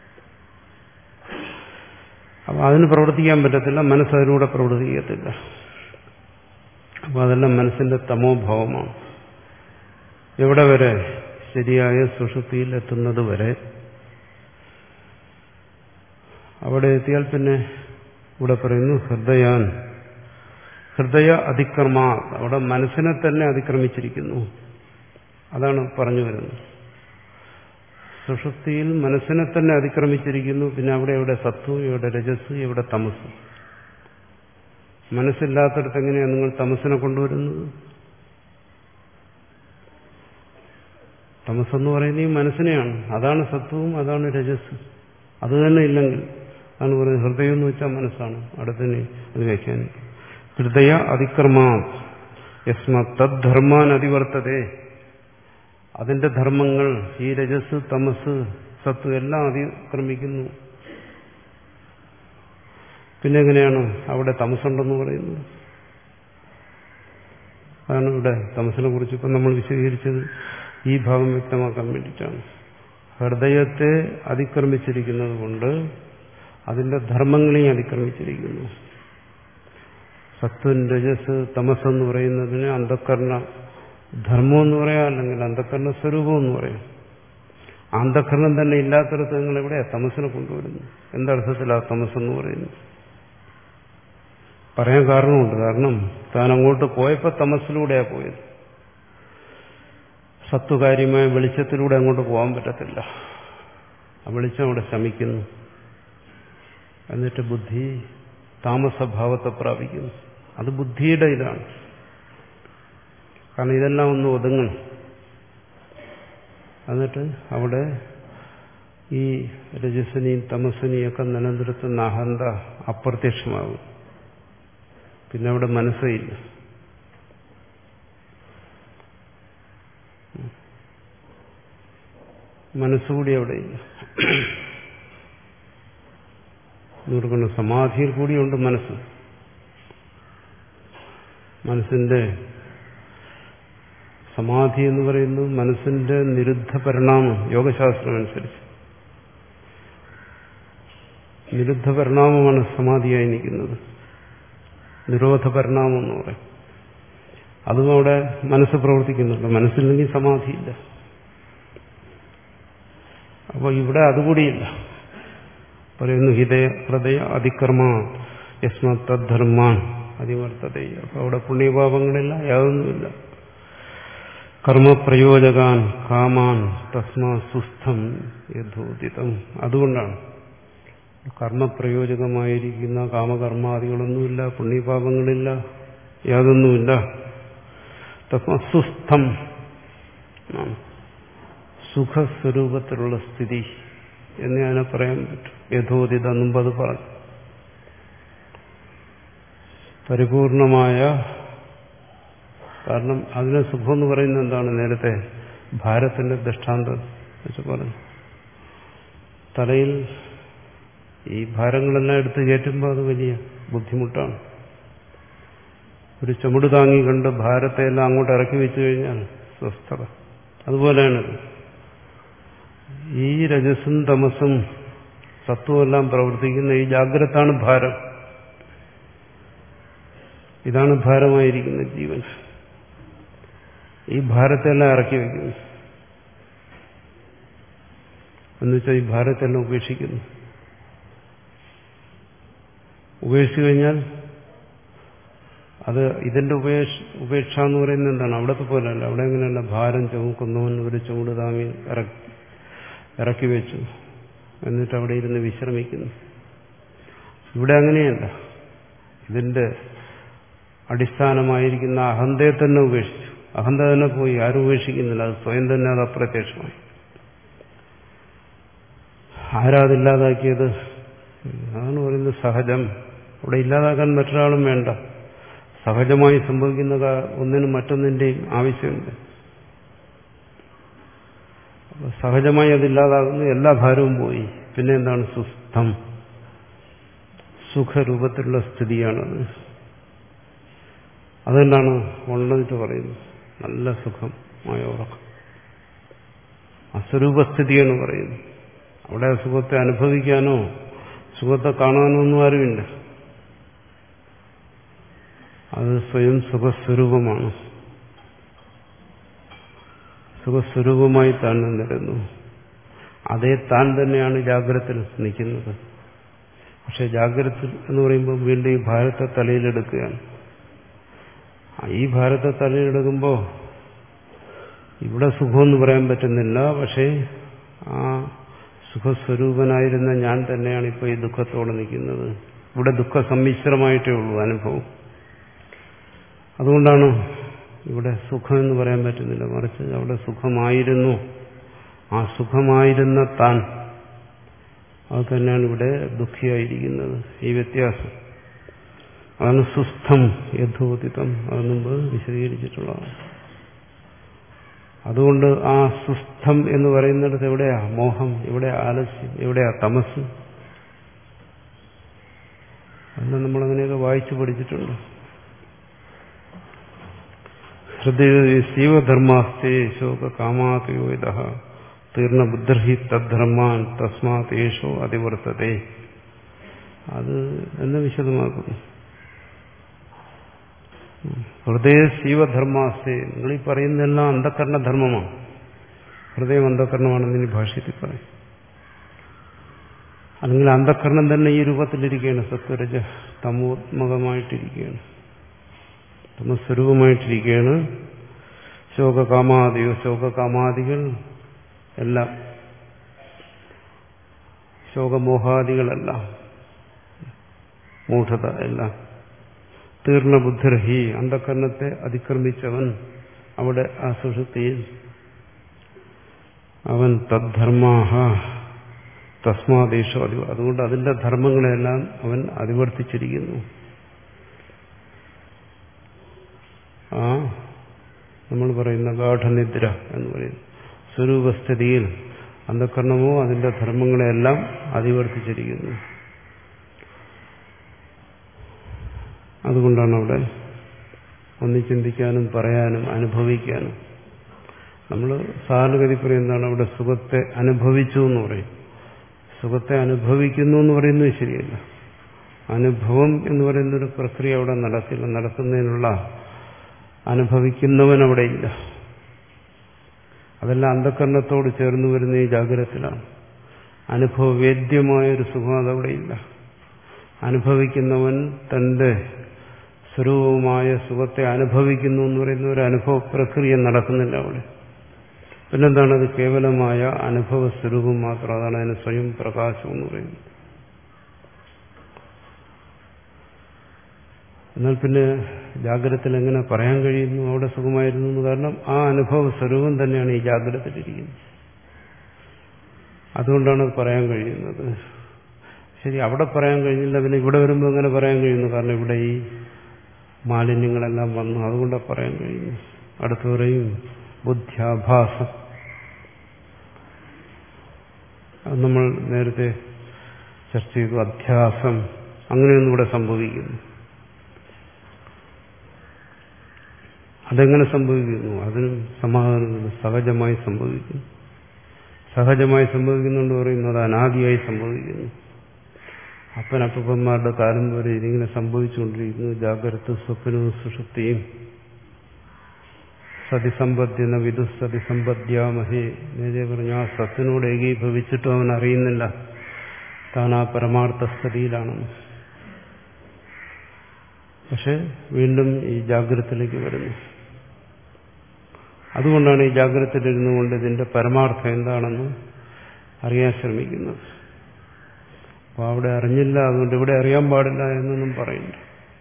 അപ്പോൾ അതിന് പ്രവർത്തിക്കാൻ പറ്റത്തില്ല, മനസ്സ് അതിലൂടെ പ്രവർത്തിക്കത്തില്ല. അപ്പോൾ അതെല്ലാം മനസ്സിന്റെ തമോഭാവമാണ്. എവിടെ വരെ? ശരിയായ സുഷുപ്തിയിൽ എത്തുന്നത് വരെ. അവിടെ എത്തിയാൽ പിന്നെ ഇവിടെ പറയുന്നു ഹൃദയാൻ, ഹൃദയ അതിക്രമ, അവിടെ മനസ്സിനെ തന്നെ അതിക്രമിച്ചിരിക്കുന്നു. അതാണ് പറഞ്ഞു വരുന്നത്. സുഷുപ്തിയിൽ മനസ്സിനെ തന്നെ അതിക്രമിച്ചിരിക്കുന്നു. പിന്നെ അവിടെ എവിടെ സത്വം, എവിടെ രജസ്, എവിടെ തമസ്? മനസ്സില്ലാത്തടത്ത് എങ്ങനെയാണ് നിങ്ങൾ തമസിനെ കൊണ്ടുവരുന്നത്? തമസെന്ന് പറയുന്നത് ഈ മനസ്സിനെയാണ്. അതാണ് സത്വവും അതാണ് രജസ്. അത് തന്നെ ഇല്ലെങ്കിൽ ആണ് പറയുന്നത്. ഹൃദയം എന്ന് വെച്ചാൽ മനസ്സാണ്. അടുത്തന്നെ അത് വ്യാഖ്യാനിക്കും. ഹൃദയ അതിക്രമാ യസ്മ തദ്ധർമാൻ അതിവർത്തതേ. അതിന്റെ ധർമ്മങ്ങൾ ഈ രജസ്, തമസ്, സത്വം എല്ലാം അതിക്രമിക്കുന്നു. പിന്നെ എങ്ങനെയാണ് അവിടെ തമസുണ്ടെന്ന് പറയുന്നത്? അതാണ് ഇവിടെ തമസിനെ കുറിച്ച് ഇപ്പം നമ്മൾ വിശദീകരിച്ചത്. ഈ ഭാഗം വ്യക്തമാക്കാൻ വേണ്ടിയിട്ടാണ്. ഹൃദയത്തെ അതിക്രമിച്ചിരിക്കുന്നത് കൊണ്ട് അതിന്റെ ധർമ്മങ്ങളെയും അതിക്രമിച്ചിരിക്കുന്നു. സത്വൻ, രജസ്, തമസ് എന്ന് പറയുന്നതിന് അന്ധക്കരണ ധർമ്മം എന്ന് പറയാം, അല്ലെങ്കിൽ അന്ധക്കരണ സ്വരൂപം എന്ന് പറയാം. അന്ധക്കരണം തന്നെ ഇല്ലാത്തടത്ത് നിങ്ങൾ എവിടെയാ തമസിനെ കൊണ്ടുവരുന്നു? എന്തർത്ഥത്തിലാ തമസ് എന്ന് പറയുന്നു? പറയാൻ കാരണമുണ്ട്. കാരണം താൻ അങ്ങോട്ട് പോയപ്പോൾ തമസിലൂടെയാ പോയത്. സത്വകാര്യമായ വെളിച്ചത്തിലൂടെ അങ്ങോട്ട് പോകാൻ പറ്റത്തില്ല. ആ വെളിച്ചം അവിടെ ശമിക്കുന്നു. എന്നിട്ട് ബുദ്ധി താമസഭാവത്തെ പ്രാപിക്കുന്നു. അത് ബുദ്ധിയുടെ ഇതാണ്. കാരണം ഇതെല്ലാം ഒന്ന് ഒതുങ്ങണം. എന്നിട്ട് അവിടെ ഈ രജസിനെയും തമസിനെയും ഒക്കെ നിലനിർത്തുന്ന അഹന്ത അപ്രത്യക്ഷമാകും. പിന്നെ അവിടെ മനസ്സേയില്ല. മനസ്സുകൂടി അവിടെയില്ല. നോക്കണം, സമാധിയിൽ കൂടിയുണ്ട് മനസ്സ്. മനസ്സിന്റെ സമാധി എന്ന് പറയുന്നത് മനസ്സിന്റെ നിരുദ്ധ പരിണാമം. യോഗശാസ്ത്രം അനുസരിച്ച് നിരുദ്ധ പരിണാമമാണ് സമാധിയായി നിൽക്കുന്നത്. നിരോധ പരിണാമം എന്ന് പറയും. അതും അവിടെ മനസ്സ് പ്രവർത്തിക്കുന്നുണ്ട്. മനസ്സില്ലെങ്കിൽ സമാധിയില്ല. അപ്പോൾ ഇവിടെ അതുകൂടിയില്ല. പറയുന്നു ഹൃദയ ഹൃദയ അതിക്രമ യസ്മ തദ്ധർമാൻ അതിവർത്തതേ. അപ്പോൾ അവിടെ പുണ്യപാപങ്ങളില്ല, യാതൊന്നുമില്ല. കർമ്മപ്രയോജകാൻ കാമാൻ തസ്മാ സുസ്ഥം യഥോദിതം. അതുകൊണ്ടാണ് കർമ്മപ്രയോജകമായിരിക്കുന്ന കാമകർമാദികളൊന്നുമില്ല, പുണ്യപാപങ്ങളില്ല, യാതൊന്നുമില്ല. തസ്മാ സുസ്ഥം, സുഖസ്വരൂപത്തിലുള്ള സ്ഥിതി എന്ന് അതിനെ പറയാൻ പറ്റും. യഥോദിതം മുമ്പ് അത് പറഞ്ഞു. പരിപൂർണമായ, കാരണം അതിനെ സുഖം എന്ന് പറയുന്നത് എന്താണ്? നേരത്തെ ഭാരത്തിന്റെ ദൃഷ്ടാന്തം വെച്ച് പറഞ്ഞു. തലയിൽ ഈ ഭാരങ്ങളെല്ലാം എടുത്ത് കയറ്റുമ്പോൾ അത് വലിയ ബുദ്ധിമുട്ടാണ്. ഒരു ചുമട് താങ്ങി കണ്ട് ഭാരത്തെ എല്ലാം അങ്ങോട്ട് ഇറക്കി വെച്ചു കഴിഞ്ഞാൽ സ്വസ്ഥത. അതുപോലെയാണ് ഈ രജസും തമസും സത്വമെല്ലാം പ്രവർത്തിക്കുന്ന ഈ ജാഗ്രതാണ് ഭാരം. ഇതാണ് ഭാരമായിരിക്കുന്ന ജീവൻ. ഈ ഭാരത്തെല്ലാം ഇറക്കി വയ്ക്കുന്നു. എന്നുവെച്ചാൽ ഈ ഭാരത്തെല്ലാം ഉപേക്ഷിക്കുന്നു. ഉപേക്ഷിച്ചു കഴിഞ്ഞാൽ അത് ഇതിന്റെ ഉപേക്ഷ ഉപേക്ഷ എന്ന് പറയുന്നത് എന്താണ്? അവിടത്തെ പോലെയല്ല. അവിടെ എങ്ങനെയല്ല, ഭാരം ചുമക്കുന്നവൻ ഒരു ചൂട് താങ്ങി ഇറക്കി ഇറക്കി വെച്ചു, എന്നിട്ട് അവിടെ ഇരുന്ന് വിശ്രമിക്കുന്നു. ഇവിടെ അങ്ങനെയല്ല. ഇതിന്റെ അടിസ്ഥാനമായിരിക്കുന്ന അഹന്തയെ തന്നെ ഉപേക്ഷിച്ചു. അഹന്ത തന്നെ പോയി. ആരും ഉപേക്ഷിക്കുന്നില്ല. അത് സ്വയം തന്നെ അത് അപ്രത്യക്ഷമായി. ആരാതില്ലാതാക്കിയത്? അതാണ് പറയുന്നത് സഹജം. അവിടെ ഇല്ലാതാക്കാൻ മറ്റൊരാളും വേണ്ട. സഹജമായി സംഭവിക്കുന്ന ഒന്നിനും മറ്റൊന്നിന്റെയും ആവശ്യമില്ല. സഹജമായി അതില്ലാതാകുന്നു. എല്ലാ ഭാരവും പോയി. പിന്നെ എന്താണ്? സുസ്ഥം, സുഖരൂപത്തിലുള്ള സ്ഥിതിയാണത്. അതുകൊണ്ടാണ് ഉള്ളതിട്ട് പറയുന്നത് നല്ല സുഖമായ ഉറക്കം. അസ്വരൂപസ്ഥിതിയെന്ന് പറയുന്നു. അവിടെ സുഖത്തെ അനുഭവിക്കാനോ സുഖത്തെ കാണാനോ ഒന്നും ആരുമില്ല. അത് സ്വയം സുഖസ്വരൂപമാണ്. സുഖസ്വരൂപമായി താൻ നിന്നിരുന്നു. അതേ താൻ തന്നെയാണ് ജാഗ്രതയിൽ നിൽക്കുന്നത്. പക്ഷെ ജാഗ്രത എന്ന് പറയുമ്പോൾ വീണ്ടും ഈ ഭാരത്തെ തലയിലെടുക്കുകയാണ്. ഈ ഭാരത്തെ തലയിലെടുക്കുമ്പോൾ ഇവിടെ സുഖമെന്ന് പറയാൻ പറ്റുന്നില്ല. പക്ഷേ ആ സുഖസ്വരൂപനായിരുന്ന ഞാൻ തന്നെയാണ് ഇപ്പോൾ ഈ ദുഃഖത്തോടെ നിൽക്കുന്നത്. ഇവിടെ ദുഃഖ സമ്മിശ്രമായിട്ടേ ഉള്ളൂ അനുഭവം. അതുകൊണ്ടാണ് ഇവിടെ സുഖം എന്ന് പറയാൻ പറ്റുന്നില്ല, മറിച്ച് അവിടെ സുഖമായിരുന്നു. ആ സുഖമായിരുന്ന താൻ അത് തന്നെയാണ് ഇവിടെ ദുഃഖിയായിരിക്കുന്നത്. ഈ വ്യത്യാസം അതാണ് സുസ്ഥം യഥോദിതം. അത് മുമ്പ് വിശദീകരിച്ചിട്ടുള്ളതാണ്. അതുകൊണ്ട് ആ സുസ്ഥം എന്ന് പറയുന്നിടത്ത് എവിടെയാ മോഹം, എവിടെ ആലസ്യം, എവിടെയാ തമസ്? അന്ന് നമ്മളങ്ങനെയൊക്കെ വായിച്ചു പഠിച്ചിട്ടുണ്ട്. ഹൃദയ ശീവധർമാസ്തേ ശോക കാമാതയോയിത തീർണ ബുദ്ധർഹി തദ്ധർമാൻ തസ്മാത് യേശോ അതിവർത്തതേ. അത് എന്ന് വിശദമാക്കുന്നു. ഹൃദയ ശീവധർമാസ്തേ, നിങ്ങൾ ഈ പറയുന്നതെല്ലാം അന്ധകരണധർമ്മമാണ്. ഹൃദയം അന്ധകരണമാണെന്ന് ഇനി ഭാഷ്യത്തിൽ പറയും. അല്ലെങ്കിൽ അന്ധകരണം തന്നെ ഈ രൂപത്തിലിരിക്കുകയാണ്, സത്വരജ തമോത്മകമായിട്ടിരിക്കുകയാണ്, തമസ്വരൂപമായിട്ടിരിക്കുകയാണ്. ശോകകാമാദിയോ, ശോകകാമാദികൾ എല്ലാം, ശോകമോഹാദികളെല്ലാം, മൂഢത എല്ലാം. തീർണബുദ്ധിർഹി, അന്ധകരണത്തെ അതിക്രമിച്ചവൻ അവിടെ ആ സുഷുപ്തിയിൽ, അവൻ തദ്ധർമാഹ തസ്മാദേശോ, അതുകൊണ്ട് അതിന്റെ ധർമ്മങ്ങളെല്ലാം അവൻ അതിവർത്തിച്ചിരിക്കുന്നു. ആ നമ്മൾ പറയുന്ന ഗാഠനിദ്ര എന്ന് പറയുന്നു സ്വരൂപസ്ഥിതിയിൽ അന്ധകരണമോ അതിന്റെ ധർമ്മങ്ങളെല്ലാം അതിവർത്തിച്ചിരിക്കുന്നു. അതുകൊണ്ടാണ് അവിടെ ഒന്ന് ചിന്തിക്കാനും പറയാനും അനുഭവിക്കാനും. നമ്മൾ സാധാരണഗതി പറയുന്നതാണ് അവിടെ സുഖത്തെ അനുഭവിച്ചു എന്ന് പറയും. സുഖത്തെ അനുഭവിക്കുന്നു എന്ന് പറയുന്നത് ശരിയല്ല. അനുഭവം എന്ന് പറയുന്നൊരു പ്രക്രിയ അവിടെ നടക്കില്ല. നടക്കുന്നതിനുള്ള അനുഭവിക്കുന്നവൻ അവിടെ ഇല്ല. അതെല്ലാം അന്ധകരണത്തോട് ചേർന്ന് വരുന്ന ഈ ജാഗ്രതത്തിലാണ്. അനുഭവവേദ്യമായൊരു സുഖം അതവിടെ ഇല്ല. അനുഭവിക്കുന്നവൻ തന്റെ സ്വരൂപമായ സുഖത്തെ അനുഭവിക്കുന്നു എന്ന് പറയുന്ന ഒരു അനുഭവ പ്രക്രിയ നടക്കുന്നില്ല അവിടെ. പിന്നെന്താണ്? അത് കേവലമായ അനുഭവ സ്വരൂപം മാത്രം. അതാണ് അതിന് സ്വയം പ്രകാശം എന്ന് പറയുന്നത്. എന്നാൽ പിന്നെ ജാഗ്രതത്തിൽ എങ്ങനെ പറയാൻ കഴിയുന്നു അവിടെ സുഖമായിരുന്നു? കാരണം ആ അനുഭവ സ്വരൂപം തന്നെയാണ് ഈ ജാഗ്രതയിലിരിക്കുന്നത്. അതുകൊണ്ടാണ് അത് പറയാൻ കഴിയുന്നത്. ശരി, അവിടെ പറയാൻ കഴിഞ്ഞില്ല, പിന്നെ ഇവിടെ വരുമ്പോൾ എങ്ങനെ പറയാൻ കഴിയുന്നു? കാരണം ഇവിടെ ഈ മാലിന്യങ്ങളെല്ലാം വന്നു, അതുകൊണ്ടാണ് പറയാൻ കഴിയുന്നു. അടുത്ത് പറയും ബുദ്ധ്യാഭാസം. അത് നമ്മൾ നേരത്തെ ചർച്ച ചെയ്തു. അധ്യാസം അങ്ങനെയൊന്നും ഇവിടെ സംഭവിക്കുന്നു. അതെങ്ങനെ സംഭവിക്കുന്നു? അതിനും സമാധാനം സഹജമായി സംഭവിക്കുന്നു. സഹജമായി സംഭവിക്കുന്നുണ്ട് പറയുന്നത് അനാദിയായി സംഭവിക്കുന്നു. അപ്പനപ്പന്മാരുടെ കാലം വരെ ഇതിങ്ങനെ സംഭവിച്ചുകൊണ്ടിരിക്കുന്നു. ജാഗ്രത സ്വപ്നവും സുഷുപ്തിയും. സതിസമ്പദ്യന വിദുസതിസമ്പദ്യാമഹേ. നേരെ പറഞ്ഞു ആ സത്തിനോട് ഏകീഭവിച്ചിട്ടും അവൻ അറിയുന്നില്ല താൻ ആ പരമാർത്ഥ സ്ഥിതിയിലാണെന്ന്. പക്ഷെ വീണ്ടും ഈ ജാഗ്രതത്തിലേക്ക് വരുന്നു. അതുകൊണ്ടാണ് ഈ ജാഗ്രതയിലിരുന്നു കൊണ്ട് ഇതിന്റെ പരമാർത്ഥം എന്താണെന്ന് അറിയാൻ ശ്രമിക്കുന്നത്. അപ്പോൾ അവിടെ അറിഞ്ഞില്ല, അതുകൊണ്ട് ഇവിടെ അറിയാൻ പാടില്ല എന്നൊന്നും പറയില്ല.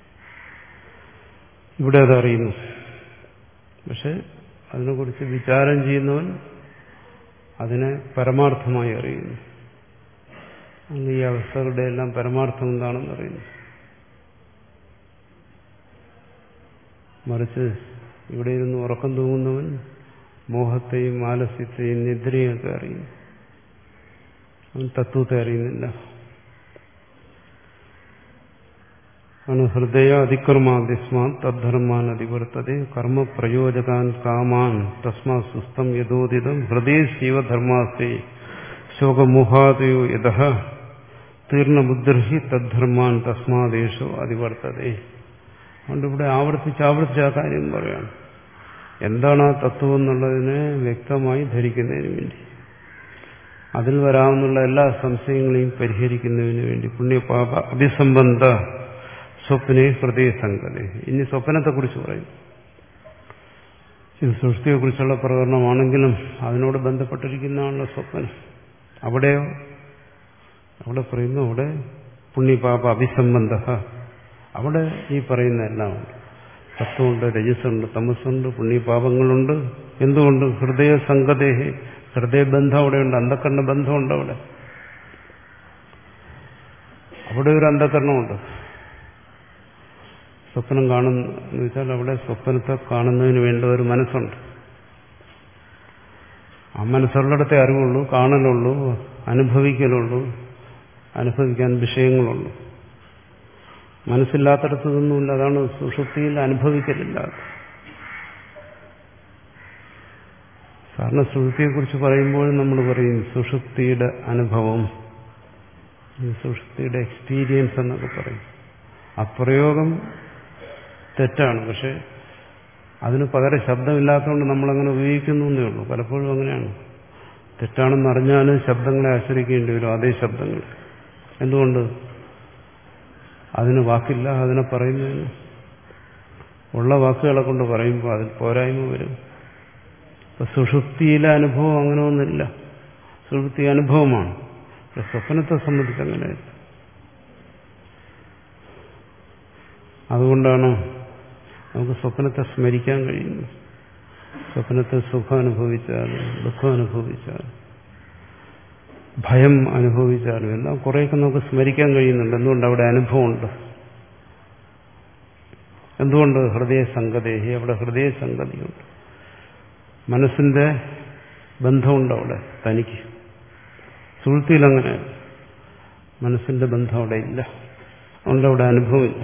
ഇവിടെ അതറിയുന്നു. പക്ഷെ അതിനെക്കുറിച്ച് വിചാരം ചെയ്യുന്നവൻ അതിനെ പരമാർത്ഥമായി അറിയുന്നു. അന്ന് ഈ അവസ്ഥകളുടെ എല്ലാം പരമാർത്ഥം എന്താണെന്ന് അറിയുന്നു. മറിച്ച് ഇവിടെ ഇരുന്ന് ഉറക്കം തൂങ്ങുന്നവൻ മോഹത്തെയും ആലസ്യത്തെയും നിദ്രയൊക്കെ അറിയുന്നു. അവൻ തത്വത്തെ അറിയുന്നില്ല. ആണ് ഹൃദയ അതിക്രമാദിസ്മാൻ തദ്ധർമാൻ അതിവർത്തതെ കർമ്മപ്രയോജകാൻ കാമാൻ തസ്മാ സുസ്ഥം യഥോദിതം ഹൃദയ ശീവധർമാസ്തേ ശോകമോഹാദയോ യതഃ തീർണബുദ്ധിർഹി തദ്ധർമാൻ തസ്മാദേശോ അതിവർത്തതെ. അതുകൊണ്ട് ഇവിടെ ആവർത്തിച്ച് ആവർത്തിച്ച് ആ കാര്യം പറയാണ്. എന്താണ് ആ തത്വം എന്നുള്ളതിനെ വ്യക്തമായി ധരിക്കുന്നതിന് വേണ്ടി, അതിൽ വരാവുന്ന എല്ലാ സംശയങ്ങളെയും പരിഹരിക്കുന്നതിന് വേണ്ടി. പുണ്യപാപ അഭിസംബന്ധ സ്വപ്നെ ഹൃദയ സങ്കതെ. ഇനി സ്വപ്നത്തെക്കുറിച്ച് പറയും. ഇത് സൃഷ്ടിയെക്കുറിച്ചുള്ള പ്രകടനമാണെങ്കിലും അതിനോട് ബന്ധപ്പെട്ടിരിക്കുന്നതാണല്ലോ സ്വപ്നം. അവിടെയോ അവിടെ പറയുന്നു, അവിടെ പുണ്യപാപ അഭിസംബന്ധ, അവിടെ ഈ പറയുന്ന എല്ലാം ഉണ്ട്. സത്വമുണ്ട്, രജസ്സുണ്ട്, തമസ്സുണ്ട്, പുണ്യപാപങ്ങളുണ്ട്. എന്തുകൊണ്ട്? ഹൃദയ സംഗതേഹി, ഹൃദയബന്ധം അവിടെയുണ്ട്, അന്ധകരണ ബന്ധമുണ്ട്. അവിടെ അവിടെ ഒരു അന്ധകരണമുണ്ട്. സ്വപ്നം കാണുന്ന എന്ന് വെച്ചാൽ അവിടെ സ്വപ്നത്തെ കാണുന്നതിന് വേണ്ട ഒരു മനസ്സുണ്ട്. ആ മനസ്സുള്ളിടത്തെ അറിവുള്ളൂ, കാണലുള്ളൂ, അനുഭവിക്കലുള്ളൂ, അനുഭവിക്കാൻ വിഷയങ്ങളുള്ളൂ. മനസ്സില്ലാത്തടത്തൊന്നുമില്ല. അതാണ് സുഷുപ്തിയിൽ അനുഭവിക്കലില്ലാത്ത. സാധാരണ സുഷുപ്തിയെക്കുറിച്ച് പറയുമ്പോൾ നമ്മൾ പറയും സുഷുപ്തിയുടെ അനുഭവം, സുഷുപ്തിയുടെ എക്സ്പീരിയൻസ് എന്നൊക്കെ പറയും. ആ പ്രയോഗം തെറ്റാണ്. പക്ഷെ അതിന് പകരം ശബ്ദമില്ലാത്തതുകൊണ്ട് നമ്മളങ്ങനെ ഉപയോഗിക്കുന്നു എന്നേ ഉള്ളൂ. പലപ്പോഴും അങ്ങനെയാണ്. തെറ്റാണെന്നറിഞ്ഞാലും ശബ്ദങ്ങളെ ആശ്രയിക്കേണ്ടി വരും, അതേ ശബ്ദങ്ങൾ. എന്തുകൊണ്ട്? അതിന് വാക്കില്ല. അതിനെ പറയുന്നതിന് ഉള്ള വാക്കുകളെ കൊണ്ട് പറയുമ്പോൾ അതിൽ പോരായ്മ വരും. ഇപ്പൊ സുഷുപ്തിയിലെ അനുഭവം അങ്ങനെ ഒന്നുമില്ല. സുഷുപ്തി അനുഭവമാണ്. സ്വപ്നത്തെ സംബന്ധിച്ച് അങ്ങനെ. അതുകൊണ്ടാണ് നമുക്ക് സ്വപ്നത്തെ സ്മരിക്കാൻ കഴിയുന്നത്. സ്വപ്നത്തെ സുഖം അനുഭവിച്ചാലും ദുഃഖം അനുഭവിച്ചാലും ഭയം അനുഭവിച്ചാലും എല്ലാം കുറേയൊക്കെ നമുക്ക് സ്മരിക്കാൻ കഴിയുന്നുണ്ട്. എന്തുകൊണ്ട്? അവിടെ അനുഭവമുണ്ട്. എന്തുകൊണ്ട്? ഹൃദയ സംഗതേഹി, അവിടെ ഹൃദയ സംഗതിയുണ്ട്. മനസ്സിന്റെ ബന്ധമുണ്ട് അവിടെ തനിക്ക്. സുഹൃത്തിയിൽ അങ്ങനെ മനസ്സിന്റെ ബന്ധം അവിടെ ഇല്ല. അതുകൊണ്ട് അവിടെ അനുഭവമില്ല.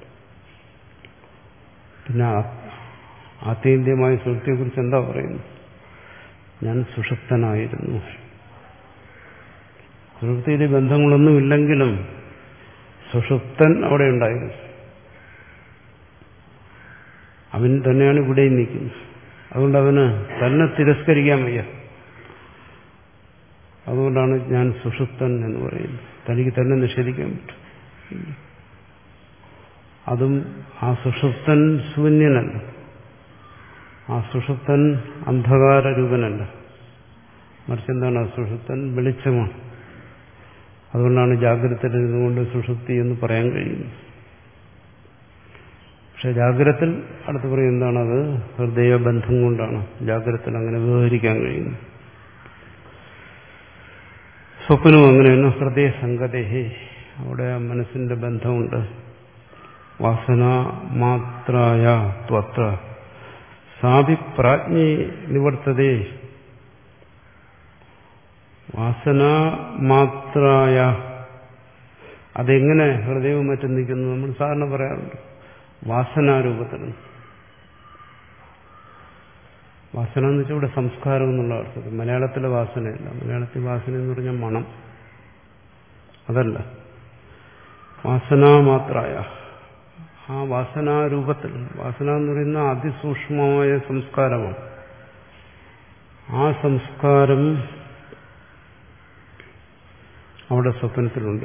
പിന്നെ ആത്യന്തികമായ സുഹൃത്തിയെക്കുറിച്ച് എന്താ പറയുന്നത്? ഞാൻ സുഷുപ്തനായിരുന്നു. സുഷുപ്തിയിലെ ബന്ധങ്ങളൊന്നുമില്ലെങ്കിലും സുഷുപ്തൻ അവിടെ ഉണ്ടായിരുന്നു. അവൻ തന്നെയാണ് ഇവിടെയും നിൽക്കുന്നത്. അതുകൊണ്ട് അവന് തന്നെ തിരസ്കരിക്കാൻ വയ്യ. അതുകൊണ്ടാണ് ഞാൻ സുഷുപ്തൻ എന്ന് പറയുന്നത്. തനിക്ക് തന്നെ നിഷേധിക്കാൻ പറ്റും. അതും ആ സുഷുപ്തൻ ശൂന്യനല്ല. ആ സുഷുപ്തൻ അന്ധകാര രൂപനല്ല. മറിച്ച് എന്താണ്? ആ സുഷുപ്തൻ വെളിച്ചമാണ്. അതുകൊണ്ടാണ് ജാഗ്രതയിലിരുന്നുകൊണ്ട് സുഷുപ്തി എന്ന് പറയാൻ കഴിയുന്നത്. പക്ഷെ ജാഗ്രതത്തിൽ അടുത്ത് പറയും എന്താണത്? ഹൃദയബന്ധം കൊണ്ടാണ് ജാഗ്രതയിൽ അങ്ങനെ വ്യവഹരിക്കാൻ കഴിയുന്നത്. സ്വപ്നവും അങ്ങനെയാണ്. ഹൃദയ സംഗതേഹി, അവിടെ മനസ്സിന്റെ ബന്ധമുണ്ട്. വാസന മാത്രായ ത്വത്ര സാപി പ്രാജ്ഞി നിവർത്തതേ. വാസന മാത്രായ, അതെങ്ങനെ ഹൃദയവും മറ്റും നിൽക്കുന്നു? നമ്മൾ സാധാരണ പറയാറുണ്ട് വാസനാരൂപത്തിൽ. വാസന എന്ന് വെച്ചാൽ ഇവിടെ സംസ്കാരം എന്നുള്ള അർത്ഥത്തിൽ. മലയാളത്തിലെ വാസനയല്ല. മലയാളത്തിൽ വാസന എന്ന് പറഞ്ഞാൽ മണം, അതല്ല. വാസന മാത്രായ, ആ വാസനാരൂപത്തിൽ. വാസന എന്ന് പറയുന്ന അതിസൂക്ഷ്മമായ സംസ്കാരമാണ്. ആ സംസ്കാരം അവിടെ സ്വപ്നത്തിലുണ്ട്.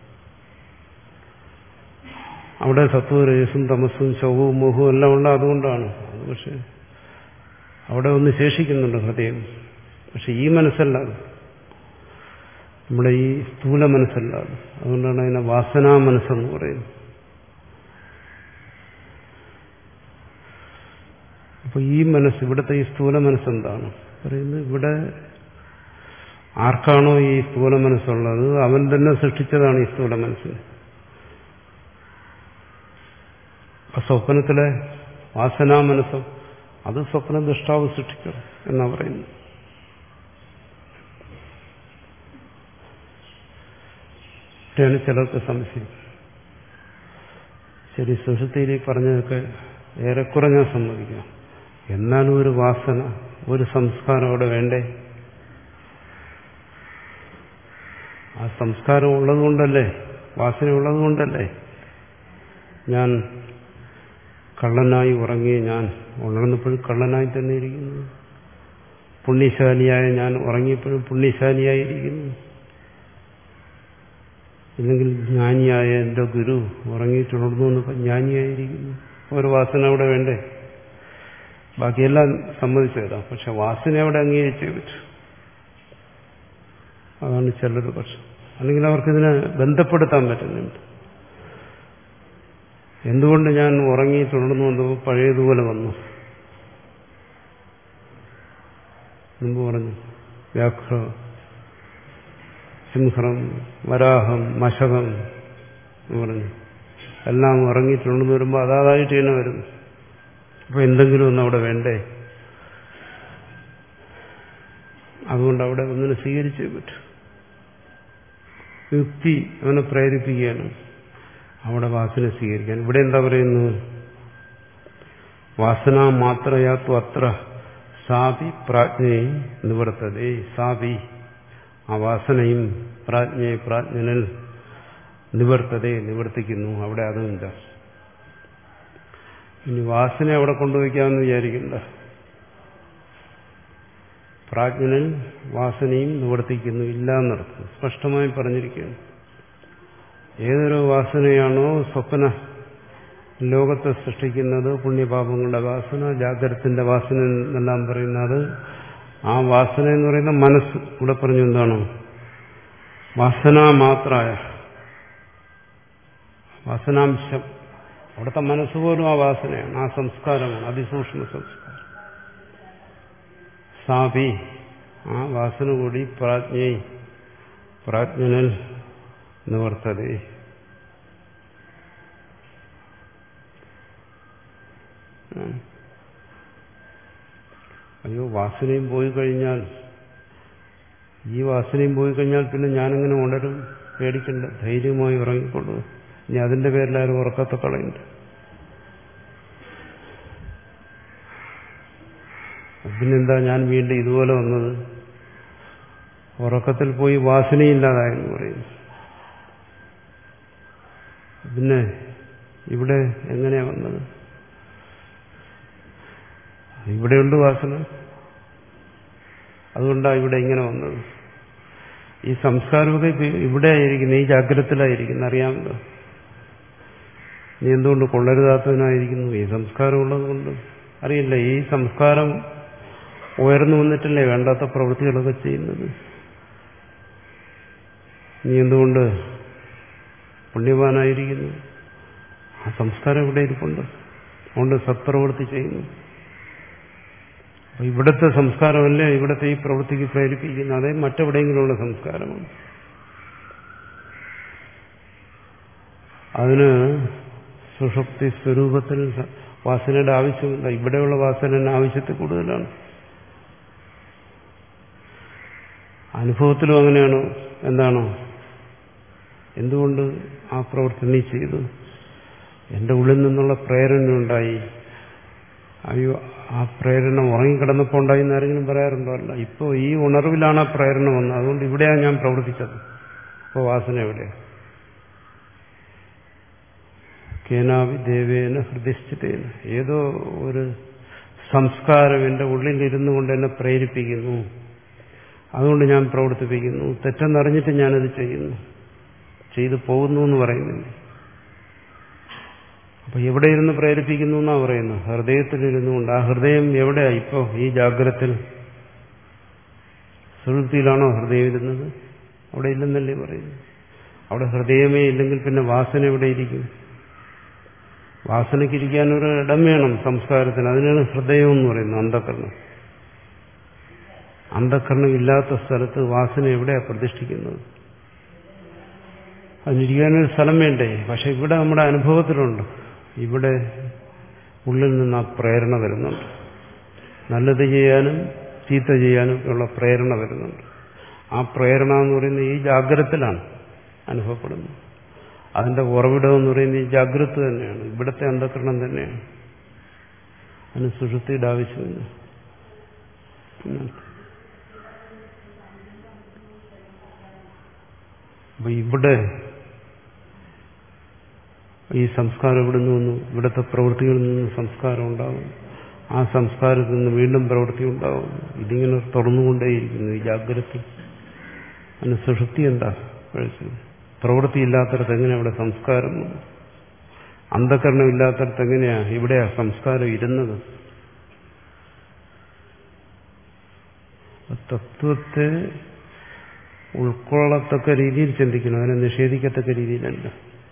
അവിടെ സത്വവും രജസും തമസ്സും ശൗവും മോഹവും എല്ലാം ഉള്ള അതുകൊണ്ടാണ്. അത് പക്ഷെ അവിടെ ഒന്ന് ശേഷിക്കുന്നുണ്ട് ഹൃദയം. പക്ഷെ ഈ മനസ്സല്ല, നമ്മുടെ ഈ സ്ഥൂല മനസ്സല്ല. അതുകൊണ്ടാണ് അതിനെ വാസനാ മനസ്സെന്ന് പറയുന്നത്. അപ്പൊ ഈ മനസ്സ്, ഇവിടുത്തെ ഈ സ്ഥൂല മനസ്സെന്താണ് പറയുന്നത്? ഇവിടെ ആർക്കാണോ ഈ സ്ഥൂല മനസ്സുള്ളത് അവൻ തന്നെ സൃഷ്ടിച്ചതാണ് ഈ സ്ഥൂല മനസ്സിന്. സ്വപ്നത്തിലെ വാസനാ മനസ്സും അത് സ്വപ്ന ദൃഷ്ടാവ് സൃഷ്ടിക്കണം എന്നാ പറയുന്നത്. ഇവിടെയാണ് ചിലർക്ക് സംശയം. ശരി, സുഷുപ്തിയിൽ പറഞ്ഞതൊക്കെ ഏറെക്കുറെ ഞാൻ സമ്മതിക്കാം. എന്നാലും ഒരു വാസന, ഒരു സംസ്കാരം അവിടെ വേണ്ടേ? ആ സംസ്കാരം ഉള്ളതുകൊണ്ടല്ലേ, വാസന ഉള്ളതുകൊണ്ടല്ലേ ഞാൻ കള്ളനായി ഉറങ്ങി ഞാൻ ഉണർന്നപ്പോഴും കള്ളനായി തന്നെ ഇരിക്കുന്നു. പുണ്യശാലിയായ ഞാൻ ഉറങ്ങിയപ്പോഴും പുണ്യശാലിയായിരിക്കുന്നു. ഇല്ലെങ്കിൽ ജ്ഞാനിയായ എൻ്റെ ഗുരു ഉറങ്ങിയിട്ടുണർന്നു എന്നപ്പോൾ ജ്ഞാനിയായിരിക്കുന്നു. ഒരു വാസന അവിടെ വേണ്ടേ? ബാക്കിയെല്ലാം സമ്മതിച്ചു തരാം. പക്ഷെ വാസന അവിടെ അംഗീകരിച്ചേ പറ്റൂ. അതാണ് ചിലർ പക്ഷം. അല്ലെങ്കിൽ അവർക്കിതിനെ ബന്ധപ്പെടുത്താൻ പറ്റുന്നുണ്ട്. എന്തുകൊണ്ട് ഞാൻ ഉറങ്ങി തുടർന്നു വന്നപ്പോൾ പഴയതുപോലെ വന്നു? മുമ്പ് പറഞ്ഞു വ്യാഘ്ര, സിംഹം, വരാഹം, മശകം എന്ന് പറഞ്ഞു. എല്ലാം ഉറങ്ങി തുടർന്നു വരുമ്പോൾ അതാതായിട്ട് തന്നെ വരുന്നു. അപ്പൊ എന്തെങ്കിലും ഒന്ന് അവിടെ വേണ്ടേ? അതുകൊണ്ട് അവിടെ ഒന്നിനെ സ്വീകരിച്ചേ പറ്റൂ. യുക്തി അവനെ പ്രേരിപ്പിക്കുകയാണ് അവിടെ വാസന സ്വീകരിക്കാൻ. ഇവിടെ എന്താ പറയുന്നു? വാസന മാത്രയാത്തു അത്ര സാപി പ്രാജ്ഞയെ നിവർത്തതേ. സാപി ആ വാസനയും പ്രാജ്ഞയെ പ്രാജ്ഞനിൽ നിവർത്തതയെ നിവർത്തിക്കുന്നു. അവിടെ അതുമില്ല. ഇനി വാസന അവിടെ കൊണ്ടുവയ്ക്കാമെന്ന് വിചാരിക്കണ്ട. പ്രാജ്ഞനിൽ വാസനയും നിവർത്തിക്കുന്നു, ഇല്ല എന്നർത്ഥം. സ്പഷ്ടമായി പറഞ്ഞിരിക്കുകയാണ്. ഏതൊരു വാസനയാണോ സ്വപ്ന ലോകത്തെ സൃഷ്ടിക്കുന്നത്, പുണ്യപാപങ്ങളുടെ വാസന, ജാഗ്രതത്തിന്റെ വാസന എന്നെല്ലാം പറയുന്നത്, ആ വാസന എന്ന് പറയുന്ന മനസ്സ്. ഇവിടെ പറഞ്ഞു എന്താണ്? വാസന മാത്രായ വാസനാംശം. അവിടുത്തെ മനസ്സ് പോലും ആ വാസനയാണ്, ആ സംസ്കാരമാണ്, അതിസൂക്ഷ്മ സംസ്കാരം. സാപി ആ വാസന കൂടി പ്രാജ്ഞയെ പ്രാജ്ഞനിൽ നിവർത്തതേ. അയ്യോ, വാസനയും പോയി കഴിഞ്ഞാൽ, ഈ വാസനയും പോയി കഴിഞ്ഞാൽ പിന്നെ ഞാനെങ്ങനെ ഉണരും? പേടിക്കണ്ട, ധൈര്യമായി ഉറങ്ങിക്കൊള്ളു. ഇനി അതിന്റെ പേരിലാരും ഉറക്കത്തെ കളയുണ്ട്. പിന്നെന്താ ഞാൻ വീണ്ടും ഇതുപോലെ വന്നത്? ഉറക്കത്തിൽ പോയി വാസനയില്ലാതായെന്ന് പറയുന്നു. പിന്നെ ഇവിടെ എങ്ങനെയാ വന്നത്? ഇവിടെയുണ്ട് വാസന, അതുകൊണ്ടാണ് ഇവിടെ ഇങ്ങനെ വന്നത്. ഈ സംസ്കാരമൊക്കെ ഇവിടെ ആയിരിക്കുന്നു, ഈ ജാഗ്രതത്തിലായിരിക്കുന്നു. അറിയാമല്ലോ, നീ എന്തുകൊണ്ട് കൊള്ളരുതാത്തതിനായിരിക്കുന്നു? ഈ സംസ്കാരം ഉള്ളത് കൊണ്ട്. അറിയില്ല, ഈ സംസ്കാരം ഉയർന്നു വന്നിട്ടല്ലേ വേണ്ടാത്ത പ്രവൃത്തികളൊക്കെ ചെയ്യുന്നത്. നീ എന്തുകൊണ്ട് പുണ്യവാനായിരിക്കുന്നു? ആ സംസ്കാരം ഇവിടെ ഇരിപ്പുണ്ട്, അതുകൊണ്ട് സത്പ്രവൃത്തി ചെയ്യുന്നു. ഇവിടുത്തെ സംസ്കാരമല്ലേ ഇവിടുത്തെ ഈ പ്രവൃത്തിക്ക് പ്രേരിപ്പിക്കുന്നത്, അതേ മറ്റെവിടെയെങ്കിലുമുള്ള സംസ്കാരമാണ്. അതിന് സുഷുപ്തി സ്വരൂപത്തിൽ വാസനയുടെ ആവശ്യമില്ല. ഇവിടെയുള്ള വാസന ആവശ്യത്തിൽ കൂടുതലാണ്. അനുഭവത്തിലും അങ്ങനെയാണോ? എന്താണോ? എന്തുകൊണ്ട് ആ പ്രവൃത്തി നീ ചെയ്തു? എന്റെ ഉള്ളിൽ നിന്നുള്ള പ്രേരണ ഉണ്ടായി. അയ്യോ, ആ പ്രേരണ ഉറങ്ങിക്കിടന്നപ്പോൾ ഉണ്ടായി എന്ന് ആരെങ്കിലും പറയാറുണ്ടോ? അല്ല, ഇപ്പോൾ ഈ ഉണർവിലാണ് ആ പ്രേരണ വന്നത്, അതുകൊണ്ട് ഇവിടെയാണ് ഞാൻ പ്രവർത്തിച്ചത്. അപ്പോൾ വാസന എവിടെയാണ്? കേനാവി ദേവേന ഹൃദയസ്ഥിതേന. ഏതോ ഒരു സംസ്കാരം എന്റെ ഉള്ളിലിരുന്നു കൊണ്ട് എന്നെ പ്രേരിപ്പിക്കുന്നു, അതുകൊണ്ട് ഞാൻ പ്രവർത്തിപ്പിക്കുന്നു. തെറ്റെന്നറിഞ്ഞിട്ട് ഞാനത് ചെയ്യുന്നു, ചെയ്തു പോകുന്നു എന്ന് പറയുന്നില്ല. അപ്പൊ എവിടെ ഇരുന്ന് പ്രേരിപ്പിക്കുന്നു എന്നാ പറയുന്നത്? ഹൃദയത്തിലിരുന്നു കൊണ്ട്. ആ ഹൃദയം എവിടെയാ ഇപ്പോ? ഈ ജാഗ്രതത്തിൽ സുഷുപ്തിയിലാണോ ഹൃദയം ഇരുന്നത്? അവിടെ ഇല്ലെന്നല്ലേ പറയുന്നു. അവിടെ ഹൃദയമേ ഇല്ലെങ്കിൽ പിന്നെ വാസന എവിടെ ഇരിക്കും? വാസനയ്ക്കിരിക്കാനൊരു ഇടം വേണം സംസ്കാരത്തിന്. അതിനാണ് ഹൃദയം എന്ന് പറയുന്നത്, അന്ധകരണം. അന്ധകരണം ഇല്ലാത്ത സ്ഥലത്ത് വാസന എവിടെയാ പ്രതിഷ്ഠിക്കുന്നത്? അതിനിരിക്കാനൊരു സ്ഥലം വേണ്ടേ? പക്ഷെ ഇവിടെ നമ്മുടെ അനുഭവത്തിലുണ്ട്. ഇവിടെ ഉള്ളിൽ നിന്ന് ആ പ്രേരണ വരുന്നുണ്ട്. നല്ലത് ചെയ്യാനും ചീത്ത ചെയ്യാനും ഉള്ള പ്രേരണ വരുന്നുണ്ട്. ആ പ്രേരണ എന്ന് പറയുന്നത് ഈ ജാഗ്രതത്തിലാണ് അനുഭവപ്പെടുന്നത്. അതിന്റെ ഉറവിടം എന്ന് പറയുന്നത് ഈ ജാഗ്രത തന്നെയാണ്, ഇവിടുത്തെ അന്ധകരണം തന്നെയാണ്. അതിന് സുഷുപ്തിയുടെ ആവശ്യമില്ല. അപ്പൊ ഇവിടെ ഈ സംസ്കാരം ഇവിടെ നിന്ന് വന്നു, ഇവിടുത്തെ പ്രവൃത്തികളിൽ നിന്ന് സംസ്കാരം ഉണ്ടാകും, ആ സംസ്കാരത്തിൽ നിന്ന് വീണ്ടും പ്രവൃത്തി ഉണ്ടാകും. ഇതിങ്ങനെ തുറന്നുകൊണ്ടേയിരിക്കുന്നു ഈ ജാഗ്രത. അതിന് സുഷുപ്തി എന്താ കഴിച്ചത്? പ്രവൃത്തിയില്ലാത്തടത്ത് എങ്ങനെയാ ഇവിടെ സംസ്കാരം? അന്ധകരണം ഇല്ലാത്തടത്ത് എങ്ങനെയാ ഇവിടെയാ സംസ്കാരം ഇരുന്നത്? തത്വത്തെ ഉൾക്കൊള്ളത്തക്ക രീതിയിൽ ചിന്തിക്കണം, അതിനെ നിഷേധിക്കത്തക്ക രീതിയിലല്ല.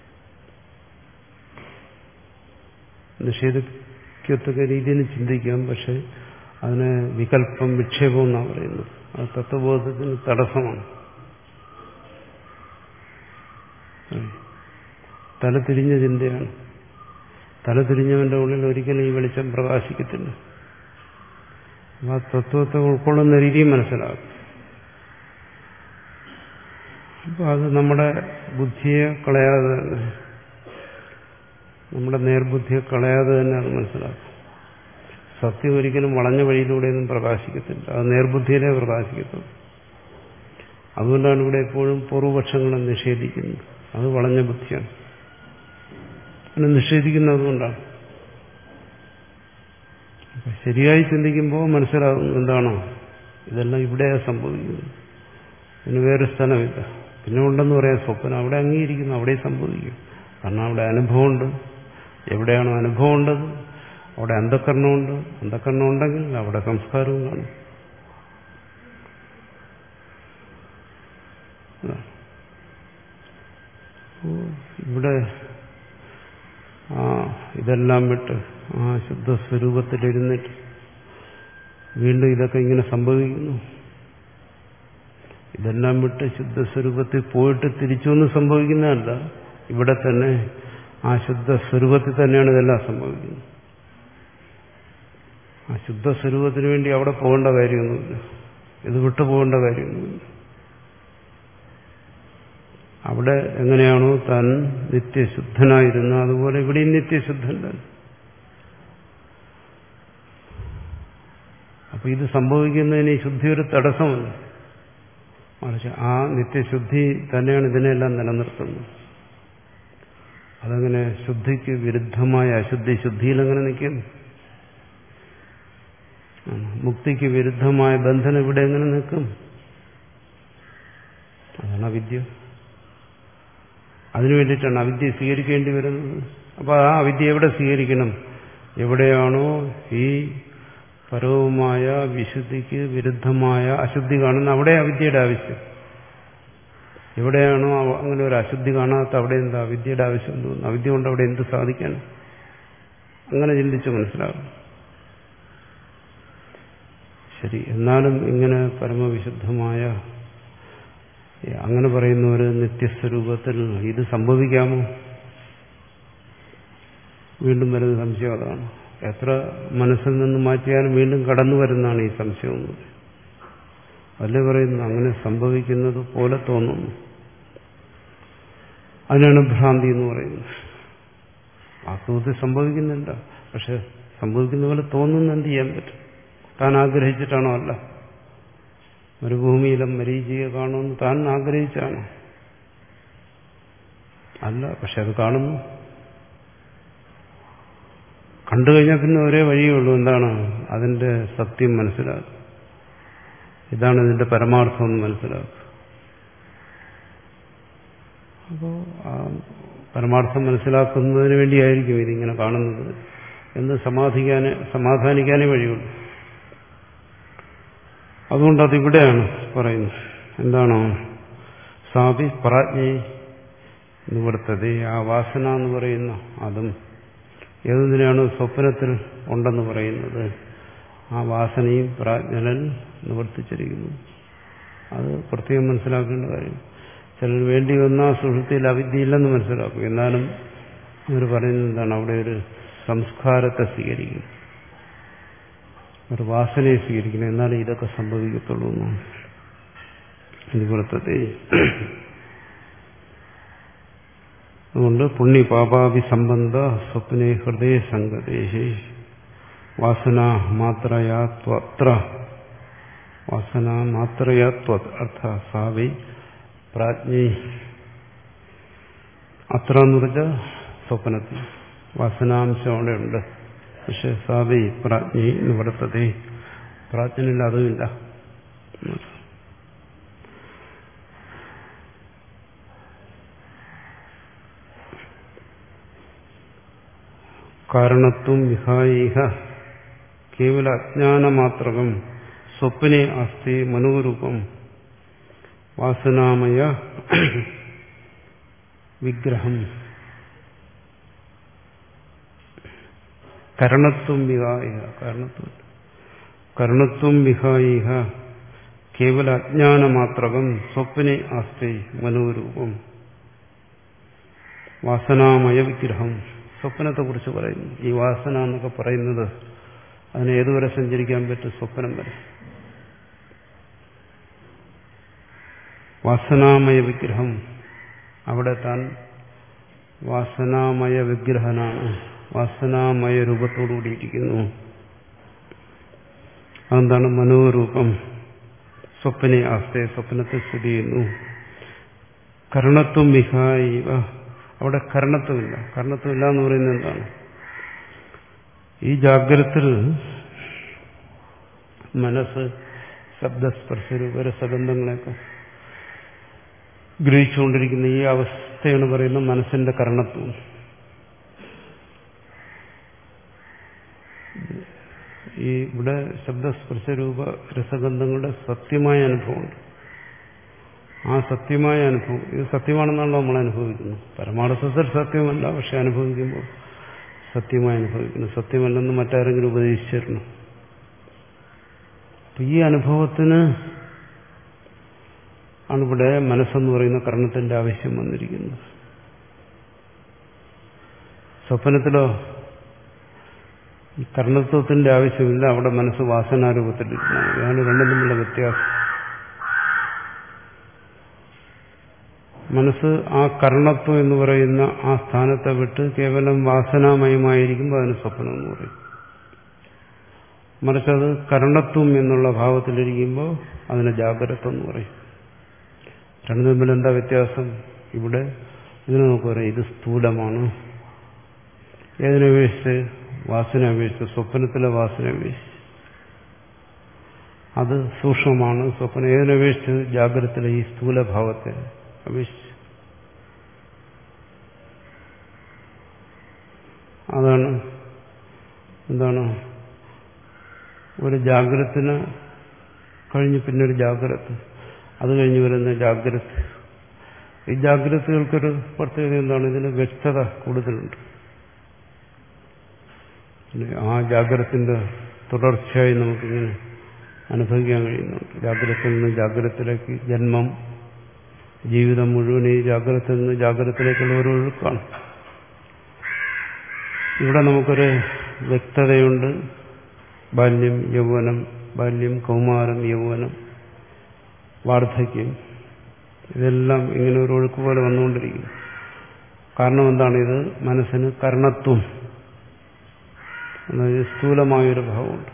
നിഷേധിക്കത്തക്ക രീതിയിൽ ചിന്തിക്കാം, പക്ഷെ അതിന് വികല്പം, വിക്ഷേപം എന്നാണ് പറയുന്നത്. അത് തത്വബോധത്തിന് തടസ്സമാണ്. തല തിരിഞ്ഞ ചിന്തയാണ്. തല തിരിഞ്ഞവന്റെ ഉള്ളിൽ ഒരിക്കലും ഈ വെളിച്ചം പ്രകാശിക്കത്തില്ല. ആ തത്വത്തെ ഉൾക്കൊള്ളുന്ന രീതിയും മനസ്സിലാകും. അപ്പോൾ അത് നമ്മുടെ ബുദ്ധിയെ കളയാതെ തന്നെ, നമ്മുടെ നേർബുദ്ധിയെ കളയാതെ തന്നെ അത് മനസ്സിലാക്കും. സത്യം ഒരിക്കലും വളഞ്ഞ വഴിയിലൂടെയൊന്നും പ്രകാശിക്കത്തില്ല, അത് നേർബുദ്ധിയിലേ പ്രകാശിക്കത്തുള്ളൂ. അതുകൊണ്ടാണ് ഇവിടെ എപ്പോഴും പൂർവപക്ഷങ്ങളെ നിഷേധിക്കുന്നത്. അത് വളഞ്ഞ ബുദ്ധിയാണ്. അതിനെ നിഷേധിക്കുന്നത് അതുകൊണ്ടാണ്. ശരിയായി ചിന്തിക്കുമ്പോൾ മനസ്സിലാകും എന്താണോ ഇതെല്ലാം ഇവിടെയാണ് സംഭവിക്കുന്നത്, ഇതിന് വേറെ സ്ഥലമില്ല. പിന്നെ ഉണ്ടെന്ന് പറയാൻ സ്വപ്നം അവിടെ അംഗീകരിക്കുന്നു, അവിടെ സംഭവിക്കും. കാരണം അവിടെ അനുഭവമുണ്ട്. എവിടെയാണോ അനുഭവം ഉണ്ടത് അവിടെ അന്ധകരണമുണ്ട്. അന്ധകരണം ഉണ്ടെങ്കിൽ അവിടെ സംസ്കാരവും കാണും. ഇവിടെ ആ ഇതെല്ലാം വിട്ട് ആ ശുദ്ധസ്വരൂപത്തിലിരുന്നിട്ട് വീണ്ടും ഇതൊക്കെ ഇങ്ങനെ സംഭവിക്കുന്നു. ഇതെല്ലാം വിട്ട് ശുദ്ധസ്വരൂപത്തിൽ പോയിട്ട് തിരിച്ചൊന്നും സംഭവിക്കുന്നതല്ല, ഇവിടെ തന്നെ ആ ശുദ്ധസ്വരൂപത്തിൽ തന്നെയാണ് ഇതെല്ലാം സംഭവിക്കുന്നത്. ആ ശുദ്ധസ്വരൂപത്തിന് വേണ്ടി അവിടെ പോകേണ്ട കാര്യമൊന്നുമില്ല, ഇത് വിട്ടു പോകേണ്ട കാര്യമൊന്നുമില്ല. അവിടെ എങ്ങനെയാണോ താൻ നിത്യശുദ്ധനായിരുന്നത് അതുപോലെ ഇവിടെയും നിത്യശുദ്ധൻ തന്നെ. അപ്പൊ ഇത് സംഭവിക്കുന്നതിന് ഈ ശുദ്ധി ഒരു തടസ്സമല്ല, മറിച്ച് ആ നിത്യശുദ്ധി തന്നെയാണ് ഇതിനെല്ലാം നിലനിർത്തുന്നത്. അതങ്ങനെ ശുദ്ധിക്ക് വിരുദ്ധമായ അശുദ്ധി ശുദ്ധിയിലെങ്ങനെ നിൽക്കുന്നു? മുക്തിക്ക് വിരുദ്ധമായ ബന്ധനം ഇവിടെ എങ്ങനെ നിൽക്കും? അതാണ് അവിദ്യ. അതിനു വേണ്ടിയിട്ടാണ് അവിദ്യ സ്വീകരിക്കേണ്ടി വരുന്നത്. അപ്പോൾ ആ അവിദ്യ എവിടെ സ്വീകരിക്കണം? എവിടെയാണോ ഈ പരവുമായ വിശുദ്ധിക്ക് വിരുദ്ധമായ അശുദ്ധി കാണുന്ന അവിടെ അവിദ്യയുടെ ആവശ്യം. എവിടെയാണോ അങ്ങനെ ഒരു അശുദ്ധി കാണാത്ത അവിടെ എന്താ അവിദ്യയുടെ ആവശ്യം തോന്നുന്നു? അവിദ്യ കൊണ്ട് അവിടെ എന്ത് സാധിക്കാൻ? അങ്ങനെ ചിന്തിച്ച് മനസ്സിലാകും. ശരി, എന്നാലും ഇങ്ങനെ പരമവിശുദ്ധമായ അങ്ങനെ പറയുന്ന ഒരു നിത്യസ്വരൂപത്തിൽ ഇത് സംഭവിക്കാമോ? വീണ്ടും വരുന്ന സംശയം അതാണ്. എത്ര മനസ്സിൽ നിന്ന് മാറ്റിയാലും വീണ്ടും കടന്നു വരുന്നതാണ് ഈ സംശയം. അല്ലേ പറയുന്നു അങ്ങനെ സംഭവിക്കുന്നത് പോലെ തോന്നുന്നു. അതിനാണ് ഭ്രാന്തി എന്ന് പറയുന്നത്. വാസ്തവത്തിൽ സംഭവിക്കുന്നില്ല, പക്ഷെ സംഭവിക്കുന്ന പോലെ തോന്നുന്നു. എന്ത് ചെയ്യാൻ പറ്റും? താൻ ആഗ്രഹിച്ചിട്ടാണോ? അല്ല. മരുഭൂമിയിലും മരീചിയെ കാണുമെന്ന് താൻ ആഗ്രഹിച്ചാണോ? അല്ല, പക്ഷെ അത് കാണുന്നു. കണ്ടു കഴിഞ്ഞാൽ പിന്നെ ഒരേ വഴിയേ ഉള്ളൂ. എന്താണ്? അതിന്റെ സത്യം മനസ്സിലാക്കുക. ഇതാണ് ഇതിന്റെ പരമാർത്ഥം എന്ന് മനസ്സിലാക്കുക. അപ്പോൾ ആ പരമാർത്ഥം മനസ്സിലാക്കുന്നതിന് വേണ്ടിയായിരിക്കും ഇതിങ്ങനെ കാണുന്നത് എന്ന് സമാധിക്കാനേ സമാധാനിക്കാനേ വഴിയുള്ളൂ. അതുകൊണ്ട് അതിവിടെയാണ് പറയുന്നത്. എന്താണോ സാപി പ്രാജ്ഞയെ നിവർത്തത, ആ വാസന എന്ന് പറയുന്ന അതും ഏതൊന്നിനാണ് സ്വപ്നത്തിൽ ഉണ്ടെന്ന് പറയുന്നത്, ആ വാസനയും പ്രാജ്ഞനിൽ നിവർത്തിച്ചിരിക്കുന്നു. അത് പ്രത്യേകം മനസ്സിലാക്കേണ്ട കാര്യം. ചിലർ വേണ്ടി വന്നാൽ സുഹൃത്തിയിൽ അവിദ്യയില്ലെന്ന് മനസ്സിലാക്കും. എന്നാലും ഇവർ പറയുന്നത് എന്താണ്? അവിടെ ഒരു സംസ്കാരത്തെ സ്വീകരിക്കും, ഒരു വാസനയെ സ്വീകരിക്കണം, എന്നാലും ഇതൊക്കെ സംഭവിക്കത്തുള്ളൂ എന്നാണ്. ഇതുപോലത്തെ അതുകൊണ്ട് പുണ്യ പാപാഭി സംബന്ധ സ്വപ്നേ ഹൃദയ സംഗതേഹി വാസന മാത്രയാത്വത്ര വാസന മാത്രയാത്വ അർത്ഥ സാവി പ്രാജ്ഞി. അത്ര എന്ന് പറഞ്ഞാൽ സ്വപ്നത്തിൽ വാസനാംശം അവിടെ ഉണ്ട്. പക്ഷെ സാവി പ്രാജ്ഞി നിവർത്തതേ, പ്രാജ്ഞനില്ല, അതുമില്ല. കാരണത്വം വിഹായിഹ കേവല അജ്ഞാനമാത്രകം സ്വപ്നെ അസ്തി മനോരൂപം വാസനാമയ വിഗ്രഹം കരണത്വം വിഹായ കാരണത്വം കരണത്വം വിഹായിഹ കേവല അജ്ഞാനമാത്രകം സ്വപ്നെ അസ്തി മനോരൂപം വാസനാമയ വിഗ്രഹം. സ്വപ്നത്തെക്കുറിച്ച് പറയുന്നു. ഈ വാസന എന്നൊക്കെ പറയുന്നത് അതിന് ഏതുവരെ സഞ്ചരിക്കാൻ പറ്റും? സ്വപ്നം വരെ. വാസനാമയ വിഗ്രഹം, അവിടെ താൻ വാസനാമയ വിഗ്രഹനാണ്, വാസനാമയ രൂപത്തോടുകൂടിയിരിക്കുന്നു. അതെന്താണ്? മനോരൂപം. സ്വപ്നെ ആസ്തേ, സ്വപ്നത്തിൽ സ്ഥിതി ചെയ്യുന്നു. കരണത്വം വിഹായിവ, അവിടെ കരണത്വമില്ല. കരണത്വമില്ല എന്ന് പറയുന്നത് എന്താണ്? ഈ ജാഗ്രതത്തിൽ മനസ്സ് ശബ്ദസ്പർശരൂപ രസഗന്ധങ്ങളെയൊക്കെ ഗ്രഹിച്ചുകൊണ്ടിരിക്കുന്ന ഈ അവസ്ഥയാണ് പറയുന്ന മനസ്സിന്റെ കരണത്വം. ഈ ഇവിടെ ശബ്ദസ്പർശരൂപ രസഗന്ധങ്ങളുടെ സത്യമായ അനുഭവമുണ്ട്. ആ സത്യമായ അനുഭവം ഇത് സത്യമാണെന്നാണല്ലോ നമ്മൾ അനുഭവിക്കുന്നു. പരമാർത്ഥത്തിൽ സത്യമല്ല, പക്ഷെ അനുഭവിക്കുമ്പോൾ സത്യമായി അനുഭവിക്കുന്നു. സത്യമല്ലെന്ന് മറ്റാരെങ്കിലും ഉപദേശിച്ചിരുന്നു. അപ്പൊ ഈ അനുഭവത്തിന് ആണിവിടെ മനസ്സെന്ന് പറയുന്ന കർണത്തിന്റെ ആവശ്യം വന്നിരിക്കുന്നത്. സ്വപ്നത്തിലോ ഈ കർണത്വത്തിന്റെ ആവശ്യമില്ല, അവിടെ മനസ്സ് വാസനാരൂപത്തിലിരിക്കുന്നു. അതാണ് രണ്ടും തമ്മിലുള്ള വ്യത്യാസം. മനസ്സ് ആ കർണത്വം എന്ന് പറയുന്ന ആ സ്ഥാനത്തെ വിട്ട് കേവലം വാസനാമയമായിരിക്കുമ്പോൾ അതിന് സ്വപ്നം എന്ന് പറയും. മറിച്ചത് കർണത്വം എന്നുള്ള ഭാവത്തിലിരിക്കുമ്പോൾ അതിന് ജാഗ്രത എന്ന് പറയും. രണ്ടു തമ്മിൽ എന്താ വ്യത്യാസം? ഇവിടെ ഇതിനെ നമുക്ക് പറയാം ഇത് സ്ഥൂലമാണ്. ഏതിനെ അപേക്ഷിച്ച്? വാസന അപേക്ഷിച്ച്, സ്വപ്നത്തിലെ വാസന അപേക്ഷിച്ച് അത് സൂക്ഷ്മമാണ്. സ്വപ്നം ഏതിനെ അപേക്ഷിച്ച്? ജാഗ്രതത്തിലെ ഈ സ്ഥൂലഭാവത്തെ അപേക്ഷിച്ച്. അതാണ് എന്താണ് ഒരു ജാഗ്രതത്തിന് കഴിഞ്ഞ് പിന്നെ ഒരു ജാഗ്രത, അത് കഴിഞ്ഞ് വരുന്ന ജാഗ്രത. ഈ ജാഗ്രതകൾക്കൊരു പ്രത്യേകത എന്താണ്? ഇതിന് വ്യക്തത കൂടുതലുണ്ട്. ആ ജാഗ്രതത്തിന്റെ തുടർച്ചയായി നമുക്കിങ്ങനെ അനുഭവിക്കാൻ കഴിയുന്നുണ്ട്. ജാഗ്രതയിൽ നിന്ന് ജാഗ്രതത്തിലേക്ക് ജന്മം, ജീവിതം മുഴുവൻ ഈ ജാഗ്രതയിൽ നിന്ന് ജാഗ്രതത്തിലേക്കുള്ള ഒരു ഒഴുക്കാണ്. ഇവിടെ നമുക്കൊരു വ്യക്തതയുണ്ട്. ബാല്യം, യൗവനം, ബാല്യം, കൗമാരം, യൗവനം, വാർദ്ധക്യം, ഇതെല്ലാം ഇങ്ങനെ ഒരു ഒഴുക്ക് പോലെ വന്നുകൊണ്ടിരിക്കുന്നു. കാരണം എന്താണ്? ഇത് മനസ്സിന് കർണത്വം, അതായത് സ്ഥൂലമായൊരു ഭാവമുണ്ട്.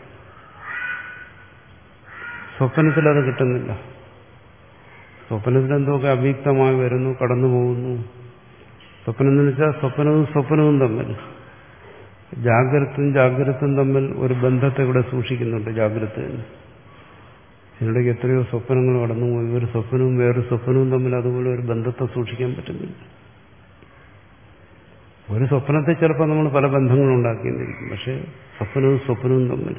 സ്വപ്നത്തിൽ അത് കിട്ടുന്നില്ല. സ്വപ്നത്തിൽ എന്തൊക്കെ അവ്യക്തമായി വരുന്നു, കടന്നു പോകുന്നു. സ്വപ്നം എന്ന് വെച്ചാൽ സ്വപ്നവും സ്വപ്നവും തമ്മിൽ, ജാഗ്രതയും ജാഗ്രതയും തമ്മിൽ ഒരു ബന്ധത്തെ ഇവിടെ സൂക്ഷിക്കുന്നുണ്ട്. ജാഗ്രതയിൽ ഇതിനിടയ്ക്ക് എത്രയോ സ്വപ്നങ്ങൾ കടന്നുപോയി. ഒരു സ്വപ്നവും വേറൊരു സ്വപ്നവും തമ്മിൽ അതുപോലെ ഒരു ബന്ധത്തെ സൂക്ഷിക്കാൻ പറ്റുന്നില്ല. ഒരു സ്വപ്നത്തെ ചിലപ്പോൾ നമ്മൾ പല ബന്ധങ്ങളും ഉണ്ടാക്കിയിരിക്കും, പക്ഷെ സ്വപ്നവും സ്വപ്നവും തമ്മിൽ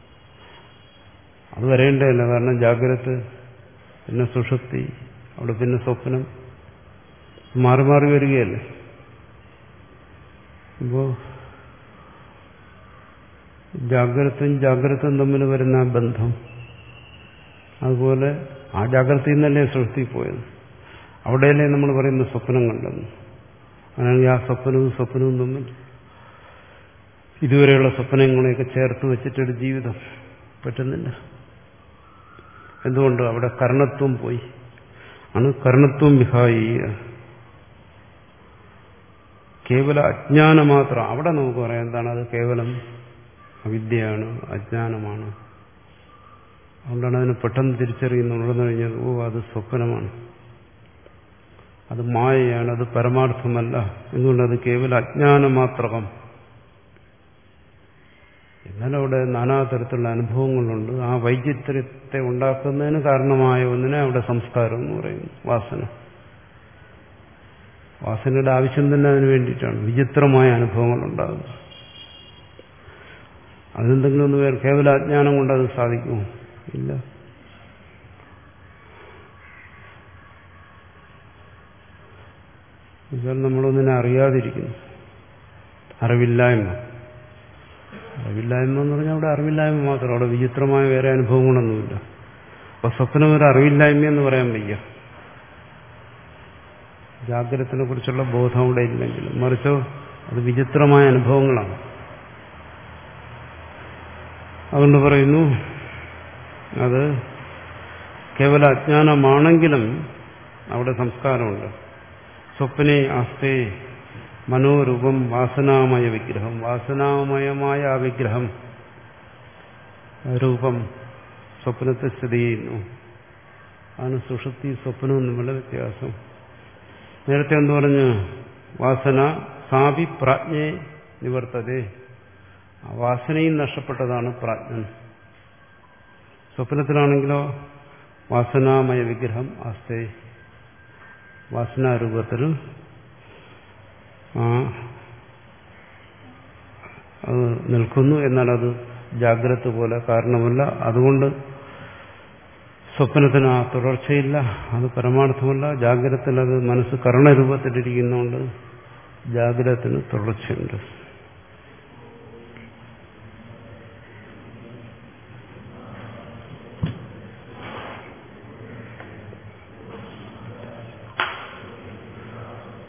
അത് വരേണ്ടതല്ല. കാരണം ജാഗ്രത, പിന്നെ സുഷുപ്തി, അവിടെ പിന്നെ സ്വപ്നം മാറി മാറി വരികയല്ലേ. അപ്പോ ജാഗ്രതയും ജാഗ്രതയും തമ്മിൽ വരുന്ന ആ ബന്ധം, അതുപോലെ ആ ജാഗ്രതയിൽ നിന്നല്ലേ സുഷുപ്തി പോയത്, അവിടെയല്ലേ നമ്മൾ പറയുന്ന സ്വപ്നം കണ്ടെന്ന്. അങ്ങനെയാണെങ്കിൽ ആ സ്വപ്നവും സ്വപ്നവും തമ്മിൽ ഇതുവരെയുള്ള സ്വപ്നങ്ങളെയൊക്കെ ചേർത്ത് വെച്ചിട്ടൊരു ജീവിതം പറ്റുന്നില്ല. എന്തുകൊണ്ട്? അവിടെ കർണത്വം പോയി. ആണ് കർണത്വം വിഹായി. കേവല അജ്ഞാനം മാത്രം. അവിടെ നമുക്ക് പറയാം എന്താണ്? അത് കേവലം അവിദ്യയാണ്, അജ്ഞാനമാണ്. അതുകൊണ്ടാണ് അതിന് പെട്ടെന്ന് തിരിച്ചറിയുന്നുള്ളതെന്ന് കഴിഞ്ഞാൽ ഓ അത് സ്വപ്നമാണ്, അത് മായയാണ്, അത് പരമാർത്ഥമല്ല. എന്തുകൊണ്ടത് കേവല അജ്ഞാനം മാത്രം. എന്നാലും അവിടെ നാനാതരത്തിലുള്ള അനുഭവങ്ങളുണ്ട്. ആ വൈചിത്ര്യത്തെ ഉണ്ടാക്കുന്നതിന് കാരണമായ ഒന്നിനെ അവിടെ സംസ്കാരം എന്ന് പറയുന്നു. വാസന. വാസനയുടെ ആവശ്യം തന്നെ അതിനു വേണ്ടിയിട്ടാണ്. വിചിത്രമായ അനുഭവങ്ങൾ ഉണ്ടാകുന്നത്. അതെന്തെങ്കിലും ഒന്ന് വേറെ കേവല അജ്ഞാനം കൊണ്ട് അത് സാധിക്കുമോ? ഇല്ല. എന്നുവെച്ചാൽ നമ്മളൊന്നിനെ അറിയാതിരിക്കുന്നു. അറിവില്ലായ്മ. അറിവില്ലായ്മ എന്ന് പറഞ്ഞാൽ അവിടെ അറിവില്ലായ്മ മാത്രം, അവിടെ വിചിത്രമായ വേറെ അനുഭവങ്ങളൊന്നുമില്ല. അപ്പൊ സ്വപ്നം ഒരു അറിവില്ലായ്മയെന്ന് പറയാൻ വയ്യ. ജാഗ്രതത്തിനെ കുറിച്ചുള്ള ബോധം അവിടെ ഇല്ലെങ്കിലും, മറിച്ചോ അത് വിചിത്രമായ അനുഭവങ്ങളാണ്. അതുകൊണ്ട് പറയുന്നു അത് കേവല അജ്ഞാനമാണെങ്കിലും അവിടെ സംസ്കാരമുണ്ട്. സ്വപ്നെ ആസ്തേ മനോരൂപം വാസനാമയ വിഗ്രഹം. വാസനാമയമായ ആ വിഗ്രഹം, രൂപം സ്വപ്നത്തെ സ്ഥിതി ചെയ്യുന്നു. ആണ് സുഷുപ്തി സ്വപ്നവും തമ്മിലുള്ള വ്യത്യാസം. നേരത്തെ എന്ത് പറഞ്ഞു? വാസന സാപി പ്രാജ്ഞയെ നിവർത്തതേ. ആ വാസനയും നഷ്ടപ്പെട്ടതാണ് പ്രാജ്ഞൻ. സ്വപ്നത്തിലാണെങ്കിലോ വാസനാമയ വിഗ്രഹം ആസ്തേ, വാസനാരൂപത്തിൽ ആ അത് നിൽക്കുന്നു. എന്നാൽ അത് ജാഗ്രത പോലെ കാരണമല്ല. അതുകൊണ്ട് സ്വപ്നത്തിന് ആ തുടർച്ചയില്ല, അത് പരമാർത്ഥമല്ല. ജാഗ്രതത്തിൽ അത് മനസ്സ് കർണരൂപത്തിലിരിക്കുന്നതുകൊണ്ട് ജാഗ്രതത്തിന് തുടർച്ചയുണ്ട്.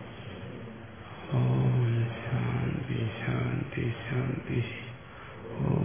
ഓം ശാന്തി ശാന്തി ശാന്തി. ഓം